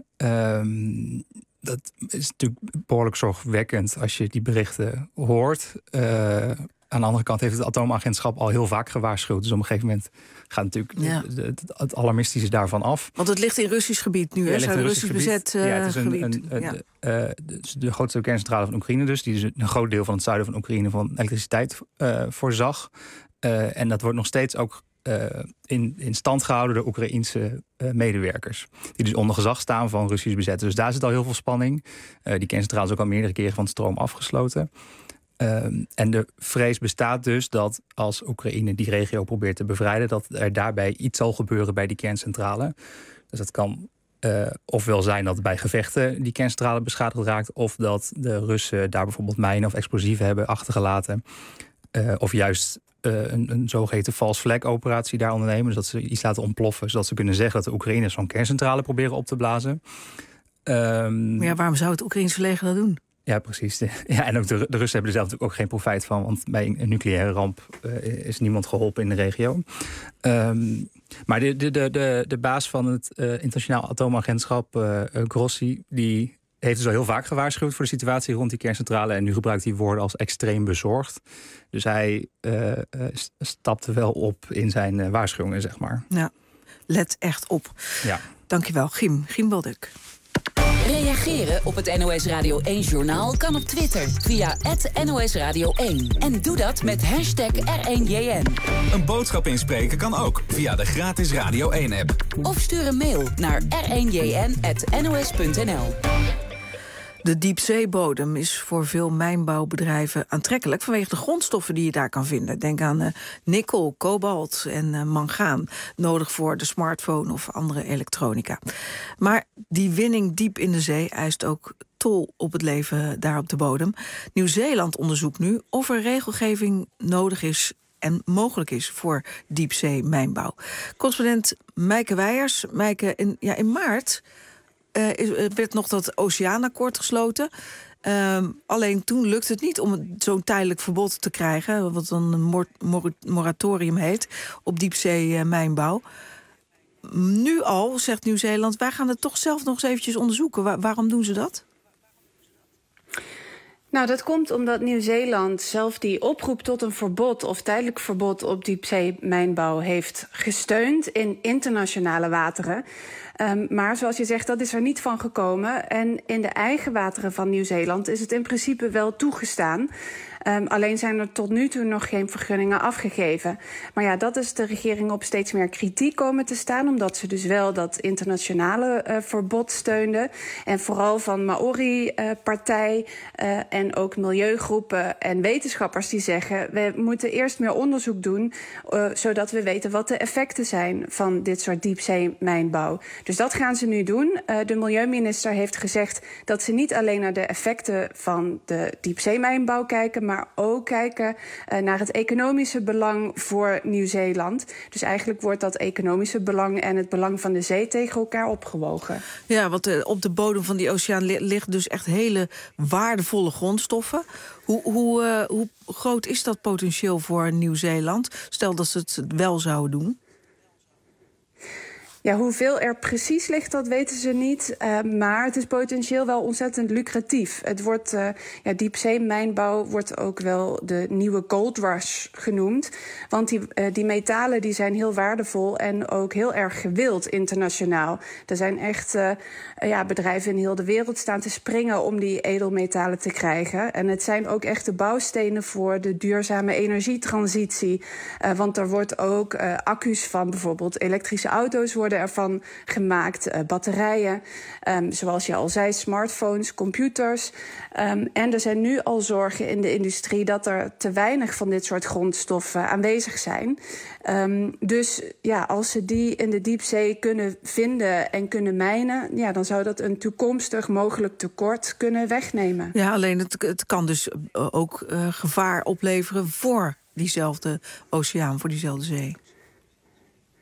Dat is natuurlijk behoorlijk zorgwekkend als je die berichten hoort. Aan de andere kant heeft het atoomagentschap al heel vaak gewaarschuwd. Dus op een gegeven moment gaat natuurlijk het alarmistische daarvan af. Want het ligt in Russisch gebied nu, hè? Ja, Een Russisch bezet het is gebied. de grootste kerncentrale van Oekraïne dus. Die dus een groot deel van het zuiden van Oekraïne van elektriciteit voorzag. En dat wordt nog steeds ook in stand gehouden door Oekraïense medewerkers. Die dus onder gezag staan van Russisch bezetters. Dus daar zit al heel veel spanning. Die kerncentrale is ook al meerdere keren van stroom afgesloten. En de vrees bestaat dus dat als Oekraïne die regio probeert te bevrijden, dat er daarbij iets zal gebeuren bij die kerncentrale. Dus dat kan ofwel zijn dat bij gevechten die kerncentrale beschadigd raakt, of dat de Russen daar bijvoorbeeld mijnen of explosieven hebben achtergelaten. Of juist een zogeheten false flag operatie daar ondernemen. Dus dat ze iets laten ontploffen, zodat ze kunnen zeggen dat de Oekraïners zo'n kerncentrale proberen op te blazen. Maar ja, waarom zou het Oekraïnse leger dat doen? Ja, precies. Ja, en ook de Russen hebben er zelf natuurlijk ook geen profijt van, want bij een nucleaire ramp is niemand geholpen in de regio. Maar de baas van het internationaal atoomagentschap, Grossi, die heeft dus al heel vaak gewaarschuwd voor de situatie rond die kerncentrale. En nu gebruikt hij woorden als extreem bezorgd. Dus hij stapte wel op in zijn waarschuwingen, zeg maar. Ja, let echt op. Ja. Dankjewel, Giem Walduk. Reageren op het NOS Radio 1-journaal kan op Twitter via @NOS Radio 1. En doe dat met hashtag R1JN. Een boodschap inspreken kan ook via de gratis Radio 1-app. Of stuur een mail naar r1jn@nos.nl. De diepzeebodem is voor veel mijnbouwbedrijven aantrekkelijk vanwege de grondstoffen die je daar kan vinden. Denk aan nikkel, kobalt en mangaan, nodig voor de smartphone of andere elektronica. Maar die winning diep in de zee eist ook tol op het leven daar op de bodem. Nieuw-Zeeland onderzoekt nu of er regelgeving nodig is en mogelijk is voor diepzeemijnbouw. Correspondent Mijke Weijers. Mijke, in maart werd nog dat Oceaanakkoord gesloten. Alleen toen lukte het niet om zo'n tijdelijk verbod te krijgen, wat dan een moratorium heet, op diepzeemijnbouw. Nu al, zegt Nieuw-Zeeland, wij gaan het toch zelf nog eens eventjes onderzoeken. Waarom doen ze dat? Nou, dat komt omdat Nieuw-Zeeland zelf die oproep tot een verbod of tijdelijk verbod op diepzeemijnbouw heeft gesteund in internationale wateren. Maar zoals je zegt, dat is er niet van gekomen. En in de eigen wateren van Nieuw-Zeeland is het in principe wel toegestaan. Alleen zijn er tot nu toe nog geen vergunningen afgegeven. Maar ja, dat is de regering op steeds meer kritiek komen te staan, omdat ze dus wel dat internationale verbod steunden. En vooral van Maori-partij en ook milieugroepen en wetenschappers die zeggen, we moeten eerst meer onderzoek doen, zodat we weten wat de effecten zijn van dit soort diepzeemijnbouw. Dus dat gaan ze nu doen. De milieuminister heeft gezegd dat ze niet alleen naar de effecten van de diepzeemijnbouw kijken, maar ook kijken naar het economische belang voor Nieuw-Zeeland. Dus eigenlijk wordt dat economische belang en het belang van de zee tegen elkaar opgewogen. Ja, want op de bodem van die oceaan liggen dus echt hele waardevolle grondstoffen. Hoe groot is dat potentieel voor Nieuw-Zeeland? Stel dat ze het wel zouden doen. Ja, hoeveel er precies ligt, dat weten ze niet. Maar het is potentieel wel ontzettend lucratief. Het wordt, diepzeemijnbouw wordt ook wel de nieuwe gold rush genoemd. Want die metalen die zijn heel waardevol en ook heel erg gewild internationaal. Er zijn echt bedrijven in heel de wereld staan te springen om die edelmetalen te krijgen. En het zijn ook echt de bouwstenen voor de duurzame energietransitie. Want er wordt ook accu's van bijvoorbeeld elektrische auto's worden ervan gemaakt, batterijen, zoals je al zei, smartphones, computers. En er zijn nu al zorgen in de industrie dat er te weinig van dit soort grondstoffen aanwezig zijn. Dus ja, als ze die in de diepzee kunnen vinden en kunnen mijnen, ja, dan zou dat een toekomstig mogelijk tekort kunnen wegnemen. Ja, alleen het kan dus ook gevaar opleveren voor diezelfde oceaan, voor diezelfde zee.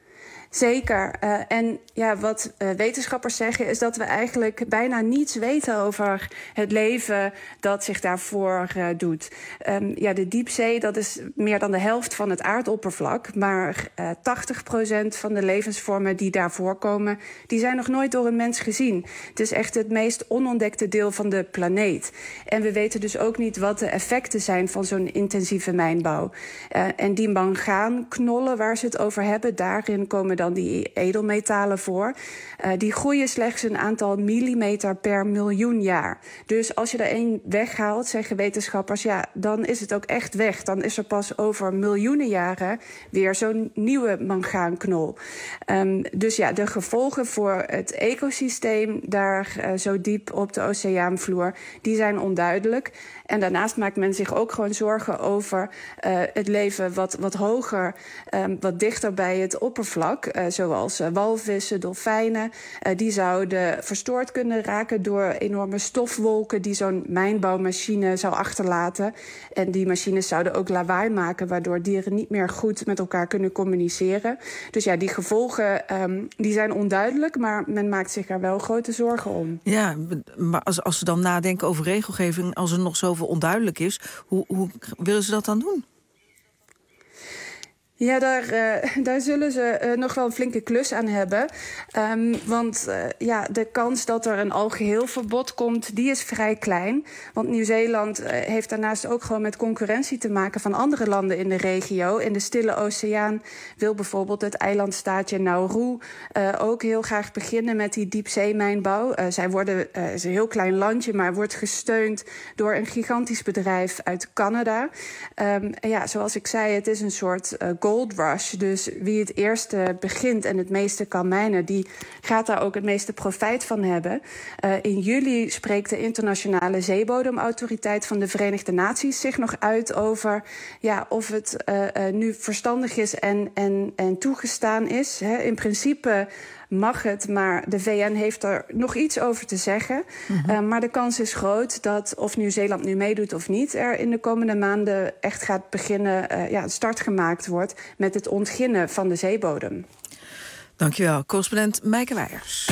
Zeker. En ja, wat wetenschappers zeggen is dat we eigenlijk bijna niets weten over het leven dat zich daarvoor doet. De diepzee, dat is meer dan de helft van het aardoppervlak. Maar 80% van de levensvormen die daar voorkomen, die zijn nog nooit door een mens gezien. Het is echt het meest onontdekte deel van de planeet. En we weten dus ook niet wat de effecten zijn van zo'n intensieve mijnbouw. En die mangaanknollen waar ze het over hebben, daarin komen dan die edelmetalen voor. Die groeien slechts een aantal millimeter per miljoen jaar. Dus als je er één weghaalt, zeggen wetenschappers, ja, dan is het ook echt weg. Dan is er pas over miljoenen jaren weer zo'n nieuwe mangaanknol. Dus ja, de gevolgen voor het ecosysteem daar zo diep op de oceaanvloer, die zijn onduidelijk. En daarnaast maakt men zich ook gewoon zorgen over het leven wat hoger, wat dichter bij het oppervlak. Zoals walvissen, dolfijnen. Die zouden verstoord kunnen raken door enorme stofwolken die zo'n mijnbouwmachine zou achterlaten. En die machines zouden ook lawaai maken, waardoor dieren niet meer goed met elkaar kunnen communiceren. Dus ja, die gevolgen die zijn onduidelijk, maar men maakt zich er wel grote zorgen om. Ja, maar als ze dan nadenken over regelgeving, als er nog zoveel onduidelijk is, hoe willen ze dat dan doen? Ja, daar zullen ze nog wel een flinke klus aan hebben. Want de kans dat er een algeheel verbod komt, die is vrij klein. Want Nieuw-Zeeland heeft daarnaast ook gewoon met concurrentie te maken van andere landen in de regio. In de Stille Oceaan wil bijvoorbeeld het eilandstaatje Nauru ook heel graag beginnen met die diepzeemijnbouw. Het is een heel klein landje, maar wordt gesteund door een gigantisch bedrijf uit Canada. Zoals ik zei, het is een soort gold rush. Dus wie het eerste begint en het meeste kan mijnen, die gaat daar ook het meeste profijt van hebben. In juli spreekt de Internationale Zeebodemautoriteit van de Verenigde Naties zich nog uit over of het nu verstandig is en toegestaan is. In principe mag het, maar de VN heeft er nog iets over te zeggen. Maar de kans is groot dat, of Nieuw-Zeeland nu meedoet of niet, er in de komende maanden echt gaat beginnen, start gemaakt wordt met het ontginnen van de zeebodem. Dankjewel, correspondent Meike Weijers.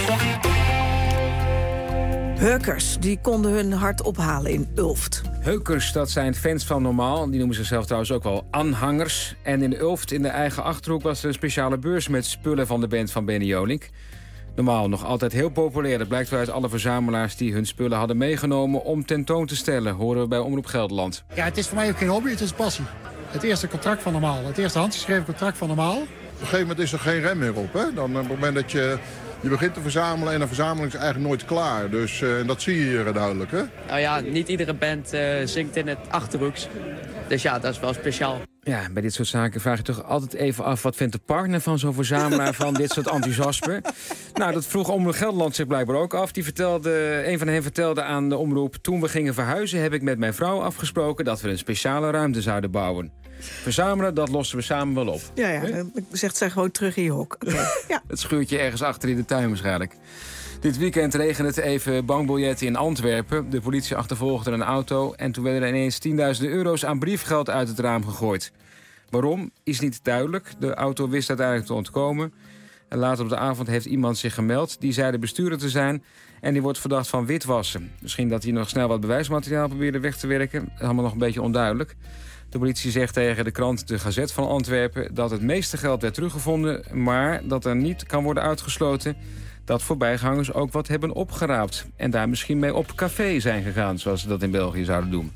Heukers, die konden hun hart ophalen in Ulft. Heukers, dat zijn fans van Normaal. Die noemen zichzelf trouwens ook wel aanhangers. En in Ulft, in de eigen Achterhoek, was er een speciale beurs met spullen van de band van Benny Jolink. Normaal nog altijd heel populair. Dat blijkt wel uit alle verzamelaars die hun spullen hadden meegenomen om tentoon te stellen, horen we bij Omroep Gelderland. Ja, het is voor mij ook geen hobby, het is passie. Het eerste contract van Normaal, het eerste handgeschreven contract van Normaal. Op een gegeven moment is er geen rem meer op. Hè? Dan op het moment dat je begint te verzamelen en een verzameling is eigenlijk nooit klaar. Dus dat zie je hier duidelijk. Hè? Nou ja, niet iedere band zingt in het Achterhoeks. Dus ja, dat is wel speciaal. Ja, bij dit soort zaken vraag je toch altijd even af, wat vindt de partner van zo'n verzamelaar van dit soort enthousiasme? Nou, dat vroeg Omroep Gelderland zich blijkbaar ook af. Een van hen vertelde aan de omroep: toen we gingen verhuizen heb ik met mijn vrouw afgesproken dat we een speciale ruimte zouden bouwen. Verzamelen, dat lossen we samen wel op. Ja, zegt zij gewoon terug in je hok. Okay. Ja. Het schuurtje ergens achter in de tuin waarschijnlijk. Dit weekend regende het even bankbiljetten in Antwerpen. De politie achtervolgde een auto en toen werden er ineens 10.000 euro's aan briefgeld uit het raam gegooid. Waarom, is niet duidelijk. De auto wist uiteindelijk te ontkomen. En later op de avond heeft iemand zich gemeld. Die zei de bestuurder te zijn en die wordt verdacht van witwassen. Misschien dat hij nog snel wat bewijsmateriaal probeerde weg te werken. Allemaal nog een beetje onduidelijk. De politie zegt tegen de krant De Gazet van Antwerpen dat het meeste geld werd teruggevonden, maar dat er niet kan worden uitgesloten dat voorbijgangers ook wat hebben opgeraapt en daar misschien mee op café zijn gegaan, zoals ze dat in België zouden doen.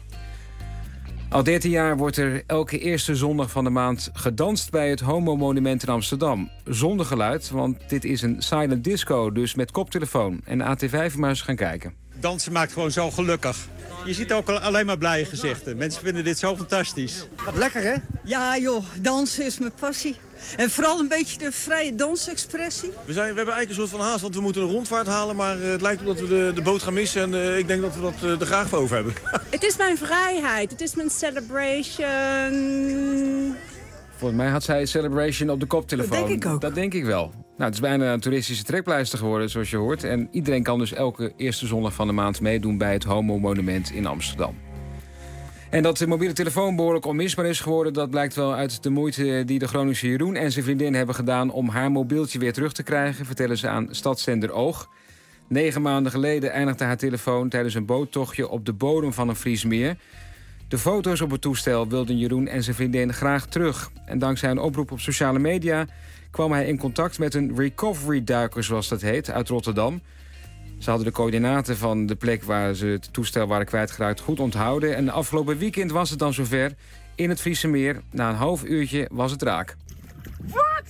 Al 13 jaar wordt er elke eerste zondag van de maand gedanst bij het Homo-monument in Amsterdam. Zonder geluid, want dit is een silent disco, dus met koptelefoon. En AT5 maar eens gaan kijken. Dansen maakt gewoon zo gelukkig. Je ziet ook alleen maar blije gezichten. Mensen vinden dit zo fantastisch. Wat lekker, hè? Ja, joh. Dansen is mijn passie. En vooral een beetje de vrije dansexpressie. We hebben eigenlijk een soort van haast, want we moeten een rondvaart halen. Maar het lijkt op dat we de boot gaan missen. En ik denk dat we dat er graag voor over hebben. Het is mijn vrijheid. Het is mijn celebration. Volgens mij had zij Celebration op de koptelefoon. Dat denk ik ook. Dat denk ik wel. Nou, het is bijna een toeristische trekpleister geworden, zoals je hoort. En iedereen kan dus elke eerste zondag van de maand meedoen bij het Homo-monument in Amsterdam. En dat de mobiele telefoon behoorlijk onmisbaar is geworden... dat blijkt wel uit de moeite die de Groningse Jeroen en zijn vriendin hebben gedaan... om haar mobieltje weer terug te krijgen, vertellen ze aan Stadszender Oog. 9 maanden geleden eindigde haar telefoon tijdens een boottochtje op de bodem van een Fries meer. De foto's op het toestel wilden Jeroen en zijn vriendin graag terug. En dankzij een oproep op sociale media kwam hij in contact met een recovery-duiker, zoals dat heet, uit Rotterdam. Ze hadden de coördinaten van de plek waar ze het toestel waren kwijtgeraakt goed onthouden. En afgelopen weekend was het dan zover in het Friese meer. Na een half uurtje was het raak. Wat?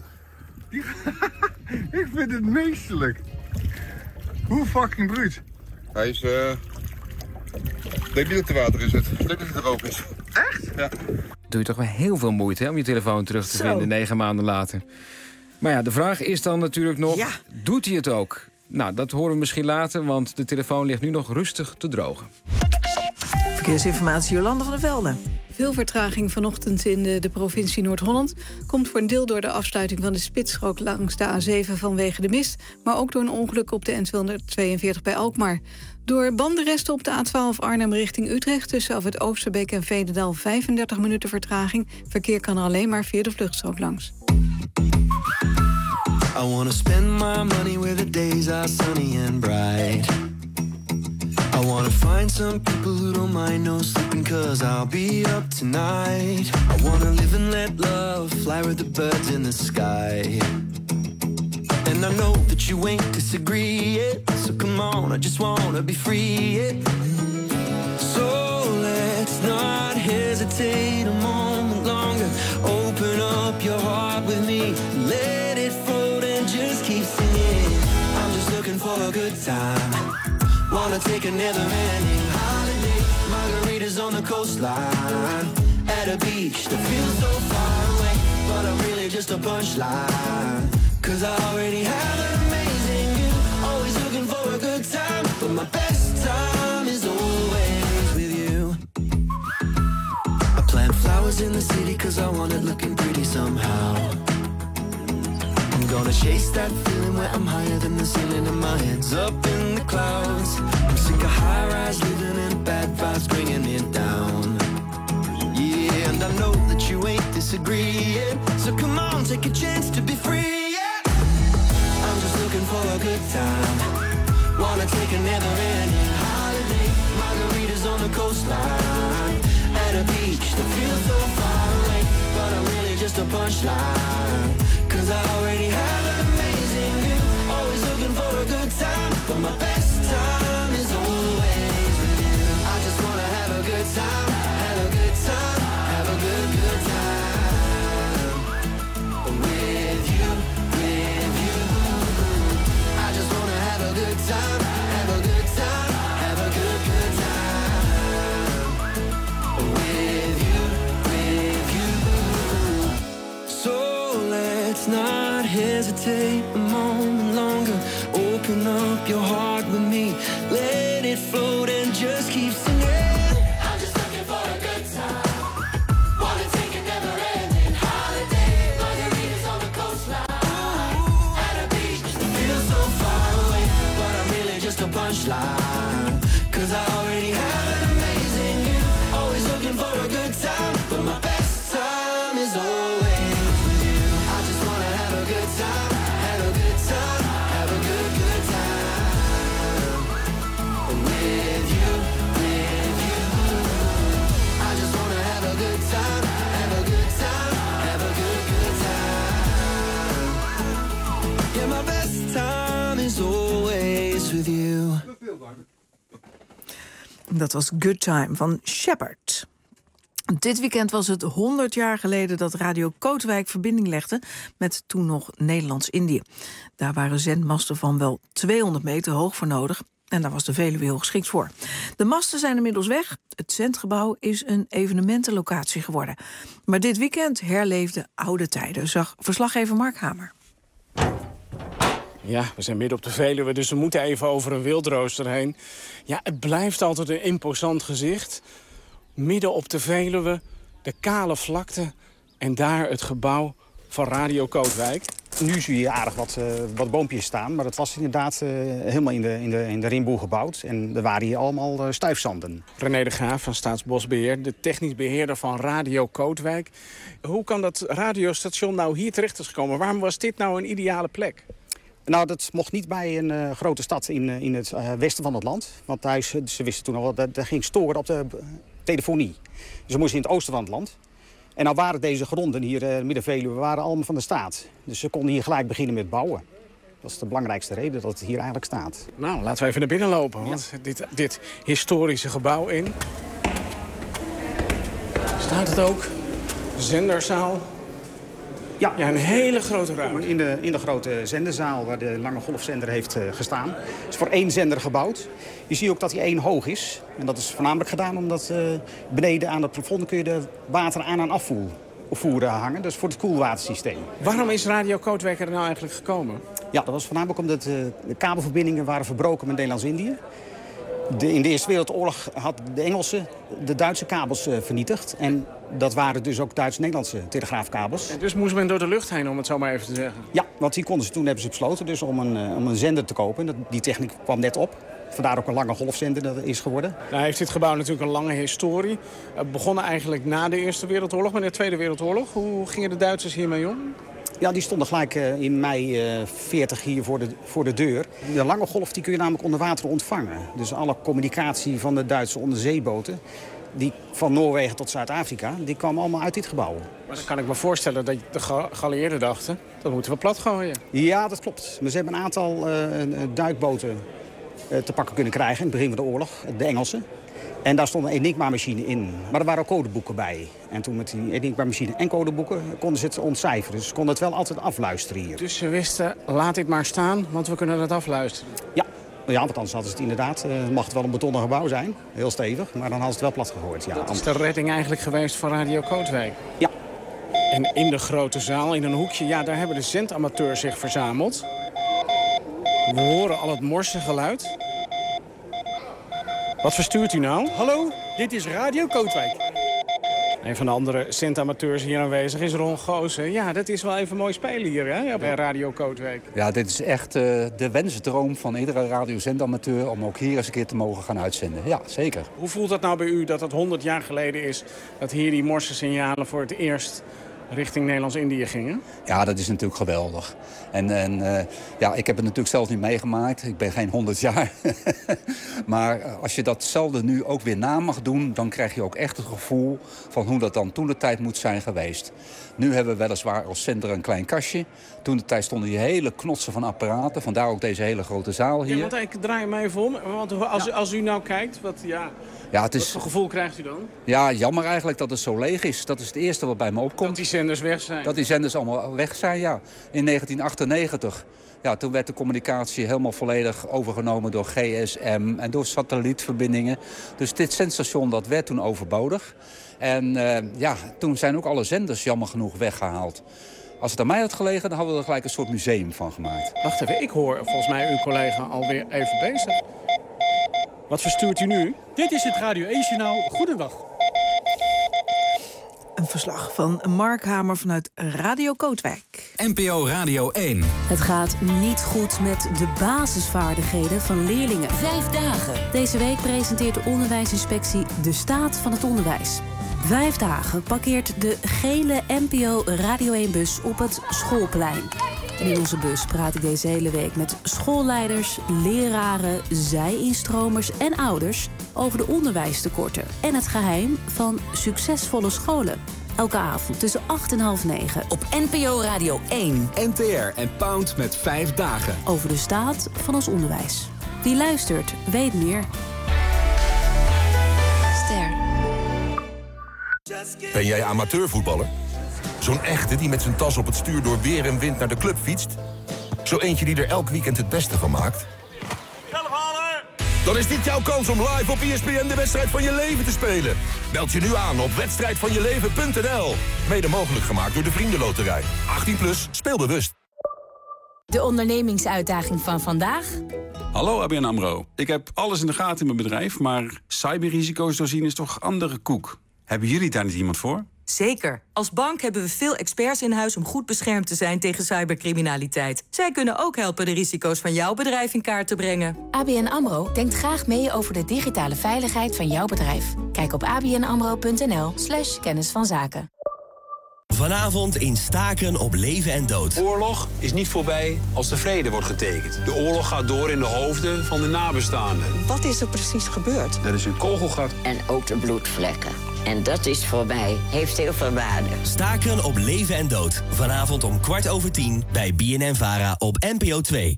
Ik vind het meesterlijk. Hoe fucking bruut. Hij is... Ik denk niet dat het water is. Ik denk dat het er ook is. Echt? Ja. Doe je toch wel heel veel moeite hè, om je telefoon terug te vinden 9 maanden later. Maar ja, de vraag is dan natuurlijk nog, doet hij het ook? Nou, dat horen we misschien later, want de telefoon ligt nu nog rustig te drogen. Verkeersinformatie, Jolande van der Velde. Veel vertraging vanochtend in de provincie Noord-Holland. Komt voor een deel door de afsluiting van de spitsstrook langs de A7 vanwege de mist. Maar ook door een ongeluk op de N242 bij Alkmaar. Door bandenresten op de A12 Arnhem richting Utrecht... tussen af het Oosterbeek en Veenendaal 35 minuten vertraging. Verkeer kan er alleen maar via de vluchtstrook langs. I wanna spend my money where the days are sunny and bright. I wanna find some people who don't mind no sleeping, 'cause I'll be up tonight. I wanna live and let love fly with the birds in the sky. And I know that you ain't disagree it, so come on, I just wanna be free it. So let's not hesitate a moment longer. Open up your heart with me, let it float and just keep singing. I'm just looking for a good time. Wanna take a never-ending holiday. Margaritas on the coastline, at a beach that feels so far away. But I'm really just a punchline, 'cause I already have an amazing view. Always looking for a good time, but my best time is always with you. I plant flowers in the city 'cause I want it looking pretty somehow. I'm gonna chase that feeling where I'm higher than the ceiling and my head's up in the clouds. I'm sick of high-rise living and bad vibes bringing it down. Yeah, and I know that you ain't disagreeing, so come on, take a chance to be free, yeah. I'm just looking for a good time. Wanna take a never-ending holiday. Margaritas on the coastline, at a beach that feels so far away. But I'm really just a punchline, 'cause I already have an amazing view. Always looking for a good time, but my best time is always with you. I just wanna have a good time, have a good time, have a good, good time. With you, with you. I just wanna have a good time, have a good time, have a good, good time. With you, with you. So let's not hesitate a moment longer. Open up your heart with me, let it float and just keep singing. I'm just looking for a good time. Wanna take a never-ending holiday. Margaritas on the coastline, at a beach that feels so far away. But I'm really just a punchline, 'cause I already have an amazing view. Always looking for a good time, but my best time is always with you. I just wanna have a good time, have a good time, have a good, good time. With you, with you. I just wanna have a good time, have a good time, have a good, good time. Yeah, my best time is always with you. Dat was Good Time van Shepard. Dit weekend was het 100 jaar geleden dat Radio Kootwijk verbinding legde met toen nog Nederlands-Indië. Daar waren zendmasten van wel 200 meter hoog voor nodig. En daar was de Veluwe heel geschikt voor. De masten zijn inmiddels weg. Het zendgebouw is een evenementenlocatie geworden. Maar dit weekend herleefde oude tijden, zag verslaggever Mark Hamer. Ja, we zijn midden op de Veluwe, dus we moeten even over een wildrooster heen. Ja, het blijft altijd een imposant gezicht. Midden op de Veluwe, de kale vlakte en daar het gebouw van Radio Kootwijk. Nu zie je aardig wat boompjes staan, maar dat was inderdaad helemaal in de rimboe gebouwd. En er waren hier allemaal stuifzanden. René de Graaf van Staatsbosbeheer, de technisch beheerder van Radio Kootwijk. Hoe kan dat radiostation nou hier terecht is gekomen? Waarom was dit nou een ideale plek? Nou, dat mocht niet bij een grote stad in het westen van het land. Want ze wisten toen al dat er ging storen op de telefonie. Dus ze moesten in het oosten van het land. En nou waren deze gronden hier, Midden-Veluwe, waren allemaal van de staat. Dus ze konden hier gelijk beginnen met bouwen. Dat is de belangrijkste reden dat het hier eigenlijk staat. Nou, laten we even naar binnen lopen. Want dit historische gebouw in. Staat het ook? Zenderzaal. Ja, een hele grote ruimte. In de grote zenderzaal waar de lange golfzender heeft gestaan. Het is voor 1 zender gebouwd. Je ziet ook dat hij 1 hoog is. En dat is voornamelijk gedaan omdat beneden aan het plafond kun je de water aan- en afvoer hangen. Dus voor het koelwatersysteem. Waarom is Radio Kootwijk er nou eigenlijk gekomen? Ja, dat was voornamelijk omdat de kabelverbindingen waren verbroken met Nederlands-Indië. In de Eerste Wereldoorlog hadden de Engelsen de Duitse kabels vernietigd. En dat waren dus ook Duits-Nederlandse telegraafkabels. En dus moest men door de lucht heen, om het zo maar even te zeggen? Ja, want toen hebben ze besloten dus om een zender te kopen. Die techniek kwam net op. Vandaar ook een lange golfzender dat is geworden. Nou heeft dit gebouw natuurlijk een lange historie. Begonnen eigenlijk na de Eerste Wereldoorlog, maar de Tweede Wereldoorlog. Hoe gingen de Duitsers hiermee om? Ja, die stonden gelijk in mei 40 hier voor de deur. De lange golf die kun je namelijk onder water ontvangen. Dus alle communicatie van de Duitse onderzeeboten, die van Noorwegen tot Zuid-Afrika, die kwam allemaal uit dit gebouw. Maar dan kan ik me voorstellen dat de geallieerden dachten, dat moeten we plat gooien. Ja, dat klopt. Maar ze hebben een aantal duikboten te pakken kunnen krijgen in het begin van de oorlog, de Engelsen. En daar stond een Enigma-machine in. Maar er waren ook codeboeken bij. En toen met die Enigma-machine en codeboeken konden ze het ontcijferen. Dus ze konden het wel altijd afluisteren hier. Dus ze wisten, laat dit maar staan, want we kunnen het afluisteren. Ja, want anders hadden ze het inderdaad, mag het wel een betonnen gebouw zijn. Heel stevig, maar dan hadden ze het wel plat gegooid. Ja, dat is de redding eigenlijk geweest van Radio Kootwijk. Ja. En in de grote zaal, in een hoekje, ja, daar hebben de zendamateurs zich verzameld. We horen al het morsegeluid. Wat verstuurt u nou? Hallo, dit is Radio Kootwijk. Een van de andere zendamateurs hier aanwezig is Ron Goosen. Ja, dat is wel even mooi spelen hier, hè, bij Radio Kootwijk. Ja, dit is echt de wensdroom van iedere radiozendamateur om ook hier eens een keer te mogen gaan uitzenden. Ja, zeker. Hoe voelt dat nou bij u dat het 100 jaar geleden is dat hier die morsensignalen voor het eerst richting Nederlands-Indië gingen? Ja, dat is natuurlijk geweldig. Ja, ik heb het natuurlijk zelf niet meegemaakt. Ik ben geen 100 jaar. Maar als je datzelfde nu ook weer na mag doen, dan krijg je ook echt het gevoel van hoe dat dan toen de tijd moet zijn geweest. Nu hebben we weliswaar als zender een klein kastje. Toen de tijd stonden hier hele knotsen van apparaten. Vandaar ook deze hele grote zaal hier. Ja, want ik draai hem even om. Want als u nou kijkt, wat voor gevoel krijgt u dan? Ja, jammer eigenlijk dat het zo leeg is. Dat is het eerste wat bij me opkomt. Dat die zenders weg zijn? Dat die zenders allemaal weg zijn, ja. In 1998, ja, toen werd de communicatie helemaal volledig overgenomen door GSM en door satellietverbindingen. Dus dit zendstation dat werd toen overbodig. En toen zijn ook alle zenders jammer genoeg weggehaald. Als het aan mij had gelegen, dan hadden we er gelijk een soort museum van gemaakt. Wacht even, ik hoor volgens mij uw collega alweer even bezig. Wat verstuurt u nu? Dit is het Radio 1-journaal. Goedendag. Een verslag van Mark Hamer vanuit Radio Kootwijk. NPO Radio 1. Het gaat niet goed met de basisvaardigheden van leerlingen. 5 dagen. Deze week presenteert de onderwijsinspectie de staat van het onderwijs. 5 dagen parkeert de gele NPO Radio 1-bus op het schoolplein. En in onze bus praat ik deze hele week met schoolleiders, leraren, zij-instromers en ouders over de onderwijstekorten en het geheim van succesvolle scholen. Elke avond tussen 8 en half 9 op NPO Radio 1. NTR en Pound met 5 dagen. Over de staat van ons onderwijs. Wie luistert, weet meer. Ster. Ben jij amateurvoetballer? Zo'n echte die met zijn tas op het stuur door weer en wind naar de club fietst? Zo eentje die er elk weekend het beste van maakt? Dan is dit jouw kans om live op ESPN de wedstrijd van je leven te spelen. Meld je nu aan op wedstrijdvanjeleven.nl. Mede mogelijk gemaakt door de Vriendenloterij. 18+, speel bewust. De ondernemingsuitdaging van vandaag. Hallo ABN AMRO. Ik heb alles in de gaten in mijn bedrijf, maar cyberrisico's doorzien is toch andere koek. Hebben jullie daar niet iemand voor? Zeker. Als bank hebben we veel experts in huis om goed beschermd te zijn tegen cybercriminaliteit. Zij kunnen ook helpen de risico's van jouw bedrijf in kaart te brengen. ABN AMRO denkt graag mee over de digitale veiligheid van jouw bedrijf. Kijk op abnamro.nl/kennis van zaken. Vanavond in Staken op leven en dood. Oorlog is niet voorbij als de vrede wordt getekend. De oorlog gaat door in de hoofden van de nabestaanden. Wat is er precies gebeurd? Er is een kogelgat. En ook de bloedvlekken. En dat is voorbij. Heeft heel veel waarde. Staken op leven en dood. Vanavond om 10:15 bij BNN-Vara op NPO 2.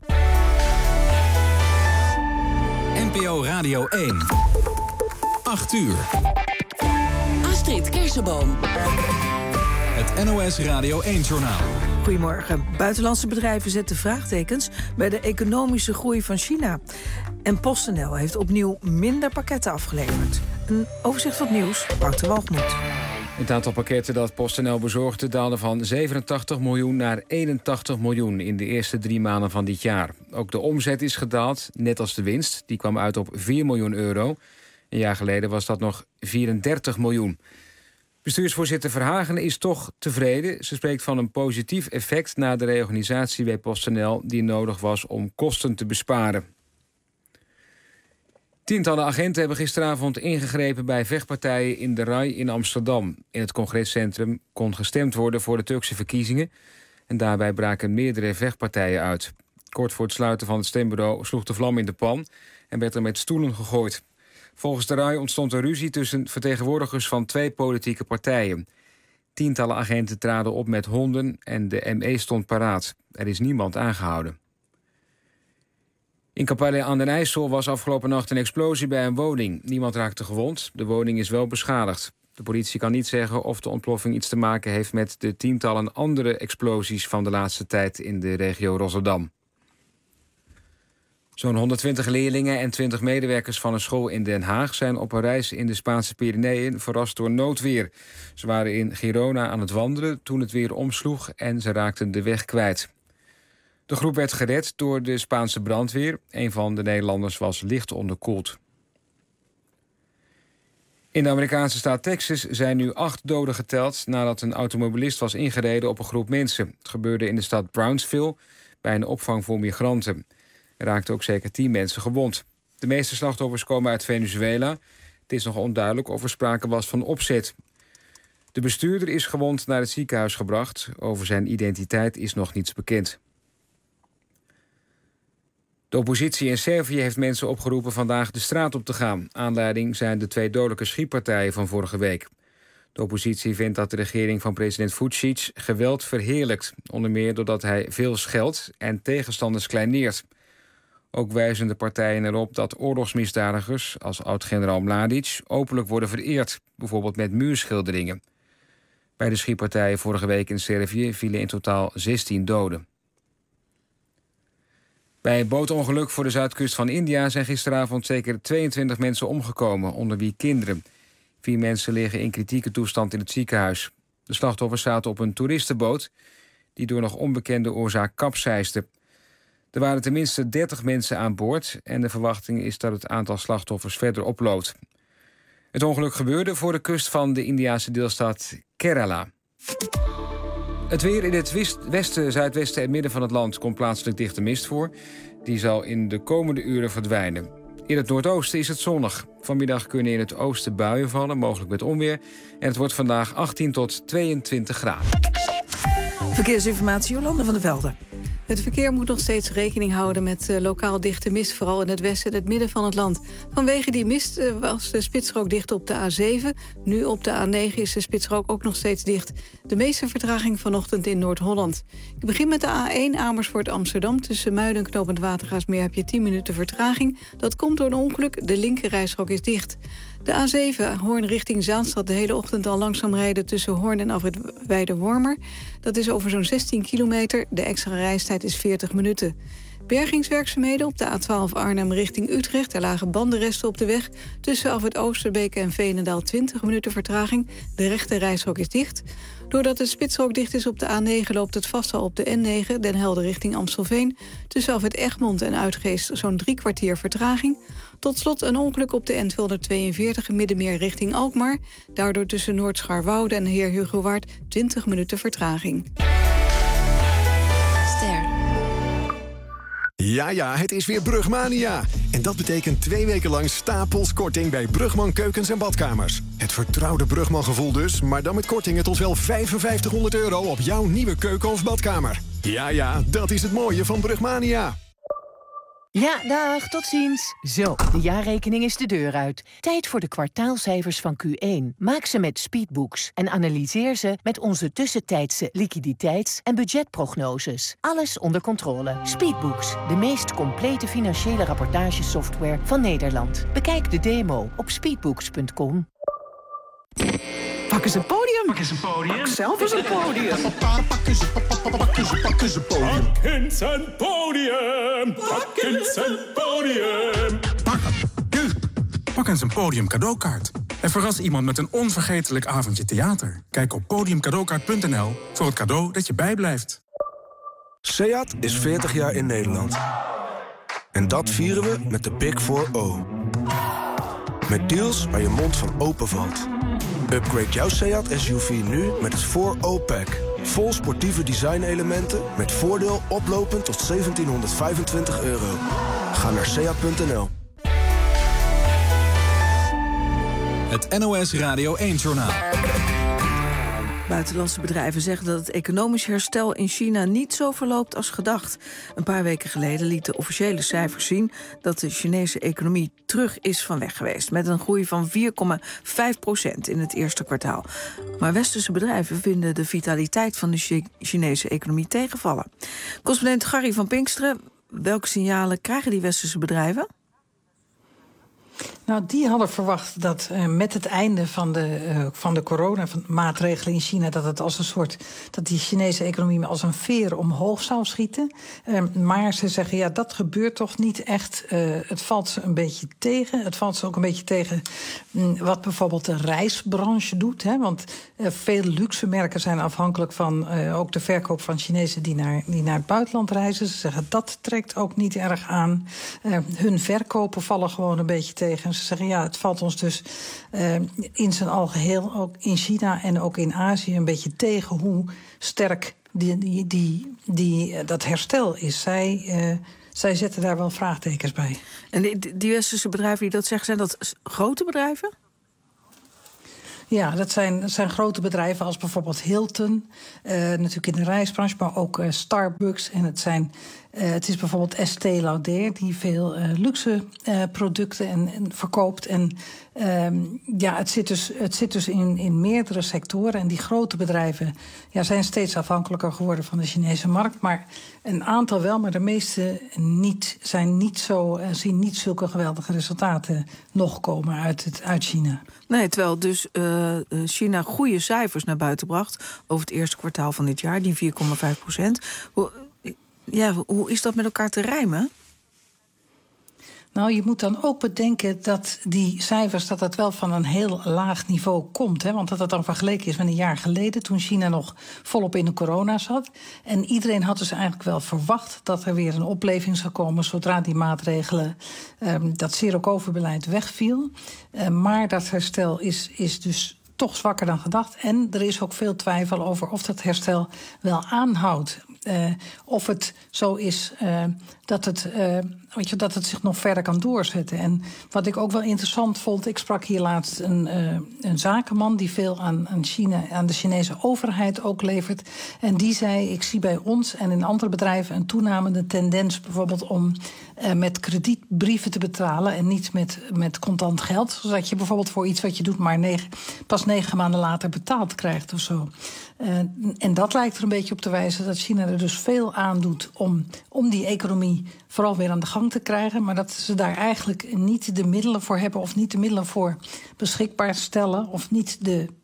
NPO Radio 1. 8 uur. Astrid Kersenboom. Het NOS Radio 1-journaal. Goedemorgen. Buitenlandse bedrijven zetten vraagtekens bij de economische groei van China. En PostNL heeft opnieuw minder pakketten afgeleverd. Een overzicht van het nieuws, Wouter Walgemoed. Het aantal pakketten dat PostNL bezorgde daalde van 87 miljoen naar 81 miljoen in de eerste 3 maanden van dit jaar. Ook de omzet is gedaald, net als de winst. Die kwam uit op 4 miljoen euro. Een jaar geleden was dat nog 34 miljoen. Bestuursvoorzitter Verhagen is toch tevreden. Ze spreekt van een positief effect na de reorganisatie bij PostNL die nodig was om kosten te besparen. Tientallen agenten hebben gisteravond ingegrepen bij vechtpartijen in de RAI in Amsterdam. In het congrescentrum kon gestemd worden voor de Turkse verkiezingen. En daarbij braken meerdere vechtpartijen uit. Kort voor het sluiten van het stembureau sloeg de vlam in de pan en werd er met stoelen gegooid. Volgens de RAI ontstond er ruzie tussen vertegenwoordigers van 2 politieke partijen. Tientallen agenten traden op met honden en de ME stond paraat. Er is niemand aangehouden. In Capelle aan den IJssel was afgelopen nacht een explosie bij een woning. Niemand raakte gewond. De woning is wel beschadigd. De politie kan niet zeggen of de ontploffing iets te maken heeft met de tientallen andere explosies van de laatste tijd in de regio Rotterdam. Zo'n 120 leerlingen en 20 medewerkers van een school in Den Haag zijn op een reis in de Spaanse Pyreneeën verrast door noodweer. Ze waren in Girona aan het wandelen toen het weer omsloeg en ze raakten de weg kwijt. De groep werd gered door de Spaanse brandweer. Een van de Nederlanders was licht onderkoeld. In de Amerikaanse staat Texas zijn nu 8 doden geteld nadat een automobilist was ingereden op een groep mensen. Het gebeurde in de stad Brownsville bij een opvang voor migranten. Er raakten ook zeker 10 mensen gewond. De meeste slachtoffers komen uit Venezuela. Het is nog onduidelijk of er sprake was van opzet. De bestuurder is gewond naar het ziekenhuis gebracht. Over zijn identiteit is nog niets bekend. De oppositie in Servië heeft mensen opgeroepen vandaag de straat op te gaan. Aanleiding zijn de 2 dodelijke schietpartijen van vorige week. De oppositie vindt dat de regering van president Vučić geweld verheerlijkt. Onder meer doordat hij veel scheldt en tegenstanders kleineert. Ook wijzen de partijen erop dat oorlogsmisdadigers als oud-generaal Mladic openlijk worden vereerd, bijvoorbeeld met muurschilderingen. Bij de schietpartijen vorige week in Servië vielen in totaal 16 doden. Bij een bootongeluk voor de zuidkust van India zijn gisteravond zeker 22 mensen omgekomen, onder wie kinderen. 4 mensen liggen in kritieke toestand in het ziekenhuis. De slachtoffers zaten op een toeristenboot die door nog onbekende oorzaak kapseisde. Er waren tenminste 30 mensen aan boord en de verwachting is dat het aantal slachtoffers verder oploopt. Het ongeluk gebeurde voor de kust van de Indiase deelstaat Kerala. Het weer in het westen, zuidwesten en midden van het land komt plaatselijk dichte mist voor. Die zal in de komende uren verdwijnen. In het noordoosten is het zonnig. Vanmiddag kunnen in het oosten buien vallen, mogelijk met onweer. En het wordt vandaag 18 tot 22 graden. Verkeersinformatie, Jolande van der Velde. Het verkeer moet nog steeds rekening houden met lokaal dichte mist, vooral in het westen en het midden van het land. Vanwege die mist was de spitsstrook dicht op de A7. Nu op de A9 is de spitsstrook ook nog steeds dicht. De meeste vertraging vanochtend in Noord-Holland. Ik begin met de A1 Amersfoort-Amsterdam. Tussen Muiden en Knopend Watergaasmeer heb je 10 minuten vertraging. Dat komt door een ongeluk. De linkerrijstrook is dicht. De A7 Hoorn richting Zaanstad de hele ochtend al langzaam rijden tussen Hoorn en Afrit Weidewormer. Dat is over zo'n 16 kilometer. De extra reistijd is 40 minuten. Bergingswerkzaamheden op de A12 Arnhem richting Utrecht. Er lagen bandenresten op de weg. Tussen Afrit Oosterbeek en Veenendaal 20 minuten vertraging. De rechte reishok is dicht. Doordat de spitsstrook dicht is op de A9 loopt het vast al op de N9... Den Helder richting Amstelveen. Tussen Afrit Egmond en Uitgeest zo'n 3 kwartier vertraging. Tot slot een ongeluk op de N242 Middenmeer richting Alkmaar. Daardoor tussen Noord-Scharwoude en Heer Hugo Waard 20 minuten vertraging. Ja, het is weer Brugmania. En dat betekent 2 weken lang stapels korting bij Brugman Keukens en Badkamers. Het vertrouwde Brugman-gevoel dus, maar dan met kortingen tot wel €5500 op jouw nieuwe keuken of badkamer. Ja, dat is het mooie van Brugmania. Ja, dag, tot ziens. Zo, de jaarrekening is de deur uit. Tijd voor de kwartaalcijfers van Q1. Maak ze met Speedbooks en analyseer ze met onze tussentijdse liquiditeits- en budgetprognoses. Alles onder controle. Speedbooks, de meest complete financiële rapportagesoftware van Nederland. Bekijk de demo op speedbooks.com. Pak eens een podium. Pak eens een podium. Pak zelf eens een podium. Pak eens een podium. Pak eens een podium. Pak eens een podium. Pak eens een Podium cadeaukaart. En verras iemand met een onvergetelijk avondje theater. Kijk op podiumcadeaukaart.nl voor het cadeau dat je bijblijft. SEAT is 40 jaar in Nederland. En dat vieren we met de Big 4O. Met deals waar je mond van open valt. Upgrade jouw SEAT SUV nu met het 4O-pack. Vol sportieve design-elementen met voordeel oplopend tot €1725. Ga naar seat.nl. Het NOS Radio 1-journaal. Buitenlandse bedrijven zeggen dat het economisch herstel in China niet zo verloopt als gedacht. Een paar weken geleden lieten officiële cijfers zien dat de Chinese economie terug is van weg geweest. Met een groei van 4,5% in het eerste kwartaal. Maar westerse bedrijven vinden de vitaliteit van de Chinese economie tegenvallen. Correspondent Gary van Pinksteren, welke signalen krijgen die westerse bedrijven? Nou, die hadden verwacht dat met het einde van de coronamaatregelen in China, dat het als een soort, dat die Chinese economie als een veer omhoog zou schieten. Maar ze zeggen, ja, dat gebeurt toch niet echt. Het valt ze een beetje tegen. Het valt ze ook een beetje tegen wat bijvoorbeeld de reisbranche doet. Hè? Want veel luxe merken zijn afhankelijk van ook de verkoop van Chinezen die naar het buitenland reizen. Ze zeggen, dat trekt ook niet erg aan. Hun verkopen vallen gewoon een beetje tegen. En ze zeggen, ja, het valt ons dus in zijn algeheel, ook in China en ook in Azië, een beetje tegen hoe sterk dat herstel is. Zij zetten daar wel vraagtekens bij. En die westerse bedrijven die dat zeggen, zijn dat grote bedrijven? Ja, dat zijn grote bedrijven als bijvoorbeeld Hilton, natuurlijk in de reisbranche, maar ook Starbucks. En het is bijvoorbeeld Estée Lauder die veel luxe producten en verkoopt. En ja, het zit dus in meerdere sectoren. En die grote bedrijven zijn steeds afhankelijker geworden van de Chinese markt. Maar een aantal wel, maar de meeste niet, zien niet zulke geweldige resultaten nog komen uit China. Nee, terwijl dus China goede cijfers naar buiten bracht over het eerste kwartaal van dit jaar, die 4,5%. Hoe is dat met elkaar te rijmen? Nou, je moet dan ook bedenken dat die cijfers dat het wel van een heel laag niveau komt. Hè? Want dat het dan vergeleken is met een jaar geleden, toen China nog volop in de corona zat. En iedereen had dus eigenlijk wel verwacht dat er weer een opleving zou komen zodra die maatregelen, dat zero-covid-beleid wegviel. Maar dat herstel is dus toch zwakker dan gedacht. En er is ook veel twijfel over of dat herstel wel aanhoudt. Of het zo is dat het zich nog verder kan doorzetten. En wat ik ook wel interessant vond, ik sprak hier laatst een zakenman die veel aan de Chinese overheid ook levert. En die zei, ik zie bij ons en in andere bedrijven een toenemende tendens bijvoorbeeld om met kredietbrieven te betalen en niet met contant geld. Zodat je bijvoorbeeld voor iets wat je doet maar pas 9 maanden later betaald krijgt of zo. En dat lijkt er een beetje op te wijzen dat China er dus veel aan doet om die economie vooral weer aan de gang te krijgen. Maar dat ze daar eigenlijk niet de middelen voor hebben of niet de middelen voor beschikbaar stellen. Of niet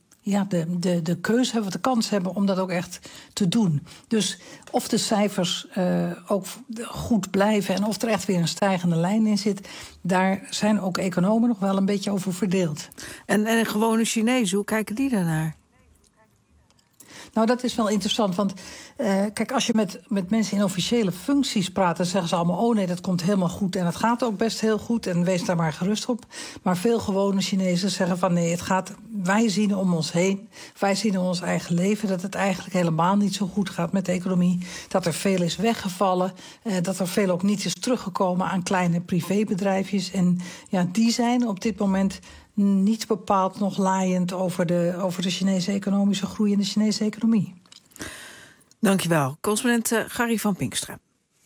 de keuze hebben, of de kans hebben om dat ook echt te doen. Dus of de cijfers ook goed blijven en of er echt weer een stijgende lijn in zit, daar zijn ook economen nog wel een beetje over verdeeld. En gewone Chinezen, hoe kijken die daarnaar? Nou, dat is wel interessant, want kijk, als je met mensen in officiële functies praat, dan zeggen ze allemaal, oh nee, dat komt helemaal goed en het gaat ook best heel goed en wees daar maar gerust op. Maar veel gewone Chinezen zeggen van nee, wij zien om ons heen, wij zien in ons eigen leven dat het eigenlijk helemaal niet zo goed gaat met de economie, dat er veel is weggevallen, dat er veel ook niet is teruggekomen aan kleine privébedrijfjes. En ja, die zijn op dit moment niet bepaald nog laaiend over de Chinese economische groei en de Chinese economie. Dankjewel. Correspondent Gary van Pinksteren.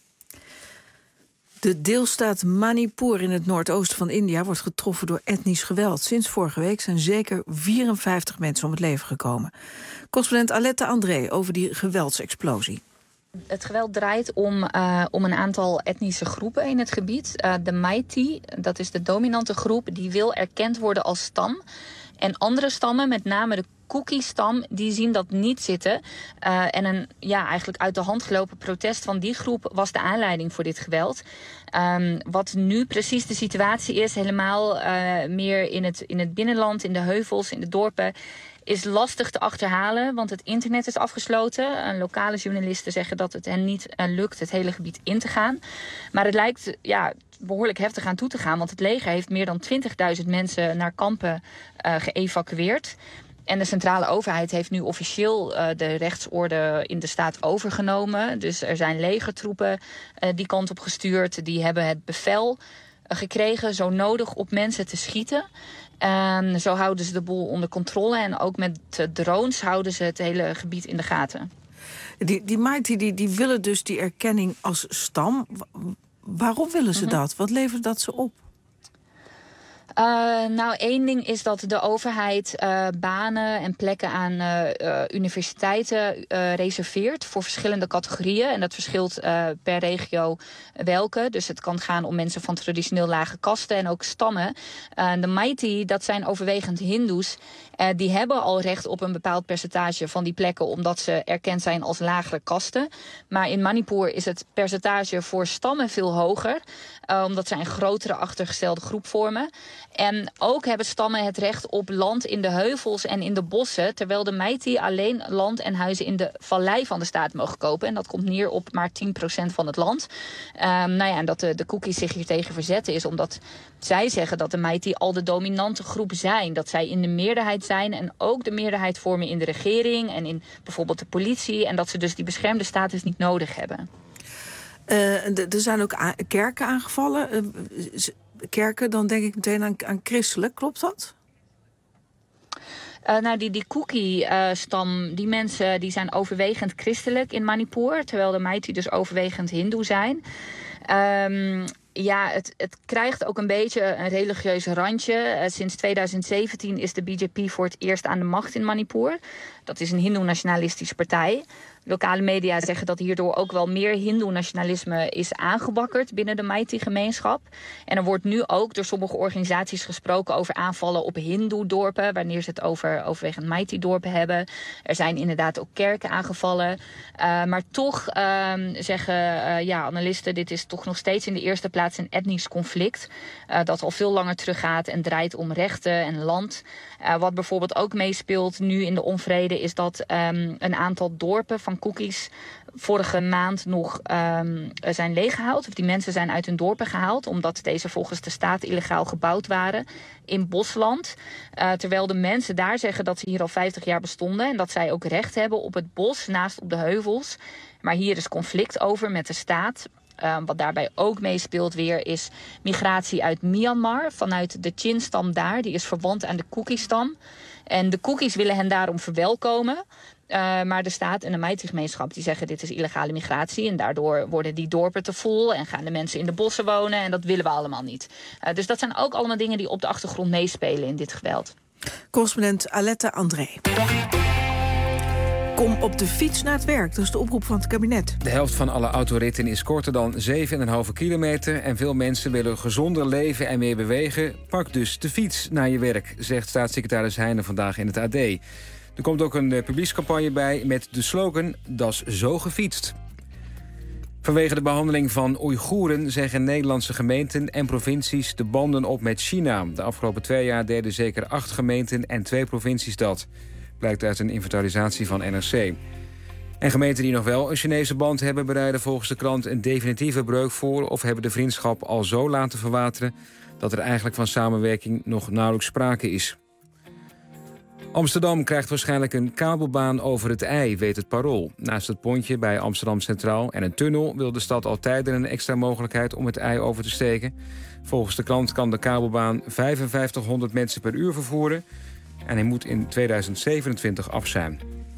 De deelstaat Manipur in het noordoosten van India wordt getroffen door etnisch geweld. Sinds vorige week zijn zeker 54 mensen om het leven gekomen. Correspondent Aletta André over die geweldsexplosie. Het geweld draait om een aantal etnische groepen in het gebied. De Meitei, dat is de dominante groep, die wil erkend worden als stam. En andere stammen, met name de Kuki-stam, die zien dat niet zitten. En een eigenlijk uit de hand gelopen protest van die groep was de aanleiding voor dit geweld. Wat nu precies de situatie is, helemaal meer in het binnenland, in de heuvels, in de dorpen, is lastig te achterhalen, want het internet is afgesloten. Lokale journalisten zeggen dat het hen niet lukt het hele gebied in te gaan. Maar het lijkt behoorlijk heftig aan toe te gaan, want het leger heeft meer dan 20.000 mensen naar kampen geëvacueerd. En de centrale overheid heeft nu officieel de rechtsorde in de staat overgenomen. Dus er zijn legertroepen die kant op gestuurd. Die hebben het bevel gekregen zo nodig op mensen te schieten. Zo houden ze de boel onder controle. En ook met drones houden ze het hele gebied in de gaten. Die Meitei die willen dus die erkenning als stam. Waarom willen ze dat? Wat levert dat ze op? Één ding is dat de overheid banen en plekken aan universiteiten reserveert voor verschillende categorieën. En dat verschilt per regio welke. Dus het kan gaan om mensen van traditioneel lage kasten en ook stammen. De Meitei, dat zijn overwegend Hindoes. Die hebben al recht op een bepaald percentage van die plekken, omdat ze erkend zijn als lagere kasten. Maar in Manipur is het percentage voor stammen veel hoger, omdat zij een grotere achtergestelde groep vormen. En ook hebben stammen het recht op land in de heuvels en in de bossen, terwijl de Meitei alleen land en huizen in de vallei van de staat mogen kopen. En dat komt neer op maar 10% van het land. En dat de Kukis zich hier tegen verzetten is omdat zij zeggen dat de Meitei al de dominante groep zijn. Dat zij in de meerderheid zijn en ook de meerderheid vormen in de regering en in bijvoorbeeld de politie. En dat ze dus die beschermde status niet nodig hebben. Er zijn ook kerken aangevallen. Kerken, dan denk ik meteen aan christelijk. Klopt dat? Die Kuki-stam, die mensen die zijn overwegend christelijk in Manipur, terwijl de Meitei dus overwegend hindoe zijn. Het krijgt ook een beetje een religieus randje. Sinds 2017 is de BJP voor het eerst aan de macht in Manipur. Dat is een hindoe-nationalistische partij. Lokale media zeggen dat hierdoor ook wel meer hindoe-nationalisme is aangebakkerd binnen de Meitei-gemeenschap. En er wordt nu ook door sommige organisaties gesproken over aanvallen op hindoe-dorpen, wanneer ze het over overwegend Meitei-dorpen hebben. Er zijn inderdaad ook kerken aangevallen. Maar toch zeggen analisten, dit is toch nog steeds in de eerste plaats een etnisch conflict. Dat al veel langer teruggaat en draait om rechten en land. Wat bijvoorbeeld ook meespeelt nu in de onvrede is dat een aantal dorpen van Kukis vorige maand nog zijn leeggehaald. Of die mensen zijn uit hun dorpen gehaald, omdat deze volgens de staat illegaal gebouwd waren in bosland. Terwijl de mensen daar zeggen dat ze hier al 50 jaar bestonden en dat zij ook recht hebben op het bos naast op de heuvels. Maar hier is conflict over met de staat. Wat daarbij ook meespeelt weer is migratie uit Myanmar vanuit de Chin-stam daar. Die is verwant aan de Kuki-stam. En de Kukis willen hen daarom verwelkomen. Maar de staat en de Meitei-gemeenschap die zeggen dit is illegale migratie. En daardoor worden die dorpen te vol en gaan de mensen in de bossen wonen. En dat willen we allemaal niet. Dus dat zijn ook allemaal dingen die op de achtergrond meespelen in dit geweld. Correspondent Aletta André. Kom op de fiets naar het werk. Dat is de oproep van het kabinet. De helft van alle autoritten is korter dan 7,5 kilometer... en veel mensen willen gezonder leven en meer bewegen. Pak dus de fiets naar je werk, zegt staatssecretaris Heijnen vandaag in het AD. Er komt ook een publiekscampagne bij met de slogan... "Das zo gefietst." Vanwege de behandeling van Oeigoeren zeggen Nederlandse gemeenten en provincies de banden op met China. De afgelopen 2 jaar deden zeker 8 gemeenten en 2 provincies dat. blijkt uit een inventarisatie van NRC. En gemeenten die nog wel een Chinese band hebben, bereiden volgens de krant een definitieve breuk voor of hebben de vriendschap al zo laten verwateren dat er eigenlijk van samenwerking nog nauwelijks sprake is. Amsterdam krijgt waarschijnlijk een kabelbaan over het IJ, weet het Parool. Naast het pontje bij Amsterdam Centraal en een tunnel wil de stad al tijden een extra mogelijkheid om het IJ over te steken. Volgens de krant kan de kabelbaan 5500 mensen per uur vervoeren en hij moet in 2027 af zijn.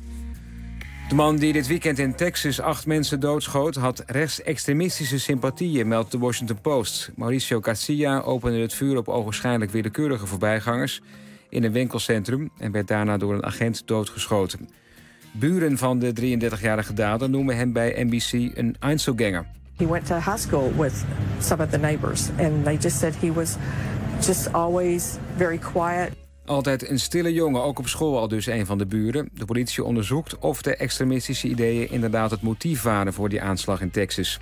De man die dit weekend in Texas 8 mensen doodschoot had rechtsextremistische sympathieën, meldt de Washington Post. Mauricio Garcia opende het vuur op ogenschijnlijk willekeurige voorbijgangers in een winkelcentrum en werd daarna door een agent doodgeschoten. Buren van de 33-jarige dader noemen hem bij NBC een Einzelganger. He went to high school with some of the neighbors and they just said he was just always very quiet. Altijd een stille jongen, ook op school al dus een van de buren. De politie onderzoekt of de extremistische ideeën inderdaad het motief waren voor die aanslag in Texas.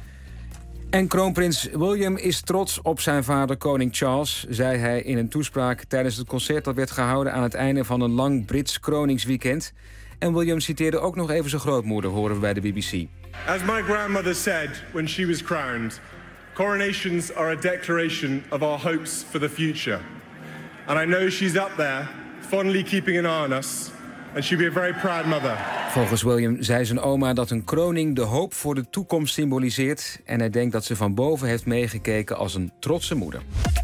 En kroonprins William is trots op zijn vader koning Charles, zei hij in een toespraak tijdens het concert dat werd gehouden aan het einde van een lang Brits kroningsweekend. En William citeerde ook nog even zijn grootmoeder, horen we bij de BBC. As my grandmother said when she was crowned, coronations are a declaration of our hopes for the future. And I know she's up there, fondly keeping an eye on us. And she'll be a very proud mother. Volgens William zei zijn oma dat een kroning de hoop voor de toekomst symboliseert. En hij denkt dat ze van boven heeft meegekeken als een trotse moeder.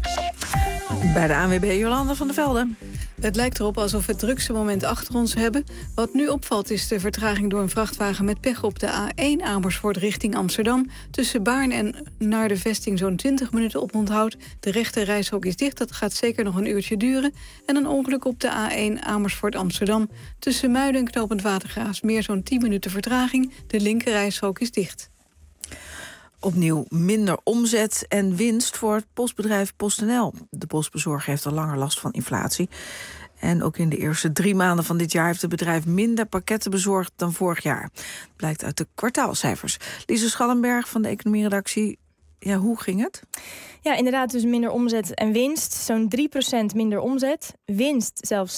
Bij de ANWB Jolanda van der Velde. Het lijkt erop alsof we het drukste moment achter ons hebben. Wat nu opvalt is de vertraging door een vrachtwagen met pech op de A1 Amersfoort richting Amsterdam. Tussen Baarn en naar de vesting zo'n 20 minuten op onthoud. De rechte reishok is dicht, dat gaat zeker nog een uurtje duren. En een ongeluk op de A1 Amersfoort Amsterdam. Tussen Muiden en Knopend Watergraafsmeer zo'n 10 minuten vertraging. De linker reishok is dicht. Opnieuw minder omzet en winst voor het postbedrijf PostNL. De postbezorger heeft al langer last van inflatie. En ook in de eerste 3 maanden van dit jaar heeft het bedrijf minder pakketten bezorgd dan vorig jaar. Blijkt uit de kwartaalcijfers. Lise Schallenberg van de economieredactie. Ja, hoe ging het? Ja, inderdaad, dus minder omzet en winst. Zo'n 3% minder omzet. Winst zelfs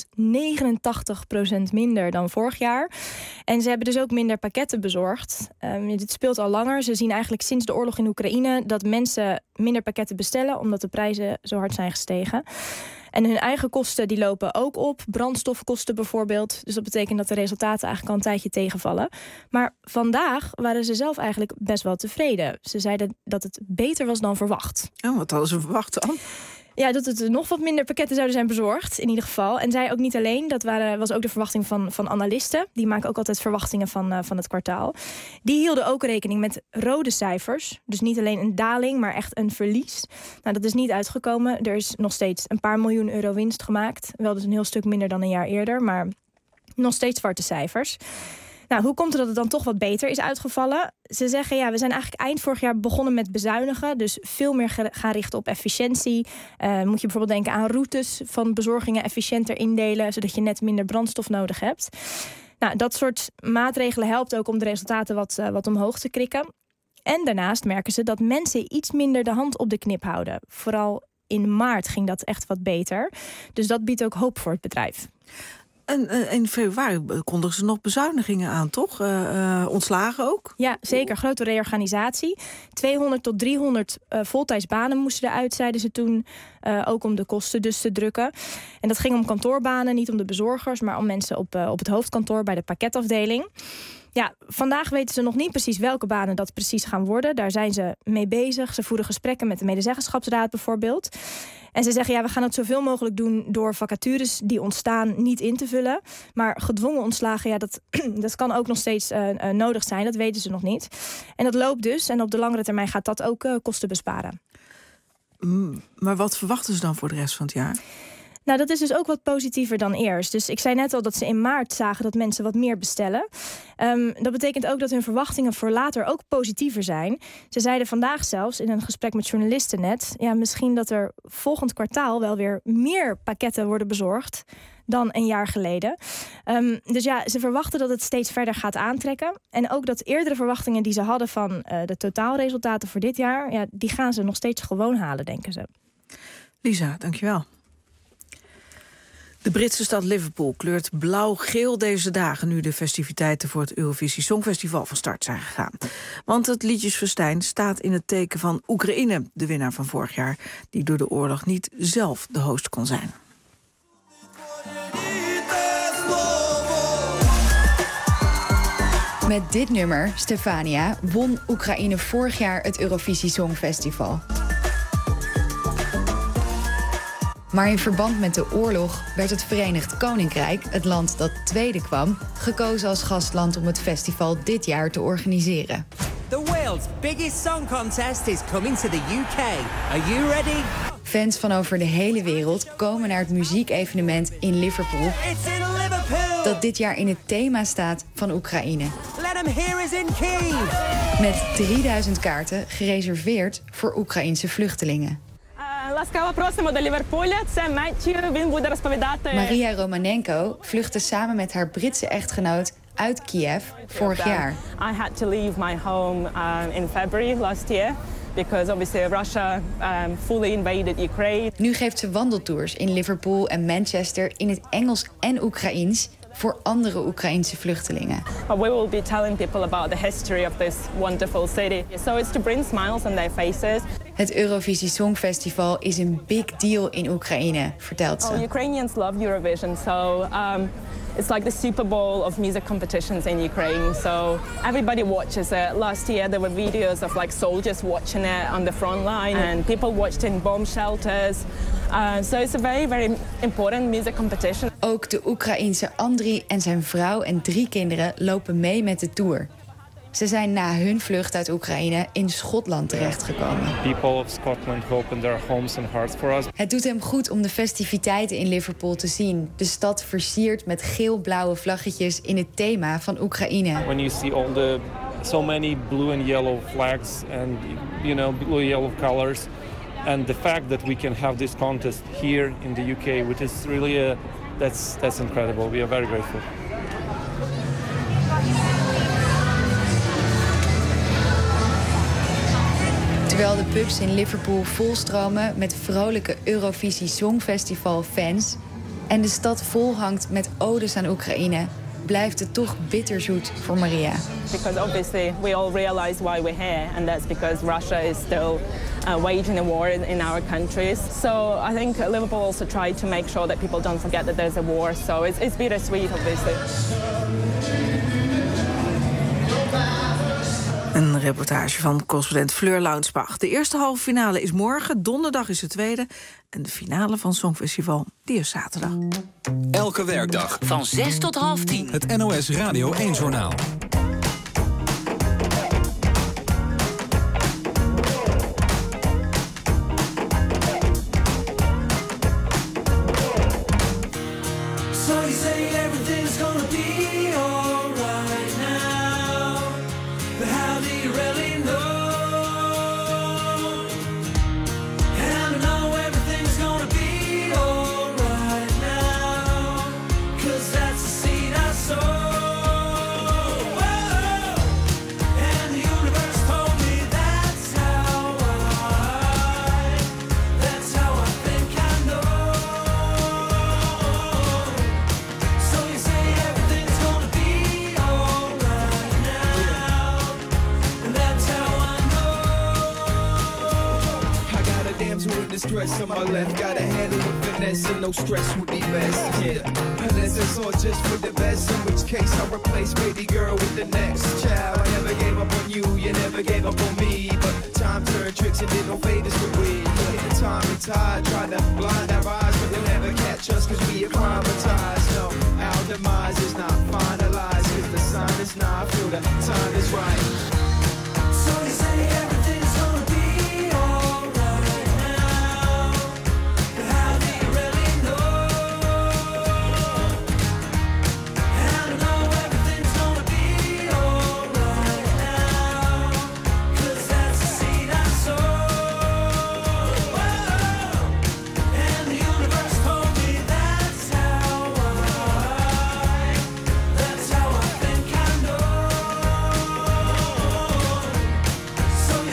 89% minder dan vorig jaar. En ze hebben dus ook minder pakketten bezorgd. Dit speelt al langer. Ze zien eigenlijk sinds de oorlog in Oekraïne dat mensen minder pakketten bestellen, omdat de prijzen zo hard zijn gestegen. En hun eigen kosten die lopen ook op. Brandstofkosten bijvoorbeeld. Dus dat betekent dat de resultaten eigenlijk al een tijdje tegenvallen. Maar vandaag waren ze zelf eigenlijk best wel tevreden. Ze zeiden dat het beter was dan verwacht. Oh, wat hadden ze verwacht dan? Ja, dat het nog wat minder pakketten zouden zijn bezorgd, in ieder geval. En zij ook niet alleen, dat was ook de verwachting van analisten. Die maken ook altijd verwachtingen van het kwartaal. Die hielden ook rekening met rode cijfers. Dus niet alleen een daling, maar echt een verlies. Nou, dat is niet uitgekomen. Er is nog steeds een paar miljoen euro winst gemaakt. Wel dus een heel stuk minder dan een jaar eerder, maar nog steeds zwarte cijfers. Nou, hoe komt het dat het dan toch wat beter is uitgevallen? Ze zeggen, ja, we zijn eigenlijk eind vorig jaar begonnen met bezuinigen. Dus veel meer gaan richten op efficiëntie. Moet je bijvoorbeeld denken aan routes van bezorgingen efficiënter indelen, zodat je net minder brandstof nodig hebt. Nou, dat soort maatregelen helpt ook om de resultaten wat omhoog te krikken. En daarnaast merken ze dat mensen iets minder de hand op de knip houden. Vooral in maart ging dat echt wat beter. Dus dat biedt ook hoop voor het bedrijf. En in februari kondigen ze nog bezuinigingen aan, toch? Ontslagen ook? Ja, zeker. Grote reorganisatie. 200 tot 300 voltijdsbanen moesten eruit, zeiden ze toen. Ook om de kosten dus te drukken. En dat ging om kantoorbanen, niet om de bezorgers, maar om mensen op het hoofdkantoor bij de pakketafdeling. Ja, vandaag weten ze nog niet precies welke banen dat precies gaan worden. Daar zijn ze mee bezig. Ze voeren gesprekken met de medezeggenschapsraad bijvoorbeeld. En ze zeggen, ja, we gaan het zoveel mogelijk doen door vacatures die ontstaan niet in te vullen. Maar gedwongen ontslagen, ja, dat kan ook nog steeds nodig zijn. Dat weten ze nog niet. En dat loopt dus. En op de langere termijn gaat dat ook kosten besparen. Maar wat verwachten ze dan voor de rest van het jaar? Nou, dat is dus ook wat positiever dan eerst. Dus ik zei net al dat ze in maart zagen dat mensen wat meer bestellen. Dat betekent ook dat hun verwachtingen voor later ook positiever zijn. Ze zeiden vandaag zelfs in een gesprek met journalisten net, ja, misschien dat er volgend kwartaal wel weer meer pakketten worden bezorgd dan een jaar geleden. Dus ja, ze verwachten dat het steeds verder gaat aantrekken. En ook dat eerdere verwachtingen die ze hadden van de totaalresultaten voor dit jaar, ja, die gaan ze nog steeds gewoon halen, denken ze. Lisa, dankjewel. De Britse stad Liverpool kleurt blauw-geel deze dagen, nu de festiviteiten voor het Eurovisie Songfestival van start zijn gegaan. Want het liedjesfestijn staat in het teken van Oekraïne, de winnaar van vorig jaar, die door de oorlog niet zelf de host kon zijn. Met dit nummer, Stefania, won Oekraïne vorig jaar het Eurovisie Songfestival. Maar in verband met de oorlog werd het Verenigd Koninkrijk, het land dat tweede kwam, gekozen als gastland om het festival dit jaar te organiseren. The world's biggest song contest is coming to the UK. Are you ready? Fans van over de hele wereld komen naar het muziekevenement in Liverpool, dat dit jaar in het thema staat van Oekraïne. Let 'em hear us in Kyiv. Met 3000 kaarten gereserveerd voor Oekraïense vluchtelingen. Ласкаво просимо до Ліверпуля. Це Меттью. Він буде розповідати. Maria Romanenko vluchtte samen met haar Britse echtgenoot uit Kiev vorig jaar. I had to leave my home in February last year because obviously Russia fully invaded Ukraine. Nu geeft ze wandeltours in Liverpool en Manchester in het Engels en Oekraïens voor andere Oekraïense vluchtelingen. We will be telling people about the history of this wonderful city. So it's to bring smiles on their faces. Het Eurovisie Songfestival is een big deal in Oekraïne, vertelt ze. Ukrainians love Eurovision, so it's like the Super Bowl of music competitions in Ukraine. So everybody watches it. Last year there were videos of like soldiers watching it on the front line, and people watched in bomb shelters. So it's a very, very important music competition. Ook de Oekraïense Andriy en zijn vrouw en 3 kinderen lopen mee met de tour. Ze zijn na hun vlucht uit Oekraïne in Schotland terechtgekomen. People of Scotland who opened their homes and hearts for us. Het doet hem goed om de festiviteiten in Liverpool te zien. De stad versierd met geel-blauwe vlaggetjes in het thema van Oekraïne. When you see all the so many blue and yellow flags and blue and yellow colors, and the fact that we can have this contest here in the UK, which is really that's incredible. We are very grateful. Terwijl de pubs in Liverpool volstromen met vrolijke Eurovisie Songfestival fans en de stad vol hangt met odes aan Oekraïne, blijft het toch bitterzoet voor Maria. Because obviously we all realize why we're here, and that's because Russia is still waging a war in our countries. So I think Liverpool also tried to make sure that people don't forget that there's a war. So it's bittersweet, obviously. Een reportage van correspondent Fleur Launsbach. De eerste halve finale is morgen, donderdag is de tweede. En de finale van Songfestival, die is zaterdag. Elke werkdag van 6 tot half 10. Het NOS Radio 1-journaal. Stress on my left, gotta handle with finesse and no stress would be best. Yeah, unless it's all just for the best, in which case I'll replace baby girl with the next child. I never gave up on you, you never gave up on me, but time turned tricks and did no favors to we. The time and tide tried to blind our eyes, but they'll never catch us cause we acclimatized. No, our demise is not finalized cause the sun is not, I feel the time is right. So you say everything's gonna be So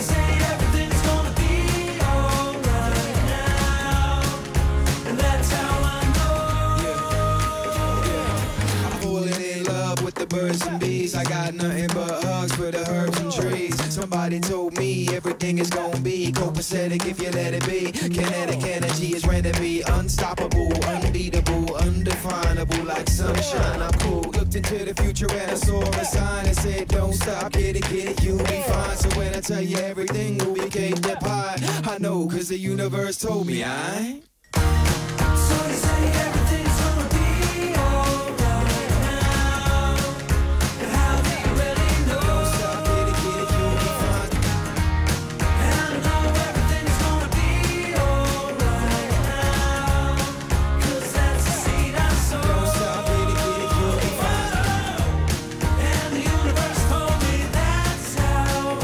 nothing but hugs for the herbs and trees. Somebody told me everything is gonna be copacetic if you let it be. Kinetic energy is ready to be unstoppable, unbeatable, undefinable, like sunshine. I'm cool. Looked into the future and I saw a sign that said, don't stop, get it, you'll be fine. So when I tell you everything will be cake up high, I know, cause the universe told me I. So you say everything's gonna be alright now. But how do you really know? Don't stop, get it, you'll be fine. And I know everything's gonna be alright now. Cause that's the seed I sow. Don't stop, get it, you'll be fine. And the universe told me that's how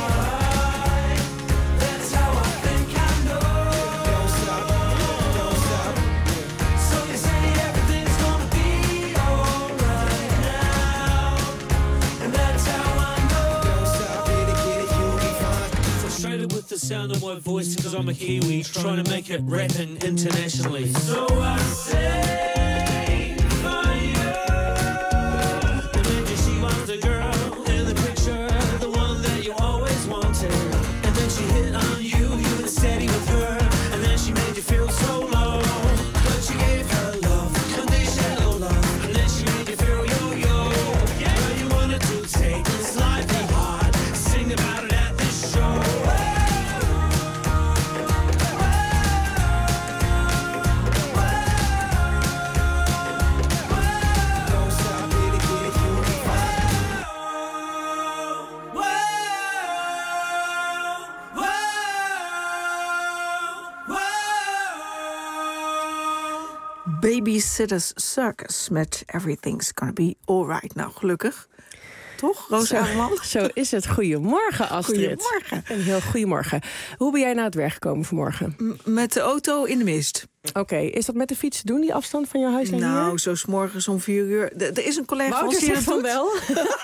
I think I know. Don't stop, don't stop. So you say everything's gonna be alright now. And that's how I know. Don't stop, get it, you'll be fine. Frustrated with the sound of my voice because I'm a Kiwi, trying to make it rapping internationally. So I say for you. And then she was the girl in the picture, the one that you always wanted. And then she hit on you, you were steady with her. And then she made you feel so low. But you gave her love, conditional love. And then she made you feel yo-yo. Girl, you wanted to take this life be hard. Sing about it at this show. Don't stop, get it, you'll be fine. Babysitters Circus met Everything's Gonna Be Alright. Nou, gelukkig. Toch, Roos Agerman? Zo is het. Goedemorgen, Astrid. Goedemorgen. Een heel goedemorgen. Hoe ben jij naar het werk gekomen vanmorgen? Met de auto in de mist. Oké, is dat met de fiets te doen, die afstand van jouw huis naar hier? Nou, zo 's morgens om 4 uur. Er is een collega van ons die zegt van wel.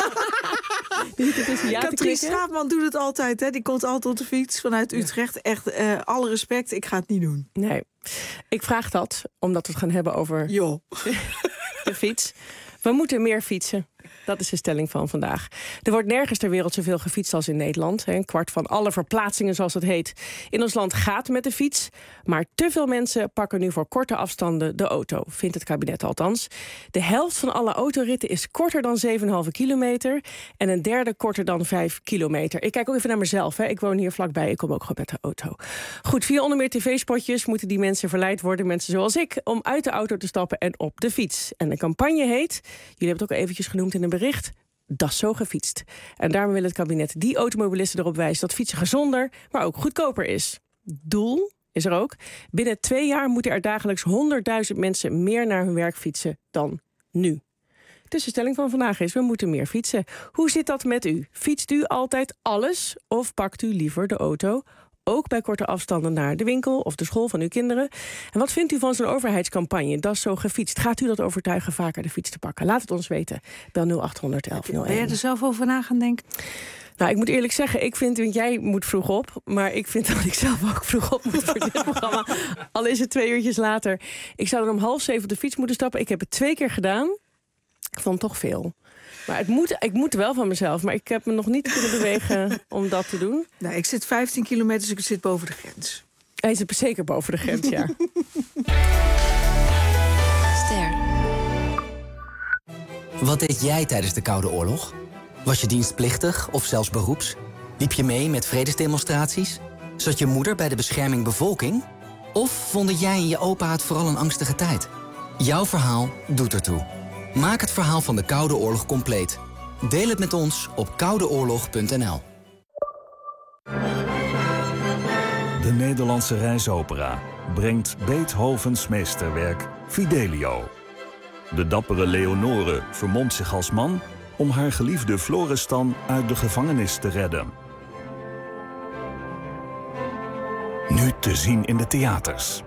Katrien Straatman doet het altijd. Hè? Die komt altijd op de fiets vanuit Utrecht. Echt, alle respect, ik ga het niet doen. Nee, ik vraag dat omdat we het gaan hebben over de fiets. We moeten meer fietsen. Dat is de stelling van vandaag. Er wordt nergens ter wereld zoveel gefietst als in Nederland. Een kwart van alle verplaatsingen, zoals het heet, in ons land gaat met de fiets. Maar te veel mensen pakken nu voor korte afstanden de auto, vindt het kabinet althans. De helft van alle autoritten is korter dan 7,5 kilometer... en een derde korter dan 5 kilometer. Ik kijk ook even naar mezelf. Hè. Ik woon hier vlakbij, ik kom ook gewoon met de auto. Goed, via onder meer tv-spotjes moeten die mensen verleid worden, mensen zoals ik, om uit de auto te stappen en op de fiets. En de campagne heet, jullie hebben het ook al eventjes genoemd in een bericht, dat is zo gefietst. En daarom wil het kabinet die automobilisten erop wijzen dat fietsen gezonder, maar ook goedkoper is. Doel is er ook. Binnen 2 jaar moeten er dagelijks 100.000 mensen meer naar hun werk fietsen dan nu. Dus de stelling van vandaag is, we moeten meer fietsen. Hoe zit dat met u? Fietst u altijd alles of pakt u liever de auto? Ook bij korte afstanden naar de winkel of de school van uw kinderen. En wat vindt u van zo'n overheidscampagne? Dat is zo gefietst. Gaat u dat overtuigen vaker de fiets te pakken? Laat het ons weten. Bel 0800 1101. Ben jij er zelf over na gaan denken? Nou, ik moet eerlijk zeggen, ik vind, want jij moet vroeg op, maar ik vind dat ik zelf ook vroeg op moet voor dit programma. Al is het 2 uurtjes later. Ik zou er om 6:30 op de fiets moeten stappen. Ik heb het 2 keer gedaan. Ik vond het toch veel. Maar ik moet wel van mezelf, maar ik heb me nog niet kunnen bewegen om dat te doen. Nou, ik zit 15 kilometer, dus ik zit boven de grens. Hij zit zeker boven de grens, ja. Ster. Wat deed jij tijdens de Koude Oorlog? Was je dienstplichtig of zelfs beroeps? Liep je mee met vredesdemonstraties? Zat je moeder bij de bescherming bevolking? Of vonden jij en je opa het vooral een angstige tijd? Jouw verhaal doet ertoe. Maak het verhaal van de Koude Oorlog compleet. Deel het met ons op koudeoorlog.nl. De Nederlandse Reisopera brengt Beethovens meesterwerk Fidelio. De dappere Leonore vermomt zich als man om haar geliefde Florestan uit de gevangenis te redden. Nu te zien in de theaters.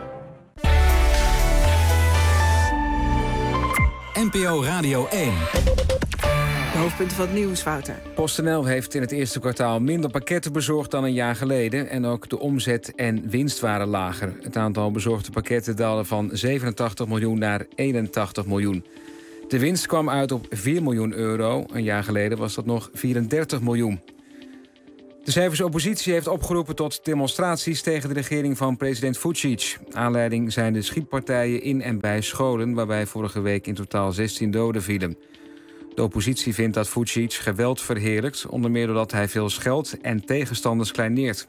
NPO Radio 1. De hoofdpunten van het nieuws, Wouter. PostNL heeft in het eerste kwartaal minder pakketten bezorgd dan een jaar geleden. En ook de omzet en winst waren lager. Het aantal bezorgde pakketten daalde van 87 miljoen naar 81 miljoen. De winst kwam uit op 4 miljoen euro. Een jaar geleden was dat nog 34 miljoen. De Servische oppositie heeft opgeroepen tot demonstraties tegen de regering van president Vučić. Aanleiding zijn de schietpartijen in en bij scholen, waarbij vorige week in totaal 16 doden vielen. De oppositie vindt dat Vučić geweld verheerlijkt, onder meer doordat hij veel scheldt en tegenstanders kleineert.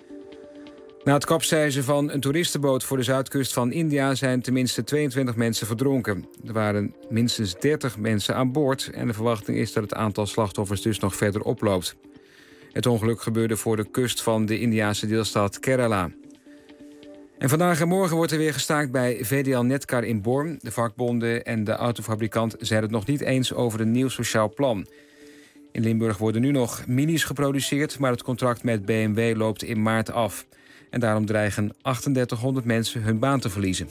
Na het kapseizen van een toeristenboot voor de zuidkust van India zijn tenminste 22 mensen verdronken. Er waren minstens 30 mensen aan boord en de verwachting is dat het aantal slachtoffers dus nog verder oploopt. Het ongeluk gebeurde voor de kust van de Indiase deelstaat Kerala. En vandaag en morgen wordt er weer gestaakt bij VDL Netcar in Born. De vakbonden en de autofabrikant zijn het nog niet eens over een nieuw sociaal plan. In Limburg worden nu nog minis geproduceerd, maar het contract met BMW loopt in maart af. En daarom dreigen 3800 mensen hun baan te verliezen.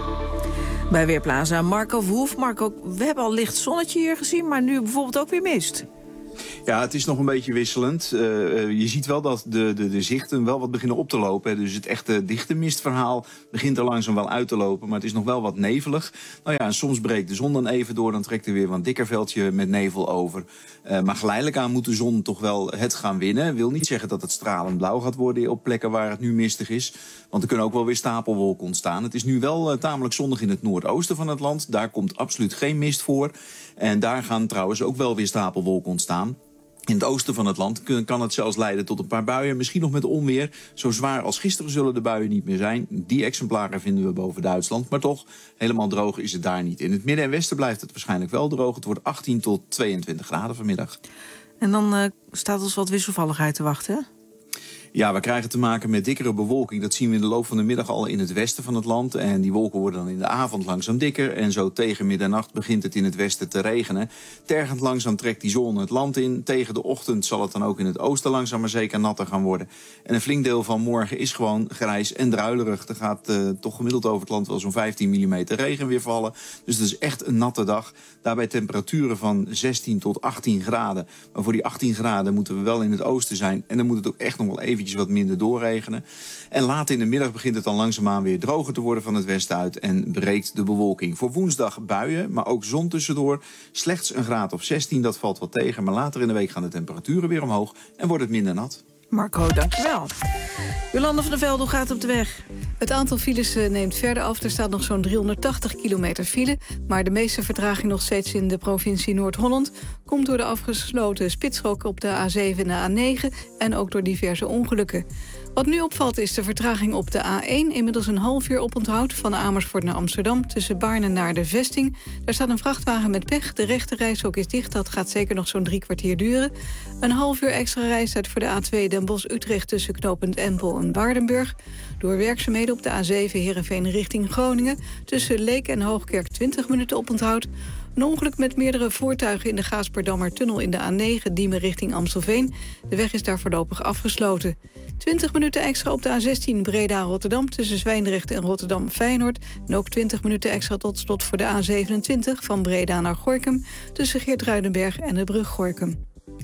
Bij Weerplaza Marco Verhoef. Marco, we hebben al licht zonnetje hier gezien, maar nu bijvoorbeeld ook weer mist. Ja, het is nog een beetje wisselend. Je ziet wel dat de zichten wel wat beginnen op te lopen. Hè. Dus het echte dichte mistverhaal begint er langzaam wel uit te lopen. Maar het is nog wel wat nevelig. Nou ja, en soms breekt de zon dan even door. Dan trekt er weer een dikker veldje met nevel over. Maar geleidelijk aan moet de zon toch wel het gaan winnen. Wil niet zeggen dat het stralend blauw gaat worden op plekken waar het nu mistig is. Want er kunnen ook wel weer stapelwolken ontstaan. Het is nu wel tamelijk zonnig in het noordoosten van het land. Daar komt absoluut geen mist voor. En daar gaan trouwens ook wel weer stapelwolken ontstaan. In het oosten van het land kan het zelfs leiden tot een paar buien. Misschien nog met onweer. Zo zwaar als gisteren zullen de buien niet meer zijn. Die exemplaren vinden we boven Duitsland. Maar toch, helemaal droog is het daar niet. In het midden en westen blijft het waarschijnlijk wel droog. Het wordt 18 tot 22 graden vanmiddag. En dan staat ons wat wisselvalligheid te wachten, hè? Ja, we krijgen te maken met dikkere bewolking. Dat zien we in de loop van de middag al in het westen van het land. En die wolken worden dan in de avond langzaam dikker. En zo tegen middernacht begint het in het westen te regenen. Tergend langzaam trekt die zon het land in. Tegen de ochtend zal het dan ook in het oosten langzaam maar zeker natter gaan worden. En een flink deel van morgen is gewoon grijs en druilerig. Er gaat toch gemiddeld over het land wel zo'n 15 mm regen weer vallen. Dus het is echt een natte dag. Daarbij temperaturen van 16 tot 18 graden. Maar voor die 18 graden moeten we wel in het oosten zijn. En dan moet het ook echt nog wel eventjes wat minder doorregenen. En later in de middag begint het dan langzaamaan weer droger te worden van het westen uit en breekt de bewolking. Voor woensdag buien, maar ook zon tussendoor. Slechts een graad of 16, dat valt wat tegen. Maar later in de week gaan de temperaturen weer omhoog en wordt het minder nat. Marco, dankjewel. Jolanda van der Velde, hoe gaat het op de weg? Het aantal files neemt verder af. Er staat nog zo'n 380 kilometer file. Maar de meeste vertraging nog steeds in de provincie Noord-Holland komt door de afgesloten spitsstrook op de A7 en de A9... en ook door diverse ongelukken. Wat nu opvalt is de vertraging op de A1. Inmiddels een half uur oponthoud van Amersfoort naar Amsterdam... tussen Baarn en naar de Vesting. Daar staat een vrachtwagen met pech. De rechte reishok is dicht. Dat gaat zeker nog zo'n 3 kwartier duren. Een half uur extra reistijd voor de A2 Den Bosch-Utrecht... tussen knooppunt Empel en Waardenburg. Door werkzaamheden op de A7 Heerenveen richting Groningen... tussen Leek en Hoogkerk 20 minuten oponthoud. Een ongeluk met meerdere voertuigen in de Gaasperdammertunnel in de A9... Diemen richting Amstelveen. De weg is daar voorlopig afgesloten. 20 minuten extra op de A16 Breda-Rotterdam... tussen Zwijndrecht en Rotterdam-Feyenoord. En ook 20 minuten extra tot slot voor de A27... van Breda naar Gorinchem... tussen Geertruidenberg en de brug Gorinchem.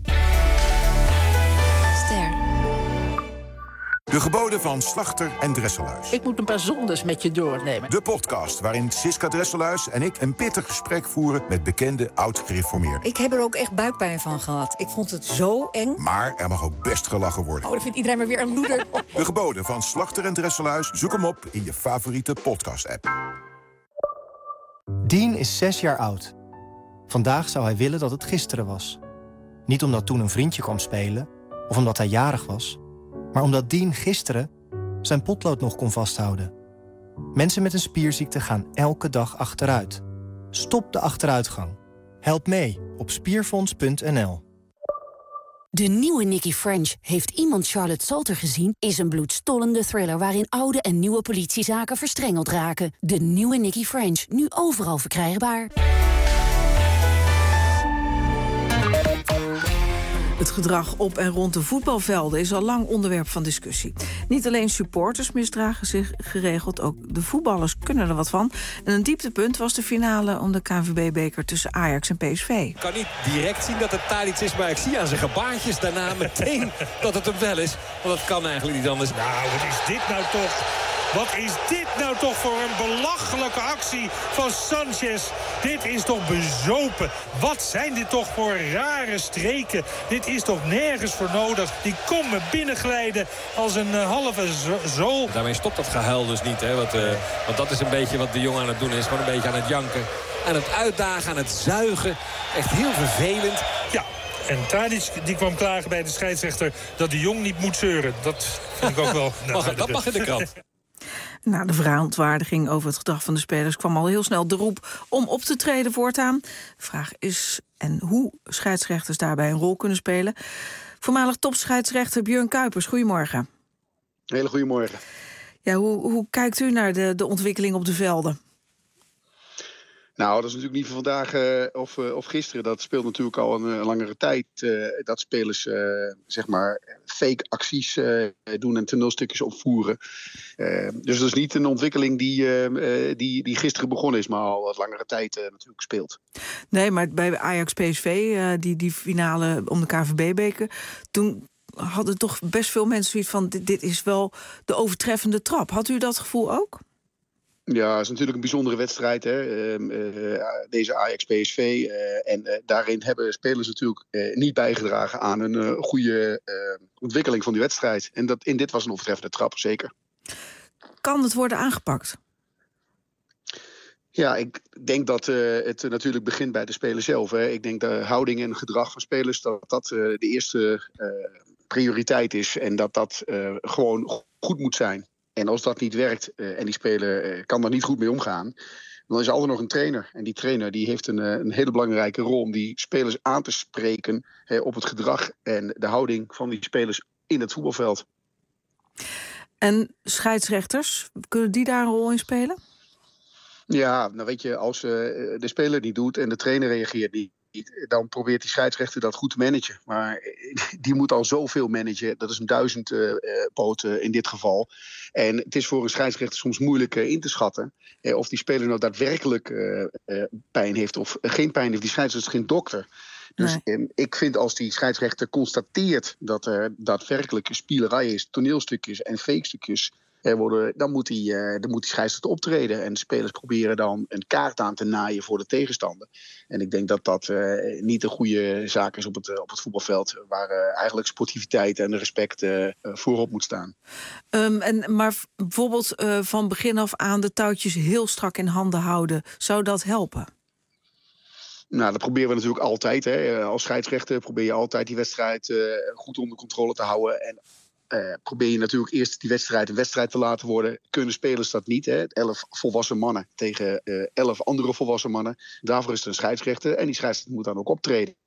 De geboden van Slachter en Dresselhuis. Ik moet een paar zondes met je doornemen. De podcast waarin Siska Dresselhuis en ik een pittig gesprek voeren... met bekende oud-gereformeerden. Ik heb er ook echt buikpijn van gehad. Ik vond het zo eng. Maar er mag ook best gelachen worden. Oh, dan vindt iedereen maar weer een loeder. De geboden van Slachter en Dresselhuis. Zoek hem op in je favoriete podcast-app. Dean is 6 jaar oud. Vandaag zou hij willen dat het gisteren was. Niet omdat toen een vriendje kwam spelen... of omdat hij jarig was... maar omdat Dean gisteren zijn potlood nog kon vasthouden. Mensen met een spierziekte gaan elke dag achteruit. Stop de achteruitgang. Help mee op spierfonds.nl. De nieuwe Nicky French, heeft iemand Charlotte Salter gezien... is een bloedstollende thriller waarin oude en nieuwe politiezaken verstrengeld raken. De nieuwe Nicky French, nu overal verkrijgbaar. Het gedrag op en rond de voetbalvelden is al lang onderwerp van discussie. Niet alleen supporters misdragen zich geregeld, ook de voetballers kunnen er wat van. En een dieptepunt was de finale om de KNVB-beker tussen Ajax en PSV. Ik kan niet direct zien dat het Tadic is, maar ik zie aan zijn gebaartjes daarna meteen dat het hem wel is. Want dat kan eigenlijk niet anders. Nou, wat is dit nou toch? Wat is dit nou toch voor een belachelijke actie van Sanchez. Dit is toch bezopen. Wat zijn dit toch voor rare streken. Dit is toch nergens voor nodig. Die komen binnenglijden als een halve zool. Daarmee stopt dat gehuil dus niet. Hè? Want dat is een beetje wat de jongen aan het doen is. Gewoon een beetje aan het janken. Aan het uitdagen, aan het zuigen. Echt heel vervelend. Ja. En Tadic die kwam klagen bij de scheidsrechter dat de Jong niet moet zeuren. Dat vind ik ook wel... Dat mag in de krant. Na de verontwaardiging over het gedrag van de spelers kwam al heel snel de roep om op te treden voortaan. De vraag is en hoe scheidsrechters daarbij een rol kunnen spelen. Voormalig topscheidsrechter Björn Kuipers, goedemorgen. Hele goedemorgen. Ja, hoe kijkt u naar de ontwikkeling op de velden? Nou, dat is natuurlijk niet van vandaag of gisteren. Dat speelt natuurlijk al een langere tijd. Dat spelers zeg maar fake acties doen en toneelstukjes opvoeren. Dus dat is niet een ontwikkeling die gisteren begonnen is, maar al wat langere tijd natuurlijk speelt. Nee, maar bij Ajax-PSV, die finale om de KNVB-beker, toen hadden toch best veel mensen zoiets van, dit is wel de overtreffende trap. Had u dat gevoel ook? Ja, het is natuurlijk een bijzondere wedstrijd, hè? Deze Ajax-PSV. En daarin hebben spelers natuurlijk niet bijgedragen aan een goede ontwikkeling van die wedstrijd. En dit was een overtreffende trap, zeker. Kan het worden aangepakt? Ja, ik denk dat het natuurlijk begint bij de speler zelf. Hè. Ik denk de houding en gedrag van spelers, dat de eerste prioriteit is. En dat gewoon goed moet zijn. En als dat niet werkt en die speler kan daar niet goed mee omgaan, dan is er altijd nog een trainer. En die trainer die heeft een hele belangrijke rol om die spelers aan te spreken op het gedrag en de houding van die spelers in het voetbalveld. En scheidsrechters, kunnen die daar een rol in spelen? Ja, nou weet je, als de speler niet doet en de trainer reageert niet, dan probeert die scheidsrechter dat goed te managen. Maar die moet al zoveel managen. Dat is een 1000 poot in dit geval. En het is voor een scheidsrechter soms moeilijk in te schatten of die speler nou daadwerkelijk pijn heeft of geen pijn heeft. Die scheidsrechter is geen dokter. Dus ik vind als die scheidsrechter constateert dat er daadwerkelijk spielerij is, toneelstukjes en fake stukjes dan moet die scheidsrechter optreden. En de spelers proberen dan een kaart aan te naaien voor de tegenstander. En ik denk dat dat niet een goede zaak is op het voetbalveld, waar eigenlijk sportiviteit en respect voorop moet staan. Maar bijvoorbeeld van begin af aan de touwtjes heel strak in handen houden, zou dat helpen? Nou, dat proberen we natuurlijk altijd. Hè. Als scheidsrechter probeer je altijd die wedstrijd goed onder controle te houden. En probeer je natuurlijk eerst die wedstrijd een wedstrijd te laten worden. Kunnen spelers dat niet, hè? 11 volwassen mannen tegen 11 andere volwassen mannen. Daarvoor is er een scheidsrechter en die scheidsrechter moet dan ook optreden.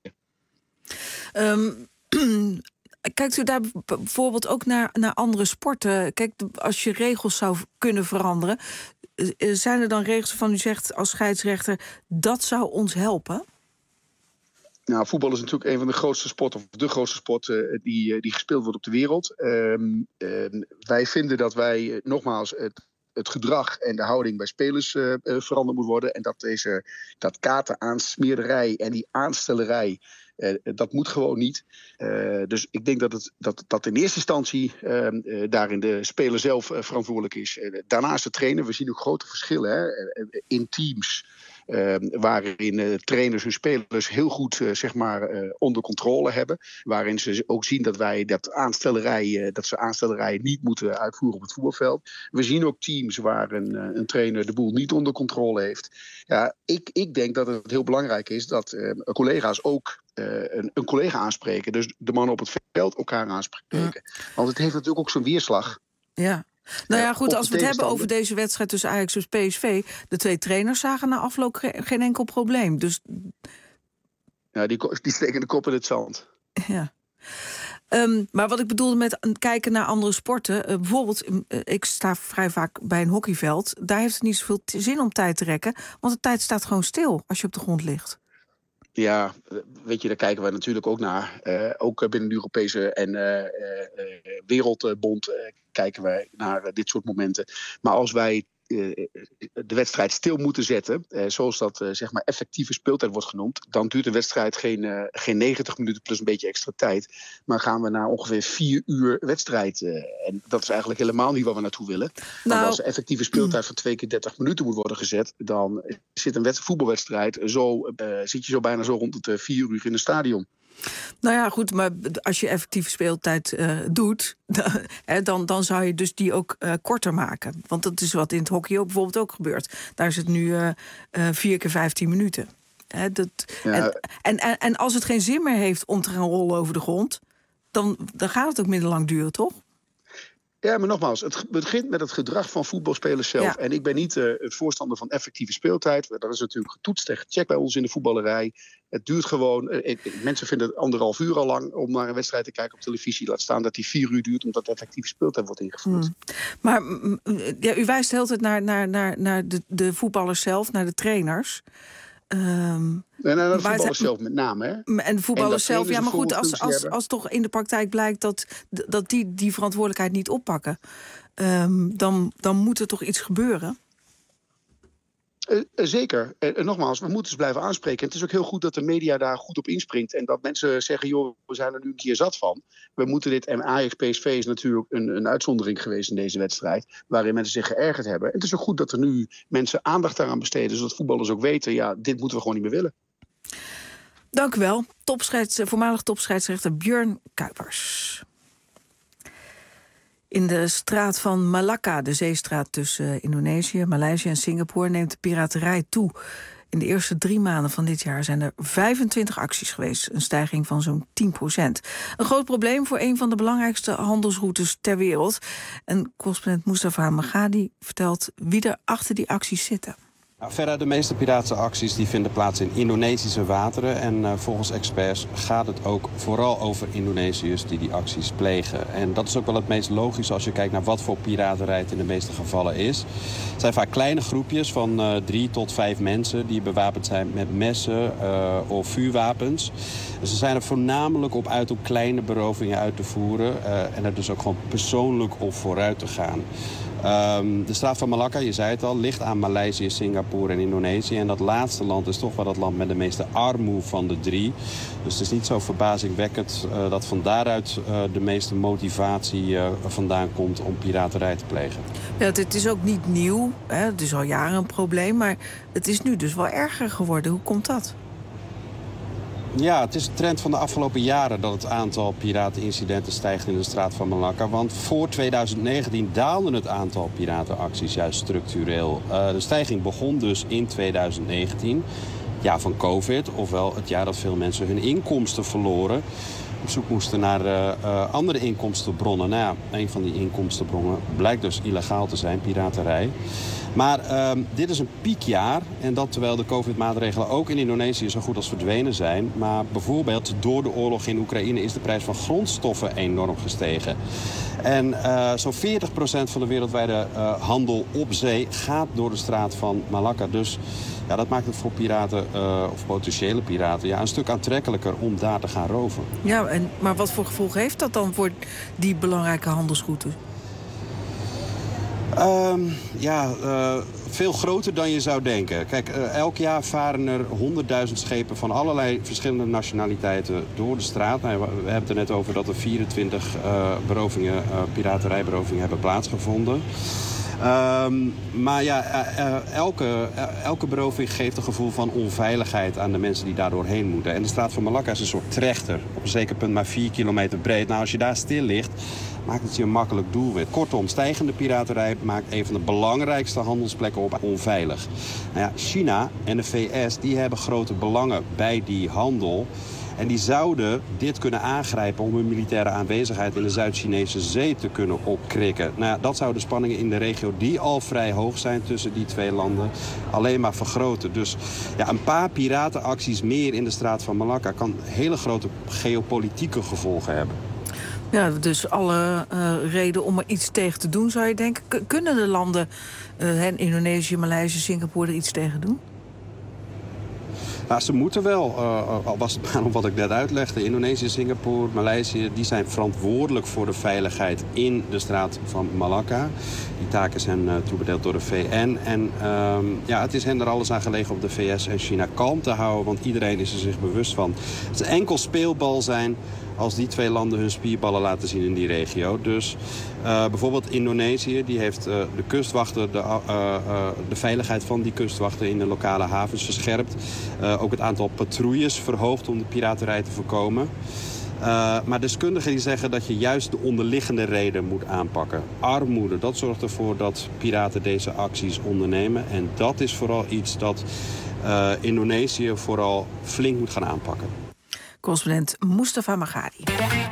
Kijkt u daar bijvoorbeeld ook naar andere sporten? Kijk, als je regels zou kunnen veranderen, zijn er dan regels waarvan u zegt als scheidsrechter, dat zou ons helpen? Nou, voetbal is natuurlijk een van de grootste sporten, of de grootste sport die gespeeld wordt op de wereld. Wij vinden dat wij nogmaals het gedrag en de houding bij spelers veranderd moet worden. En dat kaartenaansmeerderij en die aanstellerij, dat moet gewoon niet. Dus ik denk dat in eerste instantie daarin de speler zelf verantwoordelijk is. Daarnaast de trainer. We zien ook grote verschillen in teams. Waarin trainers hun spelers heel goed onder controle hebben. Waarin ze ook zien dat wij dat ze aanstellerij niet moeten uitvoeren op het voetbalveld. We zien ook teams waar een trainer de boel niet onder controle heeft. Ja, ik denk dat het heel belangrijk is dat collega's ook een collega aanspreken. Dus de mannen op het veld elkaar aanspreken. Want het heeft natuurlijk ook zo'n weerslag. Ja. Nou ja, goed, als we het hebben over deze wedstrijd tussen Ajax en PSV, de twee trainers zagen na afloop geen enkel probleem. Dus ja, die steken de kop in het zand. Ja. Maar wat ik bedoelde met kijken naar andere sporten, bijvoorbeeld, ik sta vrij vaak bij een hockeyveld, daar heeft het niet zoveel zin om tijd te rekken, want de tijd staat gewoon stil als je op de grond ligt. Ja, weet je, daar kijken we natuurlijk ook naar. Ook binnen de Europese en Wereldbond kijken wij naar dit soort momenten. Maar als wij de wedstrijd stil moeten zetten, zoals dat zeg maar effectieve speeltijd wordt genoemd, dan duurt de wedstrijd geen 90 minuten plus een beetje extra tijd. Maar gaan we naar ongeveer 4 uur wedstrijd. En dat is eigenlijk helemaal niet waar we naartoe willen. Want als de effectieve speeltijd van 2 keer 30 minuten moet worden gezet, dan zit een voetbalwedstrijd zit je zo bijna zo rond het 4 uur in een stadion. Nou ja, goed, maar als je effectieve speeltijd doet, dan zou je dus die ook korter maken. Want dat is wat in het hockey ook bijvoorbeeld ook gebeurt. Daar is het nu 4 keer 15 minuten. En als het geen zin meer heeft om te gaan rollen over de grond, dan gaat het ook minder lang duren, toch? Ja, maar nogmaals, het begint met het gedrag van voetbalspelers zelf. Ja. En ik ben niet het voorstander van effectieve speeltijd. Dat is natuurlijk getoetst en gecheckt bij ons in de voetballerij. Het duurt gewoon. Mensen vinden het 1,5 uur al lang om naar een wedstrijd te kijken op televisie. Laat staan dat die 4 uur duurt omdat effectieve speeltijd wordt ingevoerd. Maar u wijst de hele tijd naar de voetballers zelf, naar de trainers. Naar de voetballers zelf met name. Hè? En de voetballers zelf, ja, maar goed, als toch in de praktijk blijkt dat die verantwoordelijkheid niet oppakken, dan moet er toch iets gebeuren? Zeker. En nogmaals, we moeten dus blijven aanspreken. En het is ook heel goed dat de media daar goed op inspringt. En dat mensen zeggen, joh, we zijn er nu een keer zat van. We moeten dit. En Ajax-PSV is natuurlijk een uitzondering geweest in deze wedstrijd, waarin mensen zich geërgerd hebben. En het is ook goed dat er nu mensen aandacht daaraan besteden, zodat voetballers ook weten, ja, dit moeten we gewoon niet meer willen. Dank u wel. Voormalig topscheidsrechter Björn Kuipers. In de straat van Malacca, de zeestraat tussen Indonesië, Maleisië en Singapore, neemt de piraterij toe. In de eerste 3 maanden van dit jaar zijn er 25 acties geweest. Een stijging van zo'n 10%. Een groot probleem voor een van de belangrijkste handelsroutes ter wereld. En correspondent Mustafa Magadi vertelt wie er achter die acties zitten. Verder de meeste piratische acties die vinden plaats in Indonesische wateren. En volgens experts gaat het ook vooral over Indonesiërs die acties plegen. En dat is ook wel het meest logisch als je kijkt naar wat voor piraterij het in de meeste gevallen is. Het zijn vaak kleine groepjes van 3 tot 5 mensen die bewapend zijn met messen of vuurwapens. Dus ze zijn er voornamelijk op uit om kleine berovingen uit te voeren. En er dus ook gewoon persoonlijk op vooruit te gaan. De straat van Malacca, je zei het al, ligt aan Maleisië, Singapore en Indonesië. En dat laatste land is toch wel het land met de meeste armoede van de 3. Dus het is niet zo verbazingwekkend dat van daaruit de meeste motivatie vandaan komt om piraterij te plegen. Ja, het is ook niet nieuw, hè? Het is al jaren een probleem, maar het is nu dus wel erger geworden. Hoe komt dat? Ja, het is een trend van de afgelopen jaren dat het aantal piratenincidenten stijgt in de straat van Malacca. Want voor 2019 daalde het aantal piratenacties juist structureel. De stijging begon dus in 2019, jaar van COVID, ofwel het jaar dat veel mensen hun inkomsten verloren. Op zoek moesten naar andere inkomstenbronnen. Nou ja, een van die inkomstenbronnen blijkt dus illegaal te zijn, piraterij. Maar dit is een piekjaar. En dat terwijl de COVID-maatregelen ook in Indonesië zo goed als verdwenen zijn. Maar bijvoorbeeld door de oorlog in Oekraïne is de prijs van grondstoffen enorm gestegen. En zo'n 40% van de wereldwijde handel op zee gaat door de straat van Malacca. Dus ja, dat maakt het voor piraten of potentiële piraten een stuk aantrekkelijker om daar te gaan roven. Ja, maar wat voor gevolgen heeft dat dan voor die belangrijke handelsroute? Veel groter dan je zou denken. Kijk, elk jaar varen er 100.000 schepen van allerlei verschillende nationaliteiten door de straat. Nou, we hebben het er net over dat er 24 piraterijberovingen hebben plaatsgevonden. Maar ja, elke beroving geeft een gevoel van onveiligheid aan de mensen die daar doorheen moeten. En de straat van Malacca is een soort trechter. Op een zeker punt maar 4 kilometer breed. Nou, als je daar stil ligt, maakt het je een makkelijk doelwit. Kortom, stijgende piraterij maakt een van de belangrijkste handelsplekken op onveilig. Nou ja, China en de VS die hebben grote belangen bij die handel. En die zouden dit kunnen aangrijpen om hun militaire aanwezigheid in de Zuid-Chinese Zee te kunnen opkrikken. Nou ja, dat zou de spanningen in de regio, die al vrij hoog zijn tussen die 2 landen, alleen maar vergroten. Dus ja, een paar piratenacties meer in de straat van Malacca kan hele grote geopolitieke gevolgen hebben. Ja, dus alle reden om er iets tegen te doen, zou je denken. Kunnen de landen, Indonesië, Maleisië, Singapore, er iets tegen doen? Maar ze moeten wel, al was het maar om wat ik net uitlegde... Indonesië, Singapore, Maleisië, die zijn verantwoordelijk voor de veiligheid in de straat van Malacca. Die taken zijn toebedeeld door de VN. En het is hen er alles aan gelegen om de VS en China kalm te houden... want iedereen is er zich bewust van. Het is enkel speelbal zijn als die twee landen hun spierballen laten zien in die regio. Dus bijvoorbeeld Indonesië, die heeft de kustwachten, de veiligheid van die kustwachten in de lokale havens verscherpt. Ook het aantal patrouilles verhoogd om de piraterij te voorkomen. Maar deskundigen die zeggen dat je juist de onderliggende reden moet aanpakken. Armoede, dat zorgt ervoor dat piraten deze acties ondernemen. En dat is vooral iets dat Indonesië vooral flink moet gaan aanpakken. Correspondent Mustafa Magadi.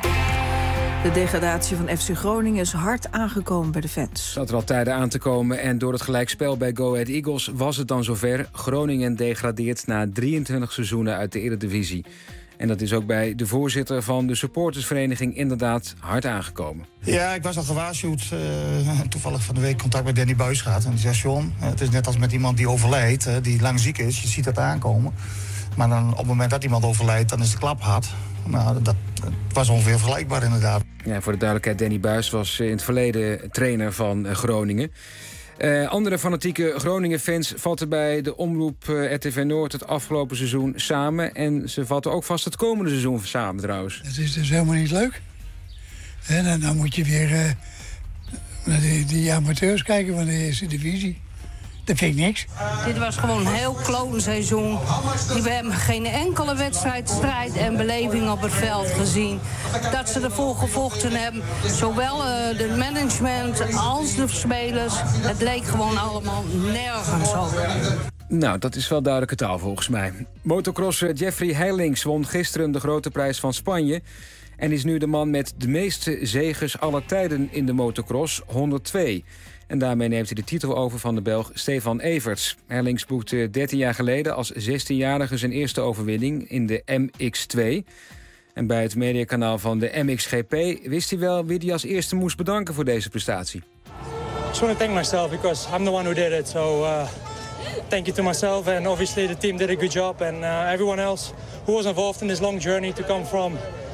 De degradatie van FC Groningen is hard aangekomen bij de fans. Zat er al tijden aan te komen en door het gelijkspel bij Go Ahead Eagles was het dan zover. Groningen degradeert na 23 seizoenen uit de Eredivisie. En dat is ook bij de voorzitter van de supportersvereniging inderdaad hard aangekomen. Ja, ik was al gewaarschuwd. Toevallig van de week contact met Danny Buis gehad. En die zei, John, het is net als met iemand die overlijdt, die lang ziek is. Je ziet dat aankomen. Maar dan, op het moment dat iemand overlijdt, dan is de klap hard. Nou, dat was ongeveer vergelijkbaar inderdaad. Ja, voor de duidelijkheid, Danny Buis was in het verleden trainer van Groningen. Andere fanatieke Groningen-fans vatten bij de omroep RTV Noord het afgelopen seizoen samen. En ze vatten ook vast het komende seizoen samen trouwens. Het is dus helemaal niet leuk. En dan moet je weer naar die amateurs kijken van de eerste divisie. Dat vind ik niks. Dit was gewoon een heel kloten seizoen. We hebben geen enkele wedstrijd, strijd en beleving op het veld gezien. Dat ze ervoor gevochten hebben, zowel de management als de spelers. Het leek gewoon allemaal nergens op. Nou, dat is wel duidelijke taal volgens mij. Motocrosser Jeffrey Heilings won gisteren de grote prijs van Spanje... en is nu de man met de meeste zeges aller tijden in de motocross, 102... En daarmee neemt hij de titel over van de Belg Stefan Everts. Heilings boekte 13 jaar geleden als 16-jarige zijn eerste overwinning in de MX2. En bij het mediakanaal van de MXGP wist hij wel wie hij als eerste moest bedanken voor deze prestatie. I just want to thank myself because I'm the one who did it. So thank you to myself and obviously the team did a good job. And everyone else who was involved in this long journey to come from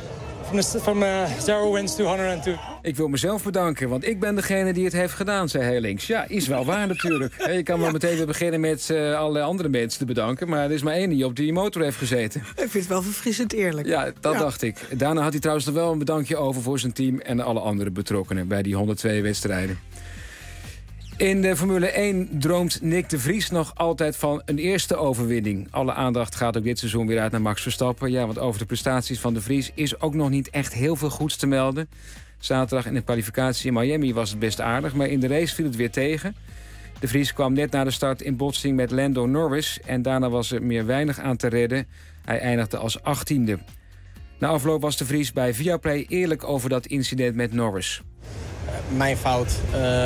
0 wins to 102. Ik wil mezelf bedanken, want ik ben degene die het heeft gedaan, zei Heilings. Ja, is wel waar natuurlijk. Je kan maar meteen weer beginnen met allerlei andere mensen te bedanken. Maar er is maar één die op die motor heeft gezeten. Ik vind het wel verfrissend eerlijk. Ja, dat dacht ik. Daarna had hij trouwens nog wel een bedankje over voor zijn team... en alle andere betrokkenen bij die 102 wedstrijden. In de Formule 1 droomt Nick de Vries nog altijd van een eerste overwinning. Alle aandacht gaat ook dit seizoen weer uit naar Max Verstappen. Ja, want over de prestaties van de Vries is ook nog niet echt heel veel goeds te melden. Zaterdag in de kwalificatie in Miami was het best aardig, maar in de race viel het weer tegen. De Vries kwam net na de start in botsing met Lando Norris... en daarna was er meer weinig aan te redden. Hij eindigde als 18e. Na afloop was de Vries bij Viaplay eerlijk over dat incident met Norris. Mijn fout.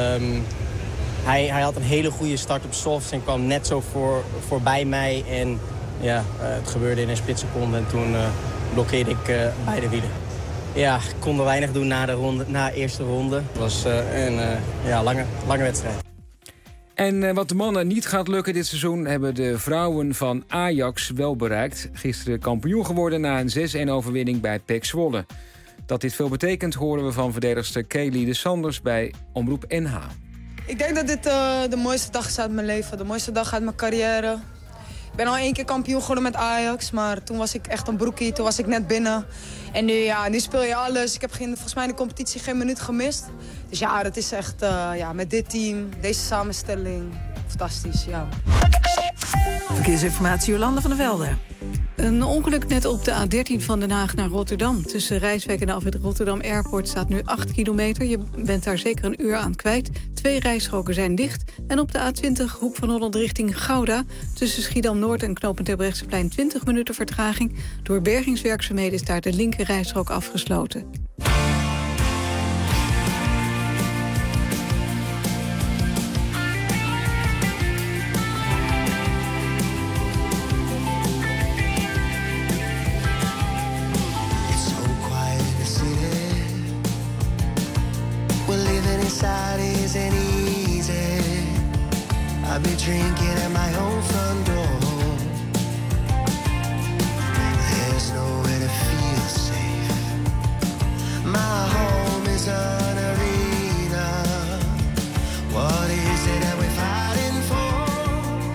Hij had een hele goede start op softs en kwam net zo voorbij mij. En ja, het gebeurde in een splitseconde en toen blokkeerde ik beide wielen. Ja, ik kon er weinig doen na de eerste ronde. Het was een lange wedstrijd. En wat de mannen niet gaat lukken dit seizoen... hebben de vrouwen van Ajax wel bereikt. Gisteren kampioen geworden na een 6-1 overwinning bij PEC Zwolle. Dat dit veel betekent horen we van verdedigster Kelly de Sanders bij Omroep NH. Ik denk dat dit de mooiste dag is uit mijn leven. De mooiste dag uit mijn carrière. Ik ben al 1 keer kampioen geworden met Ajax. Maar toen was ik echt een broekie. Toen was ik net binnen. En nu speel je alles. Ik heb volgens mij in de competitie geen minuut gemist. Dus ja, dat is echt met dit team, deze samenstelling, fantastisch. Ja. Verkeersinformatie, Jolanda van der Velde. Een ongeluk net op de A13 van Den Haag naar Rotterdam. Tussen Rijswijk en de afrit Rotterdam Airport staat nu 8 kilometer. Je bent daar zeker een uur aan kwijt. 2 rijstroken zijn dicht. En op de A20 Hoek van Holland richting Gouda... tussen Schiedam-Noord en knooppunt Terbrechtseplein 20 minuten vertraging. Door bergingswerkzaamheden is daar de linker rijstrook afgesloten. I'll be drinking at my own front door. Nissan Arena. What is it that we're fighting for?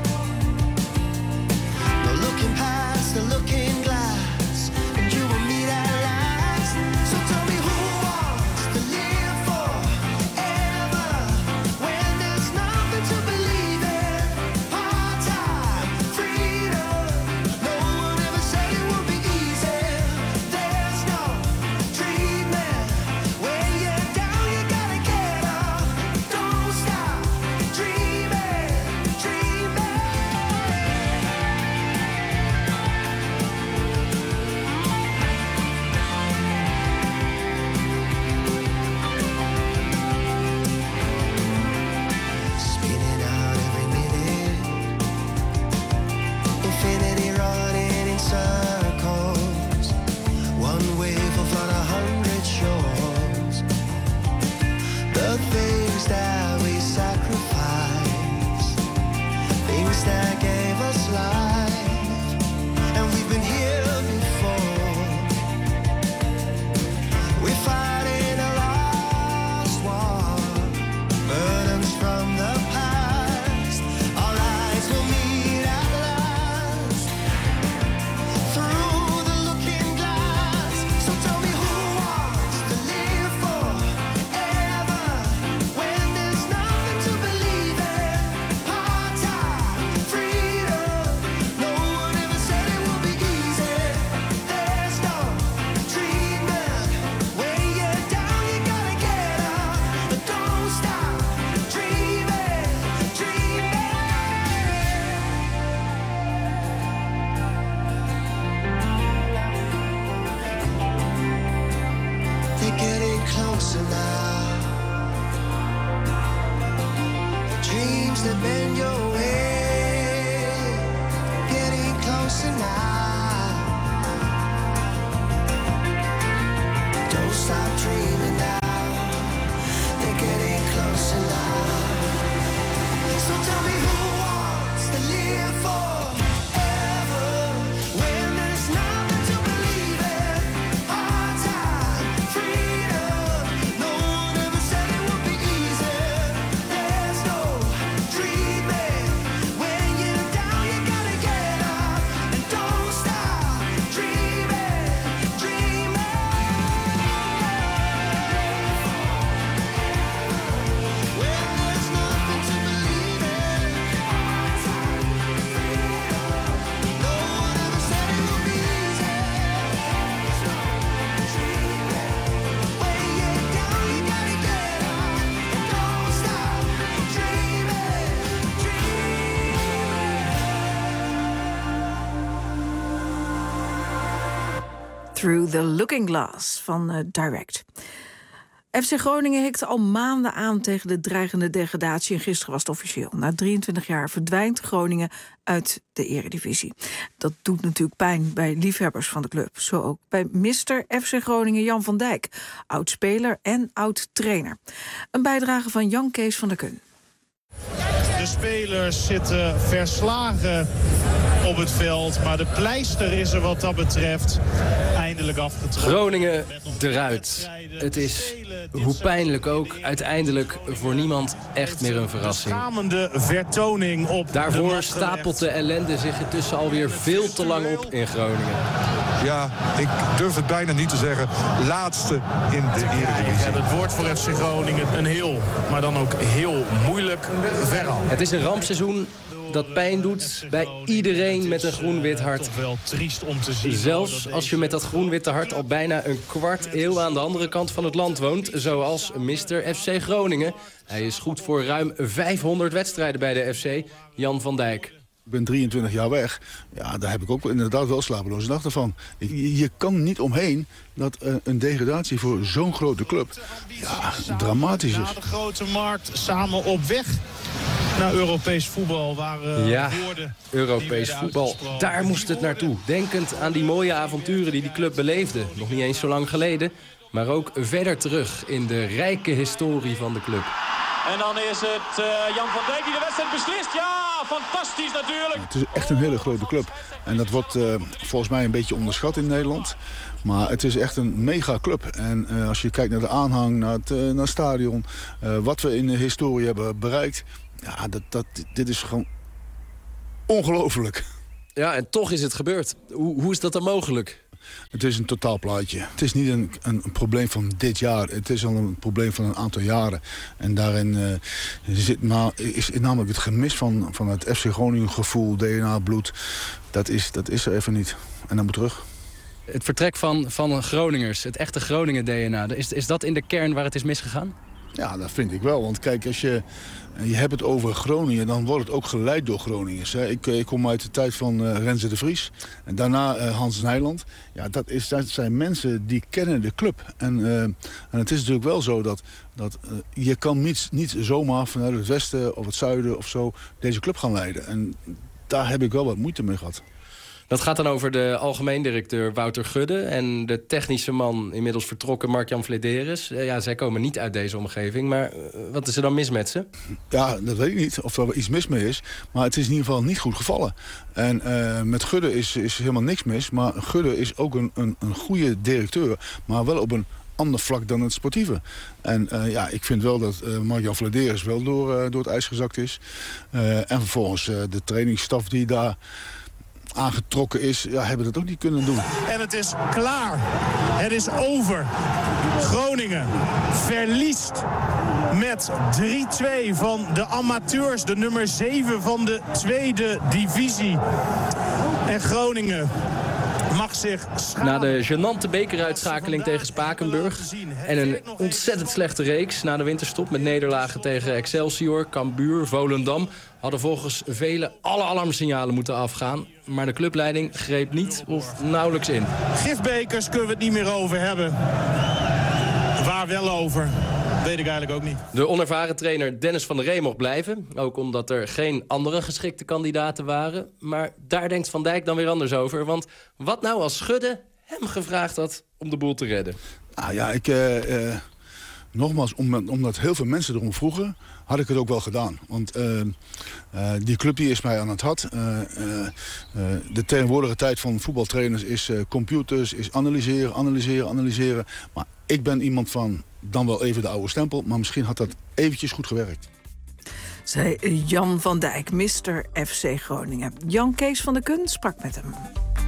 No looking past the looking glass, and you and me that last. So tell me who wants to live forever when there's nothing to believe in? Part-time freedom. No one ever said it would be easy. There's no treatment. When you're down, you gotta get up. Don't stop dreaming, dreaming. Spinning out every minute, infinity running in circles. One wave will flood 100 shores. The things that we sacrifice, things that gave us life, and we've been here before. We're fighting a lost war, burdens from the past. Our eyes will meet at last through the looking glass. So tell me who wants to live forever when there's nothing to believe in? Part-time freedom. No one ever said it would be easy. There's no treatment. When you're down, you gotta get up. But don't stop dreaming, dreaming. They're getting closer now. Dreams that bend your way, getting closer now. Don't stop dreaming now. They're getting closer now. So tell me who wants to live forever when there's nothing to believe in? Part-time freedom. No one ever said it would be easy. There's no treatment. When you're down, you gotta get up. And don't stop dreaming, dreaming. When there's nothing to believe in. Part-time freedom. No one ever said it would be easy. There's no treatment. When you're down, you gotta get up. And don't stop dreaming, Through the Looking Glass van Direct. FC Groningen hikte al maanden aan tegen de dreigende degradatie en gisteren was het officieel. Na 23 jaar verdwijnt Groningen uit de eredivisie. Dat doet natuurlijk pijn bij liefhebbers van de club. Zo ook bij Mr. FC Groningen Jan van Dijk, oud-speler en oud-trainer. Een bijdrage van Jan Kees van der Kun. De spelers zitten verslagen op het veld, maar de pleister is er wat dat betreft eindelijk afgetrokken. Groningen eruit. Het is, hoe pijnlijk ook, uiteindelijk voor niemand echt meer een verrassing. Schamende vertoning op. Daarvoor stapelt de ellende zich intussen alweer veel te lang op in Groningen. Ja, ik durf het bijna niet te zeggen. Laatste in de eredivisie. En het wordt voor FC Groningen een heel, maar dan ook heel moeilijk verhaal. Het is een rampseizoen dat pijn doet bij iedereen met een groen-wit hart. Toch wel triest om te zien. Zelfs als je met dat groen-witte hart al bijna een kwart eeuw aan de andere kant van het land woont. Zoals Mr. FC Groningen. Hij is goed voor ruim 500 wedstrijden bij de FC. Jan van Dijk. Ik ben 23 jaar weg. Ja, daar heb ik ook inderdaad wel slapeloze nachten van. Je kan niet omheen dat een degradatie voor zo'n grote club dramatisch is. Na de grote markt samen op weg naar Europees voetbal. Waar, Europees voetbal. Daar moest het naartoe. Denkend aan die mooie avonturen die club beleefde. Nog niet eens zo lang geleden. Maar ook verder terug in de rijke historie van de club. En dan is het Jan van Dijk die de wedstrijd beslist. Ja, fantastisch natuurlijk. Het is echt een hele grote club. En dat wordt volgens mij een beetje onderschat in Nederland. Maar het is echt een mega club. En als je kijkt naar de aanhang, naar het stadion, wat we in de historie hebben bereikt. Ja, dit is gewoon ongelooflijk. Ja, en toch is het gebeurd. Hoe is dat dan mogelijk? Het is een totaalplaatje. Het is niet een probleem van dit jaar. Het is al een probleem van een aantal jaren. En daarin is namelijk het gemis van het FC Groningen gevoel, DNA, bloed. Dat is er even niet. En dat moet terug. Het vertrek van Groningers, het echte Groningen DNA. Is dat in de kern waar het is misgegaan? Ja, dat vind ik wel. Want kijk, als je hebt het over Groningen, dan wordt het ook geleid door Groningers. Hè. Ik kom uit de tijd van Renze de Vries. En daarna Hans Nijland. Ja, dat zijn mensen die kennen de club. En het is natuurlijk wel zo dat je kan niet zomaar vanuit het westen of het zuiden of zo deze club gaan leiden. En daar heb ik wel wat moeite mee gehad. Dat gaat dan over de algemeen directeur Wouter Gudde en de technische man, inmiddels vertrokken, Mark-Jan Vladeres. Ja, zij komen niet uit deze omgeving, maar wat is er dan mis met ze? Ja, dat weet ik niet of er iets mis mee is, maar het is in ieder geval niet goed gevallen. En met Gudde is helemaal niks mis, maar Gudde is ook een goede directeur, maar wel op een ander vlak dan het sportieve. En ik vind wel dat Mark-Jan Vladeres wel door het ijs gezakt is. En vervolgens de trainingsstaf die daar aangetrokken is, hebben dat ook niet kunnen doen. En het is klaar. Het is over. Groningen verliest met 3-2 van de amateurs, de nummer 7 van de tweede divisie. En Groningen mag zich schamen. Na de gênante bekeruitschakeling tegen Spakenburg en een ontzettend slechte reeks na de winterstop met nederlagen tegen Excelsior, Cambuur, Volendam, hadden volgens velen alle alarmsignalen moeten afgaan. Maar de clubleiding greep niet of nauwelijks in. Gifbekers kunnen we het niet meer over hebben. Waar wel over? Weet ik eigenlijk ook niet. De onervaren trainer Dennis van der Ree mocht blijven. Ook omdat er geen andere geschikte kandidaten waren. Maar daar denkt Van Dijk dan weer anders over. Want wat nou als Gudde hem gevraagd had om de boel te redden? Nou ja, nogmaals, omdat heel veel mensen erom vroegen, had ik het ook wel gedaan. Want die club die is mij aan het hart. De tegenwoordige tijd van voetbaltrainers is computers, is analyseren. Maar ik ben iemand van dan wel even de oude stempel, maar misschien had dat eventjes goed gewerkt. Zei Jan van Dijk, Mr. FC Groningen. Jan Kees van der Kun sprak met hem.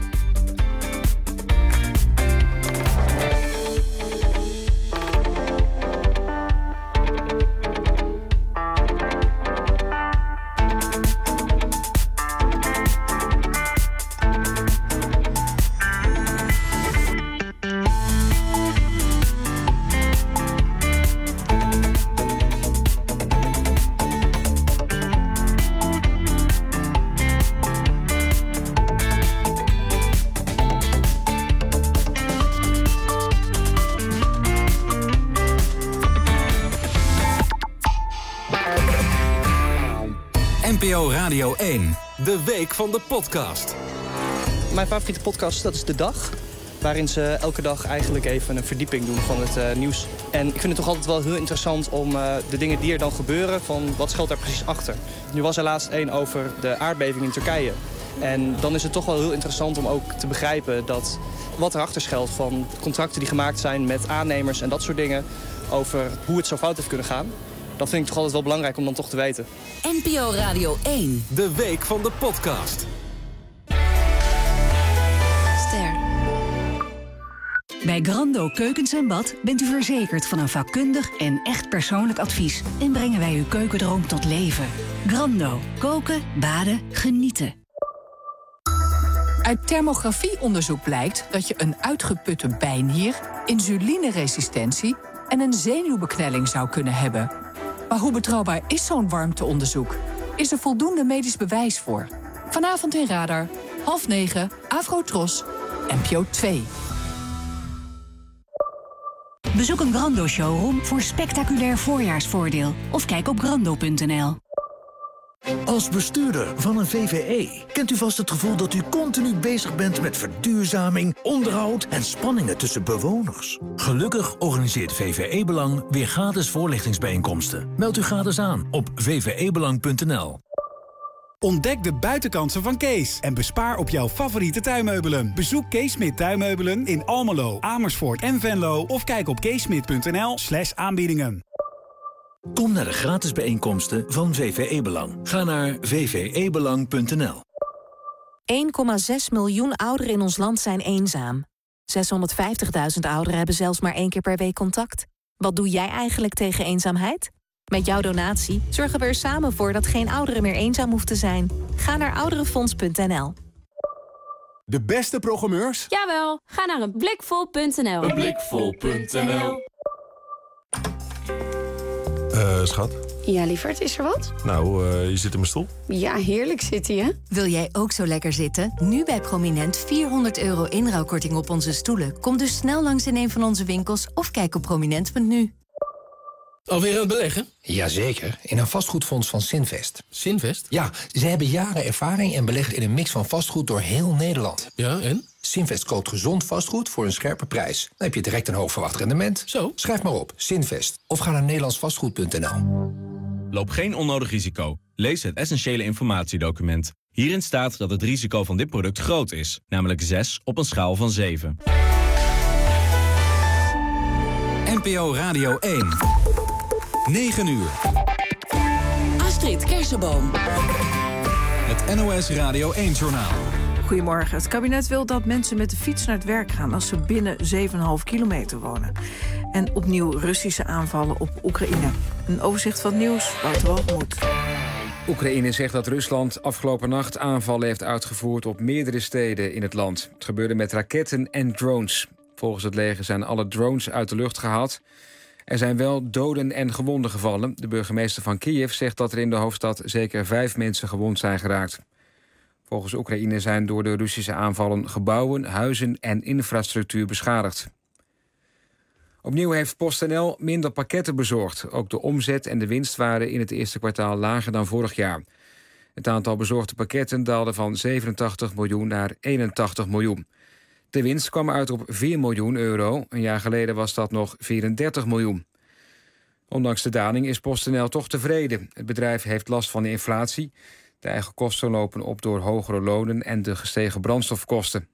NPO Radio 1, de week van de podcast. Mijn favoriete podcast, dat is De Dag. Waarin ze elke dag eigenlijk even een verdieping doen van het nieuws. En ik vind het toch altijd wel heel interessant om de dingen die er dan gebeuren, van wat schuilt daar precies achter. Nu was er laatst één over de aardbeving in Turkije. En dan is het toch wel heel interessant om ook te begrijpen dat wat erachter schuilt van contracten die gemaakt zijn met aannemers en dat soort dingen. Over hoe het zo fout heeft kunnen gaan. Dat vind ik toch altijd wel belangrijk om dan toch te weten. NPO Radio 1, de week van de podcast. Ster. Bij Grando Keukens en Bad bent u verzekerd van een vakkundig en echt persoonlijk advies. En brengen wij uw keukendroom tot leven. Grando. Koken, baden, genieten. Uit thermografieonderzoek blijkt dat je een uitgeputte bijnier, insulineresistentie en een zenuwbeknelling zou kunnen hebben. Maar hoe betrouwbaar is zo'n warmteonderzoek? Is er voldoende medisch bewijs voor? Vanavond in Radar, 20:30, Afro-Tros, NPO 2. Bezoek een Grando-showroom voor spectaculair voorjaarsvoordeel. Of kijk op grando.nl. Als bestuurder van een VVE kent u vast het gevoel dat u continu bezig bent met verduurzaming, onderhoud en spanningen tussen bewoners. Gelukkig organiseert VVE Belang weer gratis voorlichtingsbijeenkomsten. Meld u gratis aan op vvebelang.nl. Ontdek de buitenkansen van Kees en bespaar op jouw favoriete tuinmeubelen. Bezoek Kees Smit Tuinmeubelen in Almelo, Amersfoort en Venlo of kijk op keesmit.nl/aanbiedingen. Kom naar de gratis bijeenkomsten van VVE Belang. Ga naar vvebelang.nl. 1,6 miljoen ouderen in ons land zijn eenzaam. 650.000 ouderen hebben zelfs maar 1 keer per week contact. Wat doe jij eigenlijk tegen eenzaamheid? Met jouw donatie zorgen we er samen voor dat geen ouderen meer eenzaam hoeft te zijn. Ga naar ouderenfonds.nl. De beste programmeurs? Jawel, ga naar eenblikvol.nl. Eenblikvol.nl. Schat? Ja, lieverd, is er wat? Nou, je zit in mijn stoel. Ja, heerlijk zit hij, hè? Wil jij ook zo lekker zitten? Nu bij Prominent €400 inruilkorting op onze stoelen. Kom dus snel langs in een van onze winkels of kijk op prominent.nu. Alweer aan het beleggen? Jazeker, in een vastgoedfonds van Sinvest. Sinvest? Ja, ze hebben jaren ervaring en beleggen in een mix van vastgoed door heel Nederland. Ja, en? Sinvest koopt gezond vastgoed voor een scherpe prijs. Dan heb je direct een hoog verwacht rendement. Zo? Schrijf maar op, Sinvest. Of ga naar nederlandsvastgoed.nl. Loop geen onnodig risico. Lees het essentiële informatiedocument. Hierin staat dat het risico van dit product groot is. Namelijk 6 op een schaal van 7. NPO Radio 1. 9 uur. Astrid Kersenboom. Het NOS Radio 1-journaal. Goedemorgen. Het kabinet wil dat mensen met de fiets naar het werk gaan als ze binnen 7,5 kilometer wonen. En opnieuw Russische aanvallen op Oekraïne. Een overzicht van het nieuws, Wouter Walgemoed. Oekraïne zegt dat Rusland afgelopen nacht aanvallen heeft uitgevoerd op meerdere steden in het land. Het gebeurde met raketten en drones. Volgens het leger zijn alle drones uit de lucht gehaald. Er zijn wel doden en gewonden gevallen. De burgemeester van Kiev zegt dat er in de hoofdstad zeker 5 mensen gewond zijn geraakt. Volgens Oekraïne zijn door de Russische aanvallen gebouwen, huizen en infrastructuur beschadigd. Opnieuw heeft PostNL minder pakketten bezorgd. Ook de omzet en de winst waren in het eerste kwartaal lager dan vorig jaar. Het aantal bezorgde pakketten daalde van 87 miljoen naar 81 miljoen. De winst kwam uit op 4 miljoen euro. Een jaar geleden was dat nog 34 miljoen. Ondanks de daling is PostNL toch tevreden. Het bedrijf heeft last van de inflatie. De eigen kosten lopen op door hogere lonen en de gestegen brandstofkosten.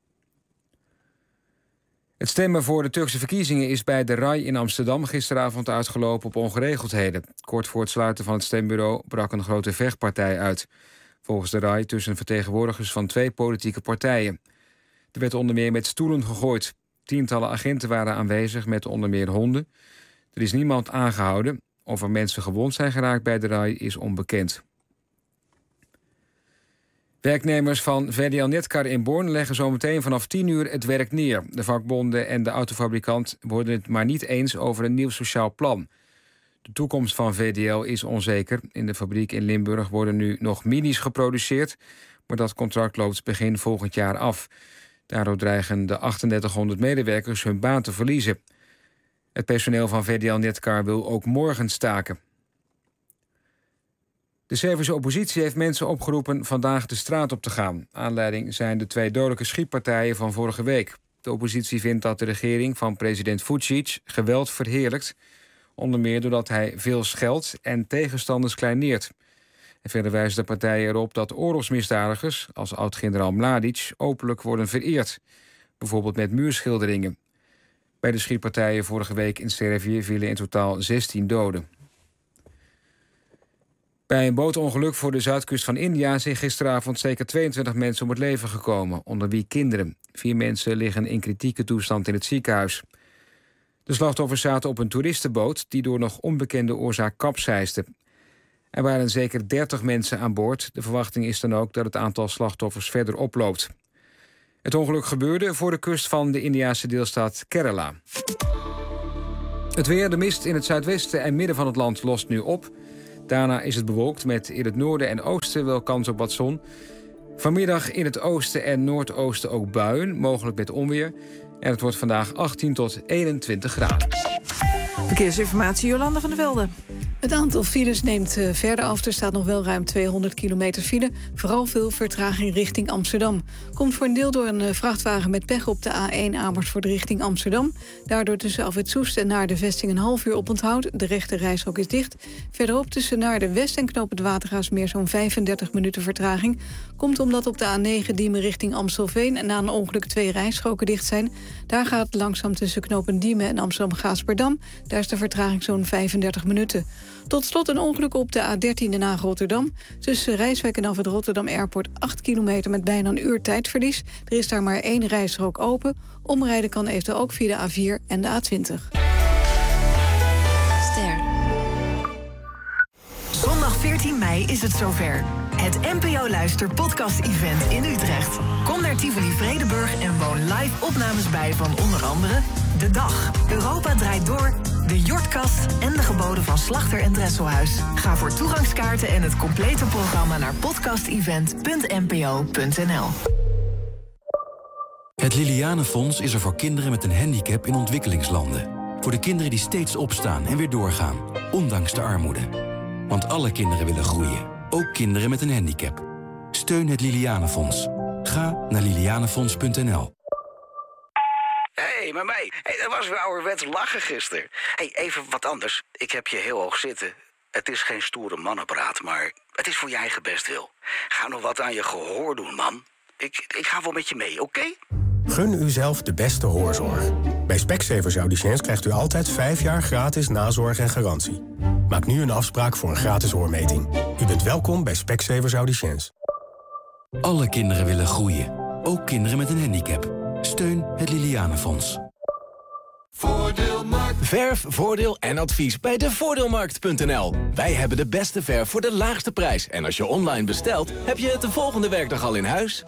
Het stemmen voor de Turkse verkiezingen is bij de RAI in Amsterdam gisteravond uitgelopen op ongeregeldheden. Kort voor het sluiten van het stembureau brak een grote vechtpartij uit. Volgens de RAI tussen vertegenwoordigers van 2 politieke partijen. Er werd onder meer met stoelen gegooid. Tientallen agenten waren aanwezig met onder meer honden. Er is niemand aangehouden. Of er mensen gewond zijn geraakt bij de RAI is onbekend. Werknemers van VDL Netcar in Born leggen zometeen vanaf 10 uur het werk neer. De vakbonden en de autofabrikant worden het maar niet eens over een nieuw sociaal plan. De toekomst van VDL is onzeker. In de fabriek in Limburg worden nu nog minis geproduceerd, maar dat contract loopt begin volgend jaar af. Daardoor dreigen de 3800 medewerkers hun baan te verliezen. Het personeel van VDL Netcar wil ook morgen staken. De Servische oppositie heeft mensen opgeroepen vandaag de straat op te gaan. Aanleiding zijn de 2 dodelijke schietpartijen van vorige week. De oppositie vindt dat de regering van president Vučić geweld verheerlijkt. Onder meer doordat hij veel scheldt en tegenstanders kleineert. En verder wijzen de partijen erop dat oorlogsmisdadigers, als oud-generaal Mladic, openlijk worden vereerd. Bijvoorbeeld met muurschilderingen. Bij de schietpartijen vorige week in Servië vielen in totaal 16 doden. Bij een bootongeluk voor de zuidkust van India zijn gisteravond zeker 22 mensen om het leven gekomen, onder wie kinderen. 4 mensen liggen in kritieke toestand in het ziekenhuis. De slachtoffers zaten op een toeristenboot die door nog onbekende oorzaak kapseisde. Er waren zeker 30 mensen aan boord. De verwachting is dan ook dat het aantal slachtoffers verder oploopt. Het ongeluk gebeurde voor de kust van de Indiase deelstaat Kerala. Het weer, de mist in het zuidwesten en midden van het land lost nu op. Daarna is het bewolkt met in het noorden en oosten wel kans op wat zon. Vanmiddag in het oosten en noordoosten ook buien, mogelijk met onweer. En het wordt vandaag 18 tot 21 graden. Verkeersinformatie, Jolanda van der Velde. Het aantal files neemt verder af. Er staat nog wel ruim 200 kilometer file. Vooral veel vertraging richting Amsterdam. Komt voor een deel door een vrachtwagen met pech op de A1 Amersfoort richting Amsterdam. Daardoor tussen Afrit Soest en Naarden Vesting een half uur oponthoud. De rechte reishok is dicht. Verderop tussen Naarden West en Knoop het Watergaasmeer zo'n 35 minuten vertraging. Komt omdat op de A9 Diemen richting Amstelveen en na een ongeluk 2 rijstroken dicht zijn. Daar gaat het langzaam tussen knopen Diemen en Amsterdam-Gaasperdam. Daar is de vertraging zo'n 35 minuten. Tot slot een ongeluk op de A13 Den Haag-Rotterdam. Tussen Rijswijk en af het Rotterdam Airport 8 kilometer met bijna een uur tijdverlies. Er is daar maar 1 rijstrook open. Omrijden kan eventueel ook via de A4 en de A20. Ster. Zondag 14 mei is het zover. Het NPO Luister podcast-event in Utrecht. Kom naar Tivoli Vredenburg en woon live opnames bij van onder andere De Dag, Europa Draait Door, De Jortkast en de geboden van Slachter en Dresselhuis. Ga voor toegangskaarten en het complete programma naar podcastevent.npo.nl. Het Lilianenfonds is er voor kinderen met een handicap in ontwikkelingslanden. Voor de kinderen die steeds opstaan en weer doorgaan, ondanks de armoede. Want alle kinderen willen groeien, ook kinderen met een handicap. Steun het Lilianenfonds. Ga naar lilianenfonds.nl. Hey, maar mij. Hey, dat was weer ouderwets lachen gisteren. Hey, even wat anders. Ik heb je heel hoog zitten. Het is geen stoere mannenpraat, maar het is voor je eigen bestwil. Ga nog wat aan je gehoor doen, man. Ik ga wel met je mee, oké? Gun uzelf de beste hoorzorg. Bij Specsavers Audiciëns krijgt u altijd 5 jaar gratis nazorg en garantie. Maak nu een afspraak voor een gratis hoormeting. U bent welkom bij Specsavers Audiciëns. Alle kinderen willen groeien, ook kinderen met een handicap. Steun het Lilianenfonds. Voordeelmarkt. Verf, voordeel en advies bij devoordeelmarkt.nl. Wij hebben de beste verf voor de laagste prijs. En als je online bestelt, heb je het de volgende werkdag al in huis.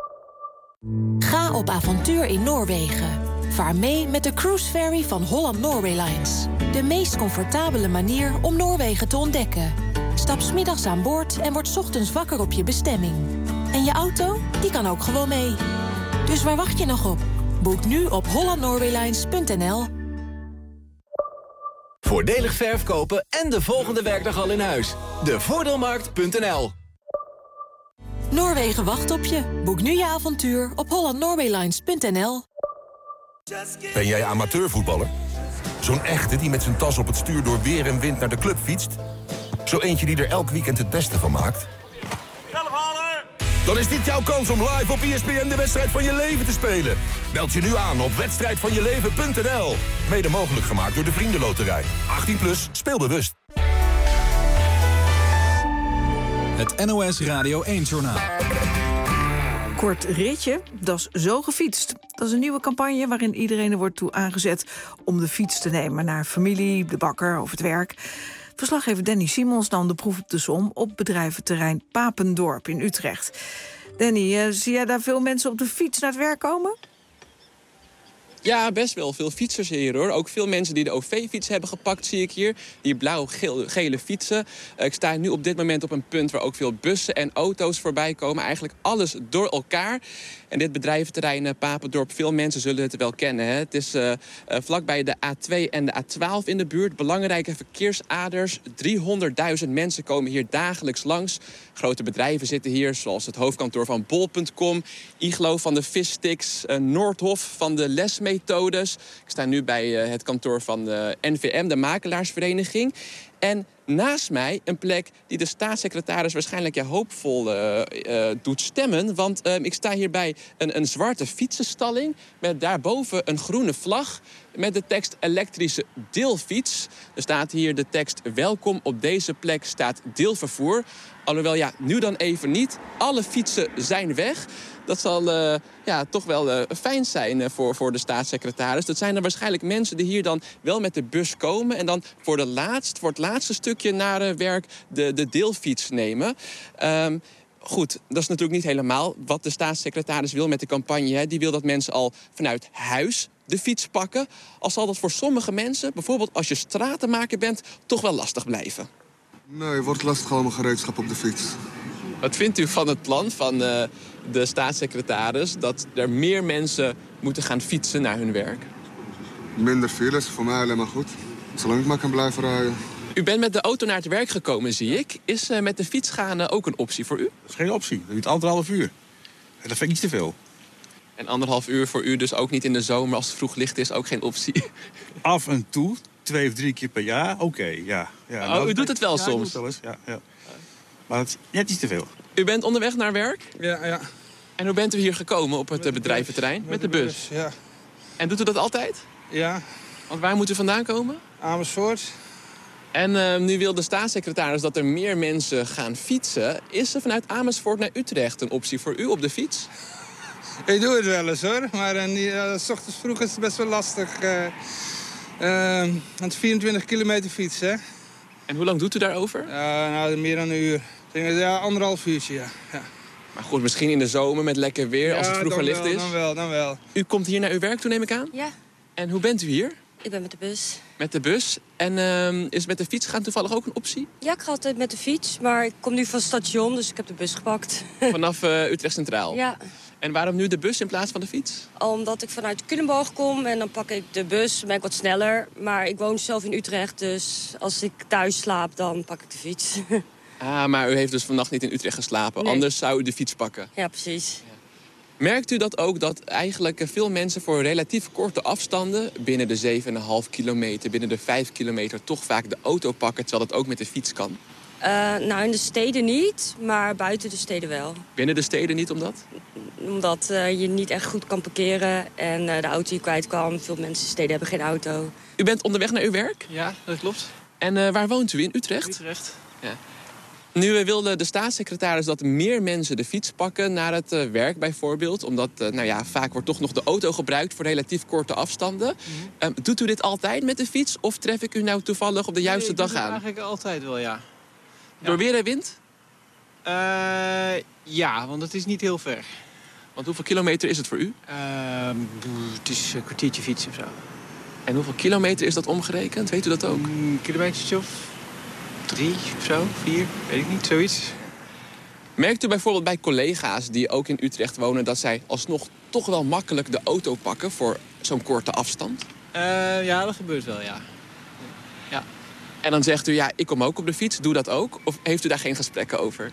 Ga op avontuur in Noorwegen. Vaar mee met de cruise ferry van Holland Norway Lines. De meest comfortabele manier om Noorwegen te ontdekken. Stap 's middags aan boord en word 's ochtends wakker op je bestemming. En je auto, die kan ook gewoon mee. Dus waar wacht je nog op? Boek nu op hollandnorwaylines.nl. Voordelig verf kopen en de volgende werkdag al in huis. Devoordeelmarkt.nl. Noorwegen wacht op je. Boek nu je avontuur op hollandnorwaylines.nl. Ben jij amateurvoetballer? Zo'n echte die met zijn tas op het stuur door weer en wind naar de club fietst? Zo eentje die er elk weekend het beste van maakt? Dan is dit jouw kans om live op ESPN de wedstrijd van je leven te spelen. Meld je nu aan op wedstrijdvanjeleven.nl. Mede mogelijk gemaakt door de Vriendenloterij. 18+, speel bewust. Het NOS Radio 1-journaal. Kort ritje, dat is zo gefietst. Dat is een nieuwe campagne waarin iedereen er wordt toe aangezet om de fiets te nemen naar familie, de bakker of het werk. Verslaggever Danny Simons nam de proef op de som op bedrijventerrein Papendorp in Utrecht. Danny, zie jij daar veel mensen op de fiets naar het werk komen? Ja, best wel veel fietsers hier, hoor. Ook veel mensen die de OV-fiets hebben gepakt, zie ik hier. Die blauw-gele fietsen. Ik sta nu op dit moment op een punt waar ook veel bussen en auto's voorbij komen. Eigenlijk alles door elkaar. En dit bedrijventerrein Papendorp, veel mensen zullen het wel kennen. Hè? Het is vlakbij de A2 en de A12 in de buurt. Belangrijke verkeersaders. 300.000 mensen komen hier dagelijks langs. Grote bedrijven zitten hier, zoals het hoofdkantoor van Bol.com... Iglo van de Vissticks, Noordhof van de lesmethodes. Ik sta nu bij het kantoor van de NVM, de makelaarsvereniging. En naast mij een plek die de staatssecretaris waarschijnlijk hoopvol doet stemmen. Want ik sta hier bij een zwarte fietsenstalling met daarboven een groene vlag met de tekst elektrische deelfiets. Er staat hier de tekst welkom op deze plek staat deelvervoer. Alhoewel, nu dan even niet. Alle fietsen zijn weg. Dat zal toch wel fijn zijn voor de staatssecretaris. Dat zijn er waarschijnlijk mensen die hier dan wel met de bus komen en dan voor het laatste stukje naar werk de deelfiets nemen. Goed, dat is natuurlijk niet helemaal wat de staatssecretaris wil met de campagne. Hè. Die wil dat mensen al vanuit huis de fiets pakken. Al zal dat voor sommige mensen, bijvoorbeeld als je stratenmaker bent, toch wel lastig blijven. Nee, wordt lastig allemaal gereedschap op de fiets. Wat vindt u van het plan van de staatssecretaris dat er meer mensen moeten gaan fietsen naar hun werk? Minder files, voor mij alleen maar goed. Zolang ik maar kan blijven rijden. U bent met de auto naar het werk gekomen, zie ik. Is met de fiets gaan ook een optie voor u? Dat is geen optie. Dat duurt 1,5 uur. En dat vind ik iets te veel. En 1,5 uur voor u dus ook niet in de zomer als het vroeg licht is, ook geen optie? Af en toe, 2 of 3 keer per jaar, oké, ja. U doet het wel soms? Ja, ik doe het wel eens, ja. Maar het is net iets te veel. U bent onderweg naar werk? Ja. En hoe bent u hier gekomen op het bedrijventerrein? Met de bus? Ja. En doet u dat altijd? Ja. Want waar moet u vandaan komen? Amersfoort. En nu wil de staatssecretaris dat er meer mensen gaan fietsen. Is er vanuit Amersfoort naar Utrecht een optie voor u op de fiets? Ik doe het wel eens hoor, maar 's ochtends vroeg is het best wel lastig. Het 24 kilometer fietsen. En hoe lang doet u daarover? Meer dan een uur. Ik denk, 1,5 uurtje, ja. Maar goed, misschien in de zomer met lekker weer, als het vroeger licht is. Dan wel. U komt hier naar uw werk toe, neem ik aan? Ja. En hoe bent u hier? Ik ben met de bus. Met de bus? En is met de fiets gaan toevallig ook een optie? Ja, ik ga altijd met de fiets, maar ik kom nu van het station, dus ik heb de bus gepakt. Vanaf Utrecht Centraal? Ja. En waarom nu de bus in plaats van de fiets? Omdat ik vanuit Culemborg kom en dan pak ik de bus, dan ben ik wat sneller. Maar ik woon zelf in Utrecht, dus als ik thuis slaap, dan pak ik de fiets. Maar u heeft dus vannacht niet in Utrecht geslapen. Nee. Anders zou u de fiets pakken. Ja, precies. Ja. Merkt u dat ook, dat eigenlijk veel mensen voor relatief korte afstanden... binnen de 7,5 kilometer, binnen de 5 kilometer... toch vaak de auto pakken, terwijl dat ook met de fiets kan? In de steden niet, maar buiten de steden wel. Binnen de steden niet, omdat? Omdat je niet echt goed kan parkeren en de auto je kwijt kan. Veel mensen in steden hebben geen auto. U bent onderweg naar uw werk? Ja, dat klopt. En waar woont u? In Utrecht? Utrecht. Ja. Nu wilde de staatssecretaris dat meer mensen de fiets pakken naar het werk bijvoorbeeld. Omdat vaak wordt toch nog de auto gebruikt voor relatief korte afstanden. Doet u dit altijd met de fiets of tref ik u nou toevallig op de juiste dag aan? Eigenlijk altijd wel, ja. Door weer en wind? Ja, want het is niet heel ver. Want hoeveel kilometer is het voor u? Het is een kwartiertje fietsen of zo. En hoeveel kilometer is dat omgerekend? Weet u dat ook? Een kilometertje of 3 of zo, 4, weet ik niet, zoiets. Merkt u bijvoorbeeld bij collega's die ook in Utrecht wonen... dat zij alsnog toch wel makkelijk de auto pakken voor zo'n korte afstand? Ja, dat gebeurt wel, ja. En dan zegt u, ja, ik kom ook op de fiets, doe dat ook? Of heeft u daar geen gesprekken over?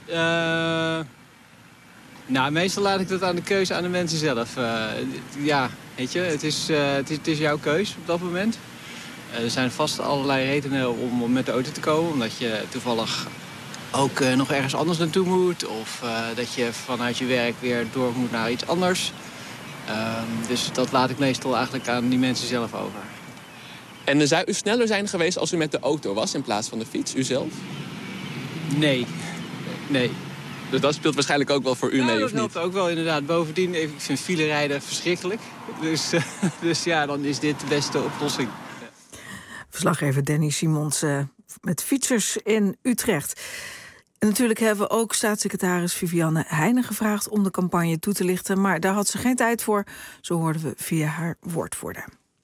Meestal laat ik dat aan de keuze aan de mensen zelf. Weet je, het is jouw keus op dat moment. Er zijn vast allerlei redenen om met de auto te komen. Omdat je toevallig ook nog ergens anders naartoe moet. Of dat je vanuit je werk weer door moet naar iets anders. Dus dat laat ik meestal eigenlijk aan die mensen zelf over. En zou u sneller zijn geweest als u met de auto was in plaats van de fiets, u zelf? Nee. Dus dat speelt waarschijnlijk ook wel voor u mee, of niet? Ja, dat helpt ook wel inderdaad. Bovendien, ik vind filerijden verschrikkelijk. Dus dan is dit de beste oplossing. Verslaggever Danny Simons met fietsers in Utrecht. En natuurlijk hebben we ook staatssecretaris Viviane Heijnen gevraagd om de campagne toe te lichten. Maar daar had ze geen tijd voor, zo hoorden we via haar woordvoerder.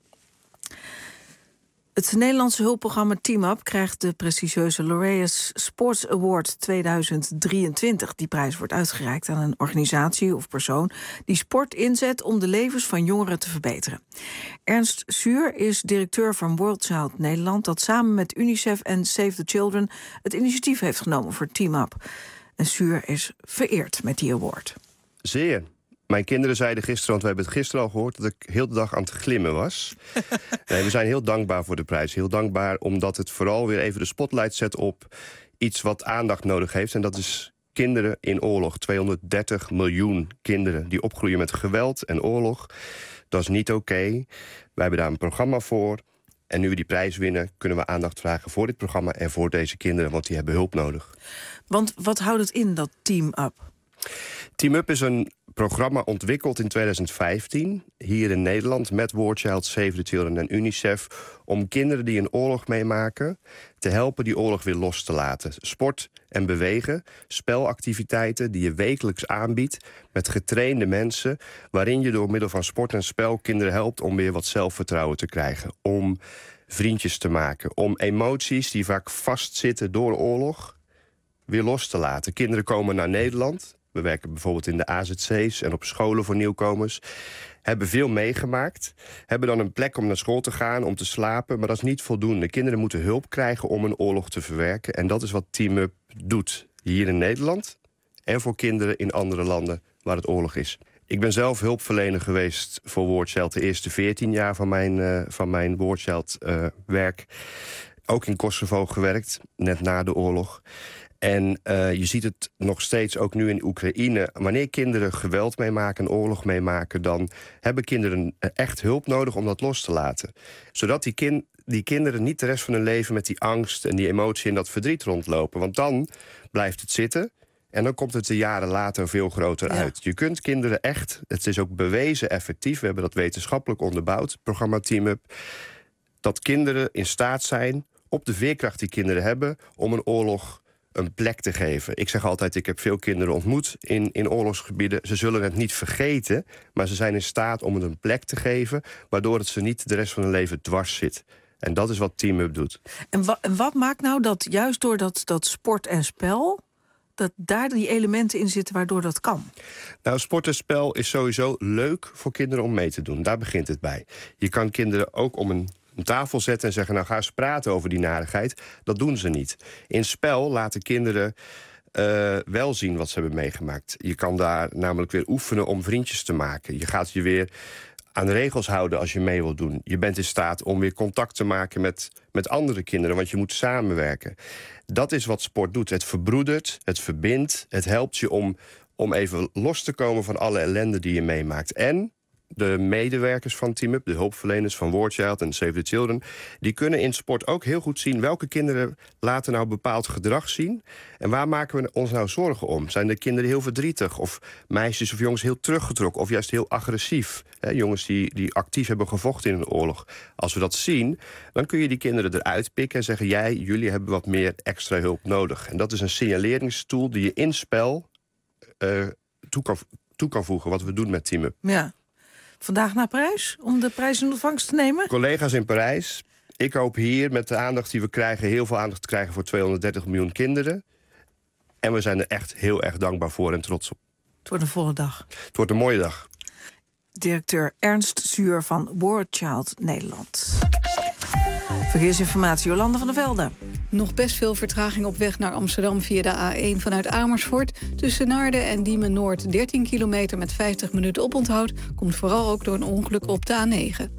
Het Nederlandse hulpprogramma Team Up krijgt de prestigieuze Laureus Sports Award 2023. Die prijs wordt uitgereikt aan een organisatie of persoon die sport inzet om de levens van jongeren te verbeteren. Ernst Suur is directeur van World Child Nederland, dat samen met UNICEF en Save the Children het initiatief heeft genomen voor Team Up. En Suur is vereerd met die award. Zeer. Mijn kinderen zeiden gisteren, want we hebben het gisteren al gehoord, dat ik heel de dag aan het glimmen was. Nee, we zijn heel dankbaar voor de prijs. Heel dankbaar omdat het vooral weer even de spotlight zet op iets wat aandacht nodig heeft. En dat is kinderen in oorlog. 230 miljoen kinderen die opgroeien met geweld en oorlog. Dat is niet oké. Wij hebben daar een programma voor. En nu we die prijs winnen, kunnen we aandacht vragen voor dit programma en voor deze kinderen, want die hebben hulp nodig. Want wat houdt het in, dat Team Up? Team Up is een programma ontwikkeld in 2015... hier in Nederland met War Child, Save the Children en UNICEF... om kinderen die een oorlog meemaken te helpen die oorlog weer los te laten. Sport en bewegen, spelactiviteiten die je wekelijks aanbiedt... met getrainde mensen, waarin je door middel van sport en spel kinderen helpt... om weer wat zelfvertrouwen te krijgen, om vriendjes te maken... om emoties die vaak vastzitten door oorlog weer los te laten. Kinderen komen naar Nederland We werken bijvoorbeeld in de AZC's en op scholen voor nieuwkomers. Hebben veel meegemaakt. Hebben dan een plek om naar school te gaan, om te slapen. Maar dat is niet voldoende. Kinderen moeten hulp krijgen om een oorlog te verwerken. En dat is wat Team Up doet. Hier in Nederland en voor kinderen in andere landen waar het oorlog is. Ik ben zelf hulpverlener geweest voor War Child de eerste 14 jaar van mijn War Child werk. Ook in Kosovo gewerkt, net na de oorlog. En je ziet het nog steeds ook nu in Oekraïne. Wanneer kinderen geweld meemaken, een oorlog meemaken, dan hebben kinderen echt hulp nodig om dat los te laten. Zodat die kinderen niet de rest van hun leven met die angst en die emotie en dat verdriet rondlopen. Want dan blijft het zitten. En dan komt het de jaren later veel groter uit. Je kunt kinderen echt, het is ook bewezen effectief, we hebben dat wetenschappelijk onderbouwd, het programma Team Up, dat kinderen in staat zijn, op de veerkracht die kinderen hebben, om een oorlog een plek te geven. Ik zeg altijd, ik heb veel kinderen ontmoet in oorlogsgebieden. Ze zullen het niet vergeten, maar ze zijn in staat om het een plek te geven, waardoor het ze niet de rest van hun leven dwars zit. En dat is wat Team Up doet. En wat maakt nou dat juist door dat sport en spel, dat daar die elementen in zitten waardoor dat kan? Nou, sport en spel is sowieso leuk voor kinderen om mee te doen. Daar begint het bij. Je kan kinderen ook om een tafel zetten en zeggen, nou ga eens praten over die narigheid. Dat doen ze niet. In spel laten kinderen wel zien wat ze hebben meegemaakt. Je kan daar namelijk weer oefenen om vriendjes te maken. Je gaat je weer aan de regels houden als je mee wilt doen. Je bent in staat om weer contact te maken met andere kinderen, want je moet samenwerken. Dat is wat sport doet. Het verbroedert, het verbindt, het helpt je om even los te komen van alle ellende die je meemaakt. En de medewerkers van Team Up, de hulpverleners van War Child en Save the Children, die kunnen in sport ook heel goed zien welke kinderen laten nou bepaald gedrag zien en waar maken we ons nou zorgen om. Zijn de kinderen heel verdrietig of meisjes of jongens heel teruggetrokken of juist heel agressief? Jongens die actief hebben gevochten in een oorlog. Als we dat zien, dan kun je die kinderen eruit pikken en zeggen, jullie hebben wat meer extra hulp nodig. En dat is een signaleringstool die je in spel toe kan voegen, wat we doen met Team Up. Ja. Vandaag naar Parijs, om de prijs in ontvangst te nemen? Collega's in Parijs. Ik hoop hier met de aandacht die we krijgen, heel veel aandacht te krijgen voor 230 miljoen kinderen. En we zijn er echt heel erg dankbaar voor en trots op. Het wordt een volle dag. Het wordt een mooie dag. Directeur Ernst Zuur van War Child Nederland. Verkeersinformatie, Jolanda van der Velde. Nog best veel vertraging op weg naar Amsterdam via de A1 vanuit Amersfoort. Tussen Naarden en Diemen Noord 13 kilometer met 50 minuten oponthoud. Komt vooral ook door een ongeluk op de A9.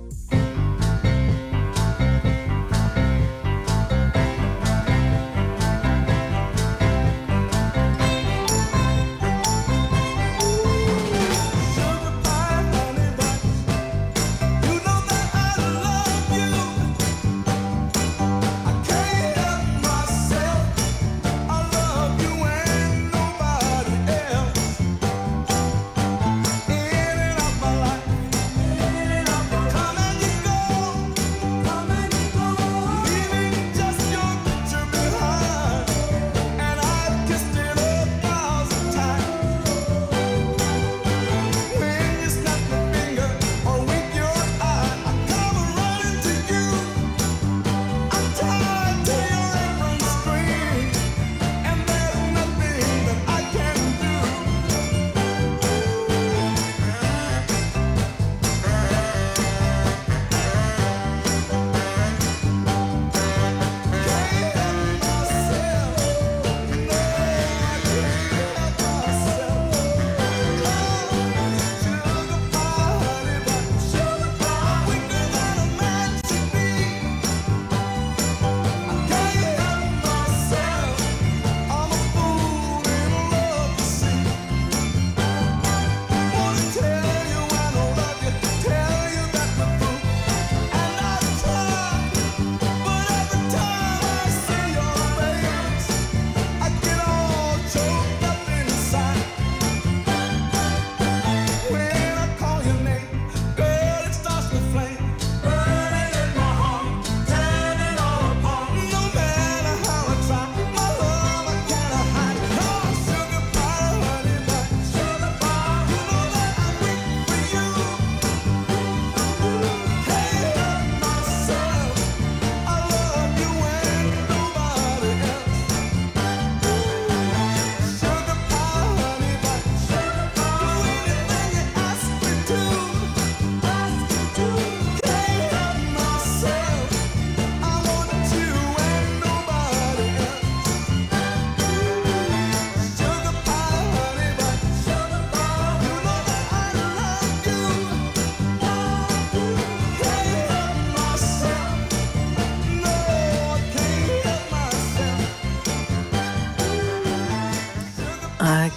Coming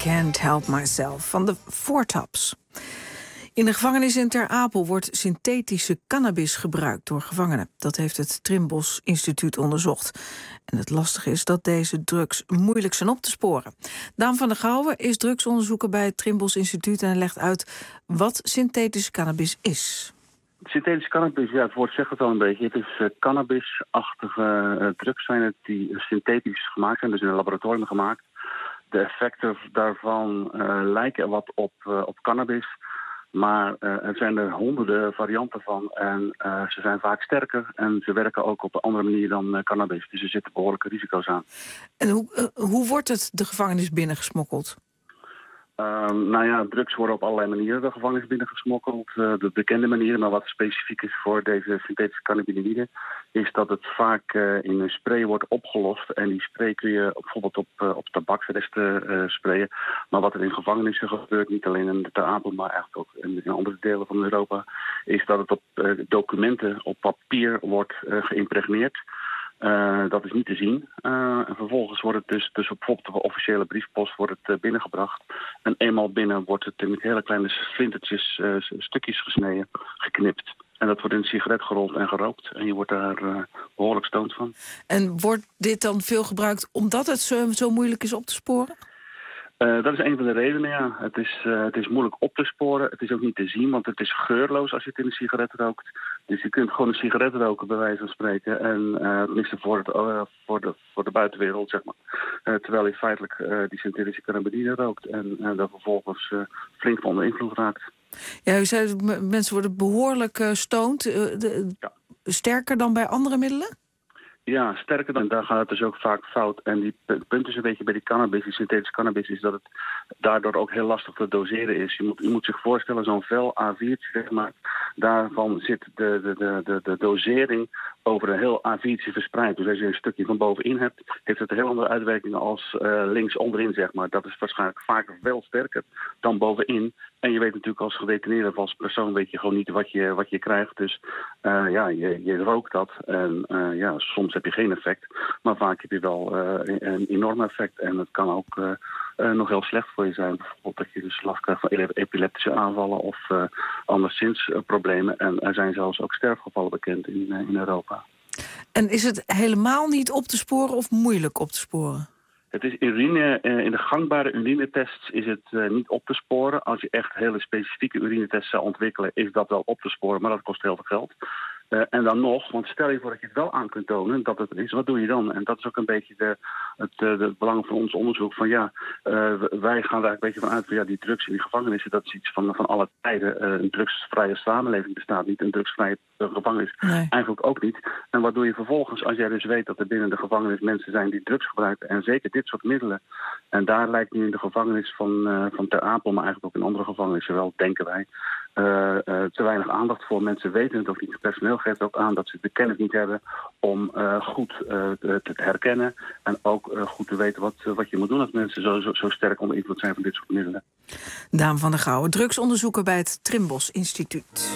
Can't Help Myself van de Four Tops. In de gevangenis in Ter Apel wordt synthetische cannabis gebruikt door gevangenen. Dat heeft het Trimbos Instituut onderzocht. En het lastige is dat deze drugs moeilijk zijn op te sporen. Daan van der Gouwen is drugsonderzoeker bij het Trimbos Instituut en legt uit wat synthetische cannabis is. Synthetische cannabis, ja, het woord zegt het al een beetje. Het is cannabisachtige drugs zijn het die synthetisch gemaakt zijn, dus in een laboratorium gemaakt. De effecten daarvan lijken wat op cannabis. Maar er zijn er honderden varianten van en ze zijn vaak sterker en ze werken ook op een andere manier dan cannabis. Dus er zitten behoorlijke risico's aan. En hoe wordt het de gevangenis binnengesmokkeld? Drugs worden op allerlei manieren de gevangenis binnengesmokkeld. De bekende manieren, maar wat specifiek is voor deze synthetische cannabinoïden, is dat het vaak in een spray wordt opgelost. En die spray kun je bijvoorbeeld op tabaksresten sprayen. Maar wat er in gevangenissen gebeurt, niet alleen in de Ter Apel, maar eigenlijk ook in andere delen van Europa, is dat het op documenten, op papier wordt geïmpregneerd. Dat is niet te zien. En vervolgens wordt het dus bijvoorbeeld op de officiële briefpost wordt het binnengebracht. En eenmaal binnen wordt het met hele kleine flintertjes, stukjes gesneden, geknipt. En dat wordt in een sigaret gerold en gerookt. En je wordt daar behoorlijk stoned van. En wordt dit dan veel gebruikt omdat het zo moeilijk is op te sporen? Dat is een van de redenen, ja. Het is moeilijk op te sporen. Het is ook niet te zien, want het is geurloos als je het in een sigaret rookt. Dus je kunt gewoon een sigaret roken, bij wijze van spreken. En tenminste voor de buitenwereld, zeg maar. Terwijl je feitelijk die synthetische cannabinoïden rookt. En dan vervolgens flink onder invloed raakt. Ja, sterker dan. Daar gaat het dus ook vaak fout. En het punt is een beetje bij die cannabis, die synthetische cannabis, is dat het daardoor ook heel lastig te doseren is. U moet zich voorstellen, zo'n vel A4'tje, zeg maar, daarvan zit de dosering over een heel A4'tje verspreid. Dus als je een stukje van bovenin hebt, heeft het een heel andere uitwerking als links onderin, zeg maar. Dat is waarschijnlijk vaker veel sterker dan bovenin. En je weet natuurlijk als gedetineerde of als persoon weet je gewoon niet wat je krijgt. Dus je rookt dat. En soms heb je geen effect. Maar vaak heb je wel een enorm effect. En het kan ook nog heel slecht voor je zijn. Bijvoorbeeld dat je dus last krijgt van epileptische aanvallen of anderszins problemen. En er zijn zelfs ook sterfgevallen bekend in Europa. En is het helemaal niet op te sporen of moeilijk op te sporen? Het is in de gangbare urinetests is het niet op te sporen. Als je echt hele specifieke urinetests zou ontwikkelen, is dat wel op te sporen, maar dat kost heel veel geld. En dan nog, want stel je voor dat je het wel aan kunt tonen dat het er is, wat doe je dan? En dat is ook een beetje het belang van ons onderzoek. Van wij gaan daar een beetje van uit van die drugs in die gevangenissen, dat is iets van alle tijden. Een drugsvrije samenleving bestaat niet, een drugsvrije gevangenis eigenlijk ook niet. En wat doe je vervolgens als jij dus weet dat er binnen de gevangenis mensen zijn die drugs gebruiken en zeker dit soort middelen. En daar lijkt nu in de gevangenis van Ter Apel, maar eigenlijk ook in andere gevangenissen wel, denken wij, te weinig aandacht voor. Mensen weten het ook niet. Het personeel geeft ook aan dat ze de kennis niet hebben om goed te herkennen en ook goed te weten wat je moet doen als mensen zo sterk onder invloed zijn van dit soort middelen. Daan van der Gouwen, drugsonderzoeker bij het Trimbos Instituut.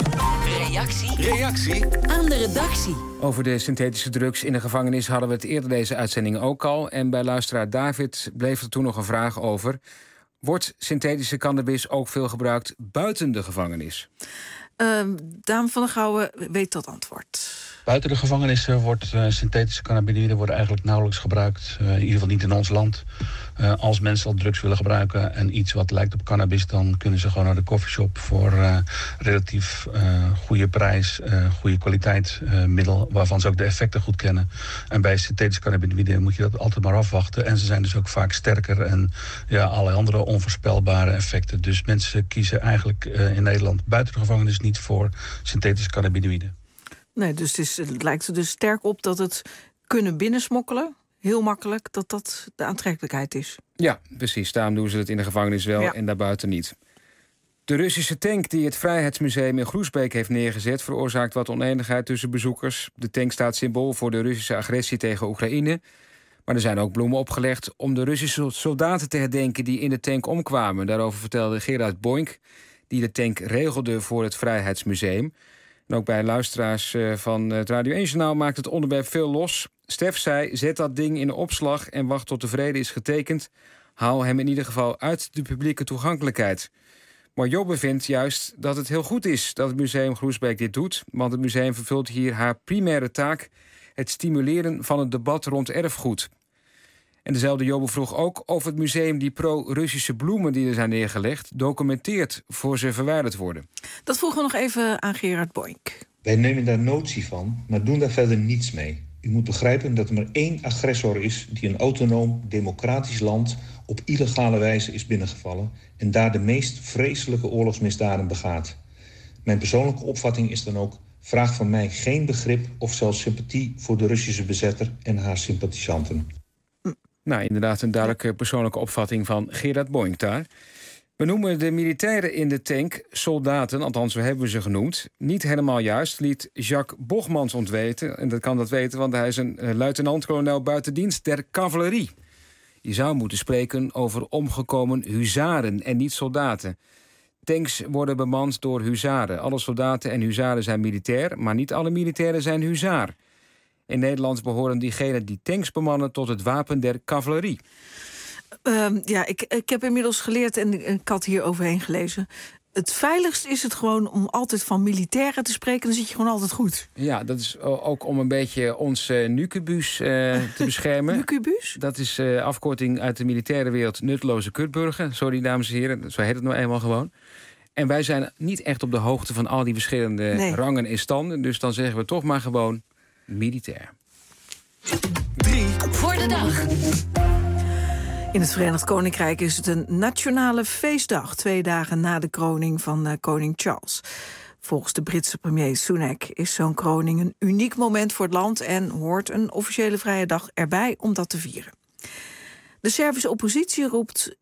Reactie aan de redactie. Over de synthetische drugs in de gevangenis hadden we het eerder deze uitzending ook al. En bij luisteraar David bleef er toen nog een vraag over. Wordt synthetische cannabis ook veel gebruikt buiten de gevangenis? Daan van der Gouwen weet dat antwoord. Buiten de gevangenissen wordt synthetische cannabinoïden worden eigenlijk nauwelijks gebruikt. In ieder geval niet in ons land. Als mensen al drugs willen gebruiken en iets wat lijkt op cannabis, dan kunnen ze gewoon naar de coffeeshop voor relatief goede prijs, goede kwaliteit middel, waarvan ze ook de effecten goed kennen. En bij synthetische cannabinoïden moet je dat altijd maar afwachten. En ze zijn dus ook vaak sterker en allerlei andere onvoorspelbare effecten. Dus mensen kiezen eigenlijk in Nederland buiten de gevangenis niet voor synthetische cannabinoïden. Nee, dus het lijkt er dus sterk op dat het kunnen binnensmokkelen, heel makkelijk, dat de aantrekkelijkheid is. Ja, precies. Daarom doen ze het in de gevangenis wel en daarbuiten niet. De Russische tank die het Vrijheidsmuseum in Groesbeek heeft neergezet veroorzaakt wat oneenigheid tussen bezoekers. De tank staat symbool voor de Russische agressie tegen Oekraïne. Maar er zijn ook bloemen opgelegd om de Russische soldaten te herdenken die in de tank omkwamen. Daarover vertelde Gerard Boink, die de tank regelde voor het Vrijheidsmuseum. En ook bij luisteraars van het Radio 1-journaal maakt het onderwerp veel los. Stef zei, zet dat ding in de opslag en wacht tot de vrede is getekend. Haal hem in ieder geval uit de publieke toegankelijkheid. Maar Jobbe vindt juist dat het heel goed is dat het museum Groesbeek dit doet, want het museum vervult hier haar primaire taak, het stimuleren van het debat rond erfgoed. En dezelfde Jobbe vroeg ook of het museum die pro-Russische bloemen die er zijn neergelegd documenteert voor ze verwijderd worden. Dat vroegen we nog even aan Gerard Boink. Wij nemen daar notie van, maar doen daar verder niets mee. U moet begrijpen dat er maar één agressor is die een autonoom, democratisch land op illegale wijze is binnengevallen en daar de meest vreselijke oorlogsmisdaden begaat. Mijn persoonlijke opvatting is dan ook: vraag van mij geen begrip of zelfs sympathie voor de Russische bezetter en haar sympathisanten. Nou, inderdaad een duidelijke persoonlijke opvatting van Gerard Boink daar. We noemen de militairen in de tank soldaten, althans we hebben ze genoemd. Niet helemaal juist, liet Jacques Bochmans ontweten. En dat kan dat weten, want hij is een luitenant-kolonel buiten dienst der cavalerie. Je zou moeten spreken over omgekomen huzaren en niet soldaten. Tanks worden bemand door huzaren. Alle soldaten en huzaren zijn militair, maar niet alle militairen zijn huzaar. In Nederland behoren diegenen die tanks bemannen tot het wapen der cavalerie. Ik heb inmiddels geleerd en ik had hier overheen gelezen. Het veiligst is het gewoon om altijd van militairen te spreken. Dan zit je gewoon altijd goed. Ja, dat is ook om een beetje ons nucubus te beschermen. Nucubus? Dat is afkorting uit de militaire wereld nutteloze kutburger. Sorry, dames en heren, zo heet het nou eenmaal gewoon. En wij zijn niet echt op de hoogte van al die verschillende rangen en standen. Dus dan zeggen we toch maar gewoon militair. 3 voor de dag. In het Verenigd Koninkrijk is het een nationale feestdag, 2 dagen na de kroning van koning Charles. Volgens de Britse premier Sunak is zo'n kroning een uniek moment voor het land en hoort een officiële vrije dag erbij om dat te vieren. De Servische oppositie roept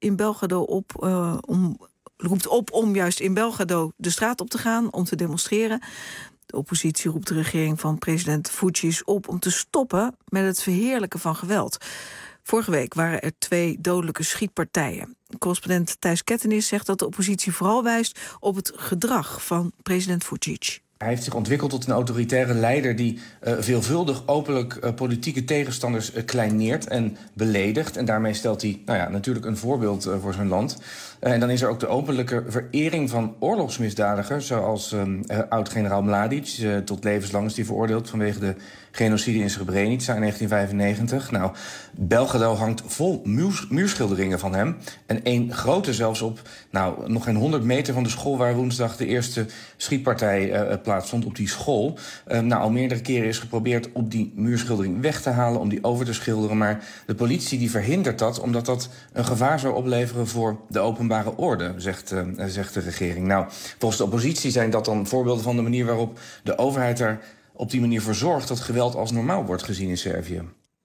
op om juist in Belgrado de straat op te gaan om te demonstreren. De oppositie roept de regering van president Vučić op om te stoppen met het verheerlijken van geweld. Vorige week waren er 2 dodelijke schietpartijen. Correspondent Thijs Kettenis zegt dat de oppositie vooral wijst op het gedrag van president Vučić. Hij heeft zich ontwikkeld tot een autoritaire leider die veelvuldig openlijk politieke tegenstanders kleineert en beledigt. En daarmee stelt hij natuurlijk een voorbeeld voor zijn land. En dan is er ook de openlijke verering van oorlogsmisdadigers, zoals oud-generaal Mladic. Tot levenslang is die veroordeeld vanwege de genocide in Srebrenica in 1995. Nou, Belgrado hangt vol muurschilderingen van hem. En één grote zelfs op nog geen 100 meter van de school waar woensdag de eerste schietpartij plaatsvond, op die school. Al meerdere keren is geprobeerd op die muurschildering weg te halen, om die over te schilderen. Maar de politie die verhindert dat, omdat dat een gevaar zou opleveren voor de openbare orde, zegt de regering. Nou, volgens de oppositie zijn dat dan voorbeelden van de manier waarop de overheid er op die manier voor zorgt dat geweld als normaal wordt gezien in Servië.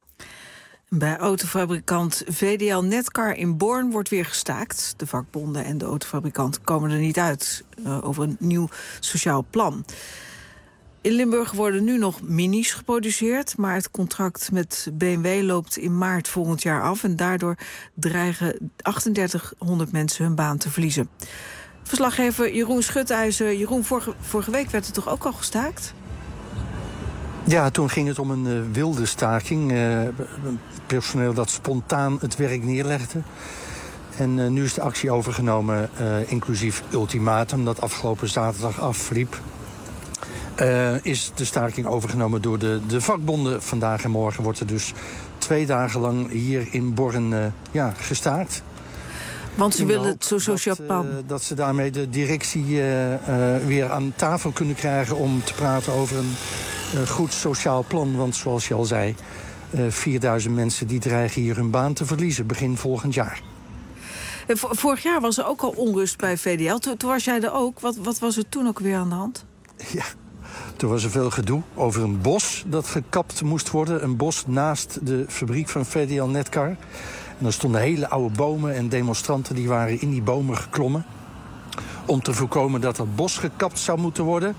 Bij autofabrikant VDL Netcar in Born wordt weer gestaakt. De vakbonden en de autofabrikant komen er niet uit over een nieuw sociaal plan. In Limburg worden nu nog minis geproduceerd, maar het contract met BMW loopt in maart volgend jaar af en daardoor dreigen 3800 mensen hun baan te verliezen. Verslaggever Jeroen Schutijzer. Jeroen, vorige week werd het toch ook al gestaakt? Ja, toen ging het om een wilde staking. Personeel dat spontaan het werk neerlegde. En nu is de actie overgenomen, inclusief ultimatum, dat afgelopen zaterdag afliep. Is de staking overgenomen door de vakbonden. Vandaag en morgen wordt er dus 2 dagen lang hier in Born gestaakt. Want ze willen het zo sociaal plan. Dat ze daarmee de directie weer aan tafel kunnen krijgen om te praten over een goed sociaal plan. Want zoals je al zei, 4000 mensen die dreigen hier hun baan te verliezen begin volgend jaar. Vorig jaar was er ook al onrust bij VDL. Toen was jij er ook. Wat was er toen ook weer aan de hand? Ja, toen was er veel gedoe over een bos dat gekapt moest worden. Een bos naast de fabriek van VDL Netcar. En er stonden hele oude bomen en demonstranten die waren in die bomen geklommen om te voorkomen dat dat bos gekapt zou moeten worden.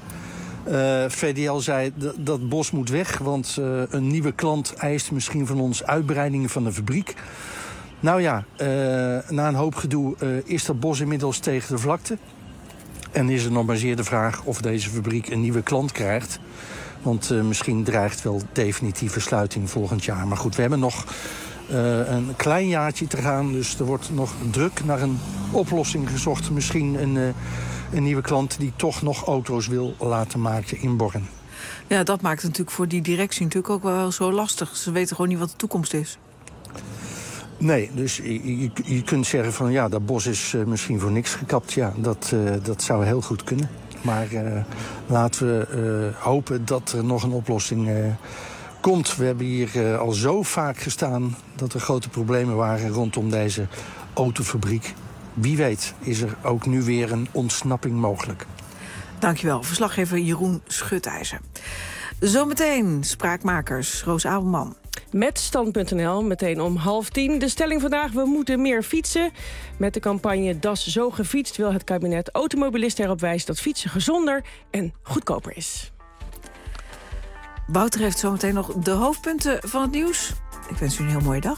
VDL zei dat bos moet weg, want een nieuwe klant eist misschien van ons uitbreidingen van de fabriek. Nou ja, na een hoop gedoe is dat bos inmiddels tegen de vlakte. En is er nog maar zeer de vraag of deze fabriek een nieuwe klant krijgt. Want misschien dreigt wel definitieve sluiting volgend jaar. Maar goed, we hebben nog een klein jaartje te gaan. Dus er wordt nog druk naar een oplossing gezocht. Misschien een nieuwe klant die toch nog auto's wil laten maken in Born. Ja, dat maakt het natuurlijk voor die directie natuurlijk ook wel zo lastig. Ze weten gewoon niet wat de toekomst is. Nee, dus je kunt zeggen van ja, dat bos is misschien voor niks gekapt. Ja, dat zou heel goed kunnen. Maar laten we hopen dat er nog een oplossing komt. We hebben hier al zo vaak gestaan dat er grote problemen waren rondom deze autofabriek. Wie weet is er ook nu weer een ontsnapping mogelijk. Dankjewel, verslaggever Jeroen Schutijzer. Zometeen Spraakmakers, Roos Abelman. Met Stand.nl, meteen om 9:30. De stelling vandaag, we moeten meer fietsen. Met de campagne Das Zo Gefietst wil het kabinet automobilisten erop wijzen dat fietsen gezonder en goedkoper is. Wouter heeft zometeen nog de hoofdpunten van het nieuws. Ik wens u een heel mooie dag.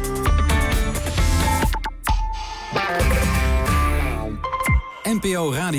NPO Radio.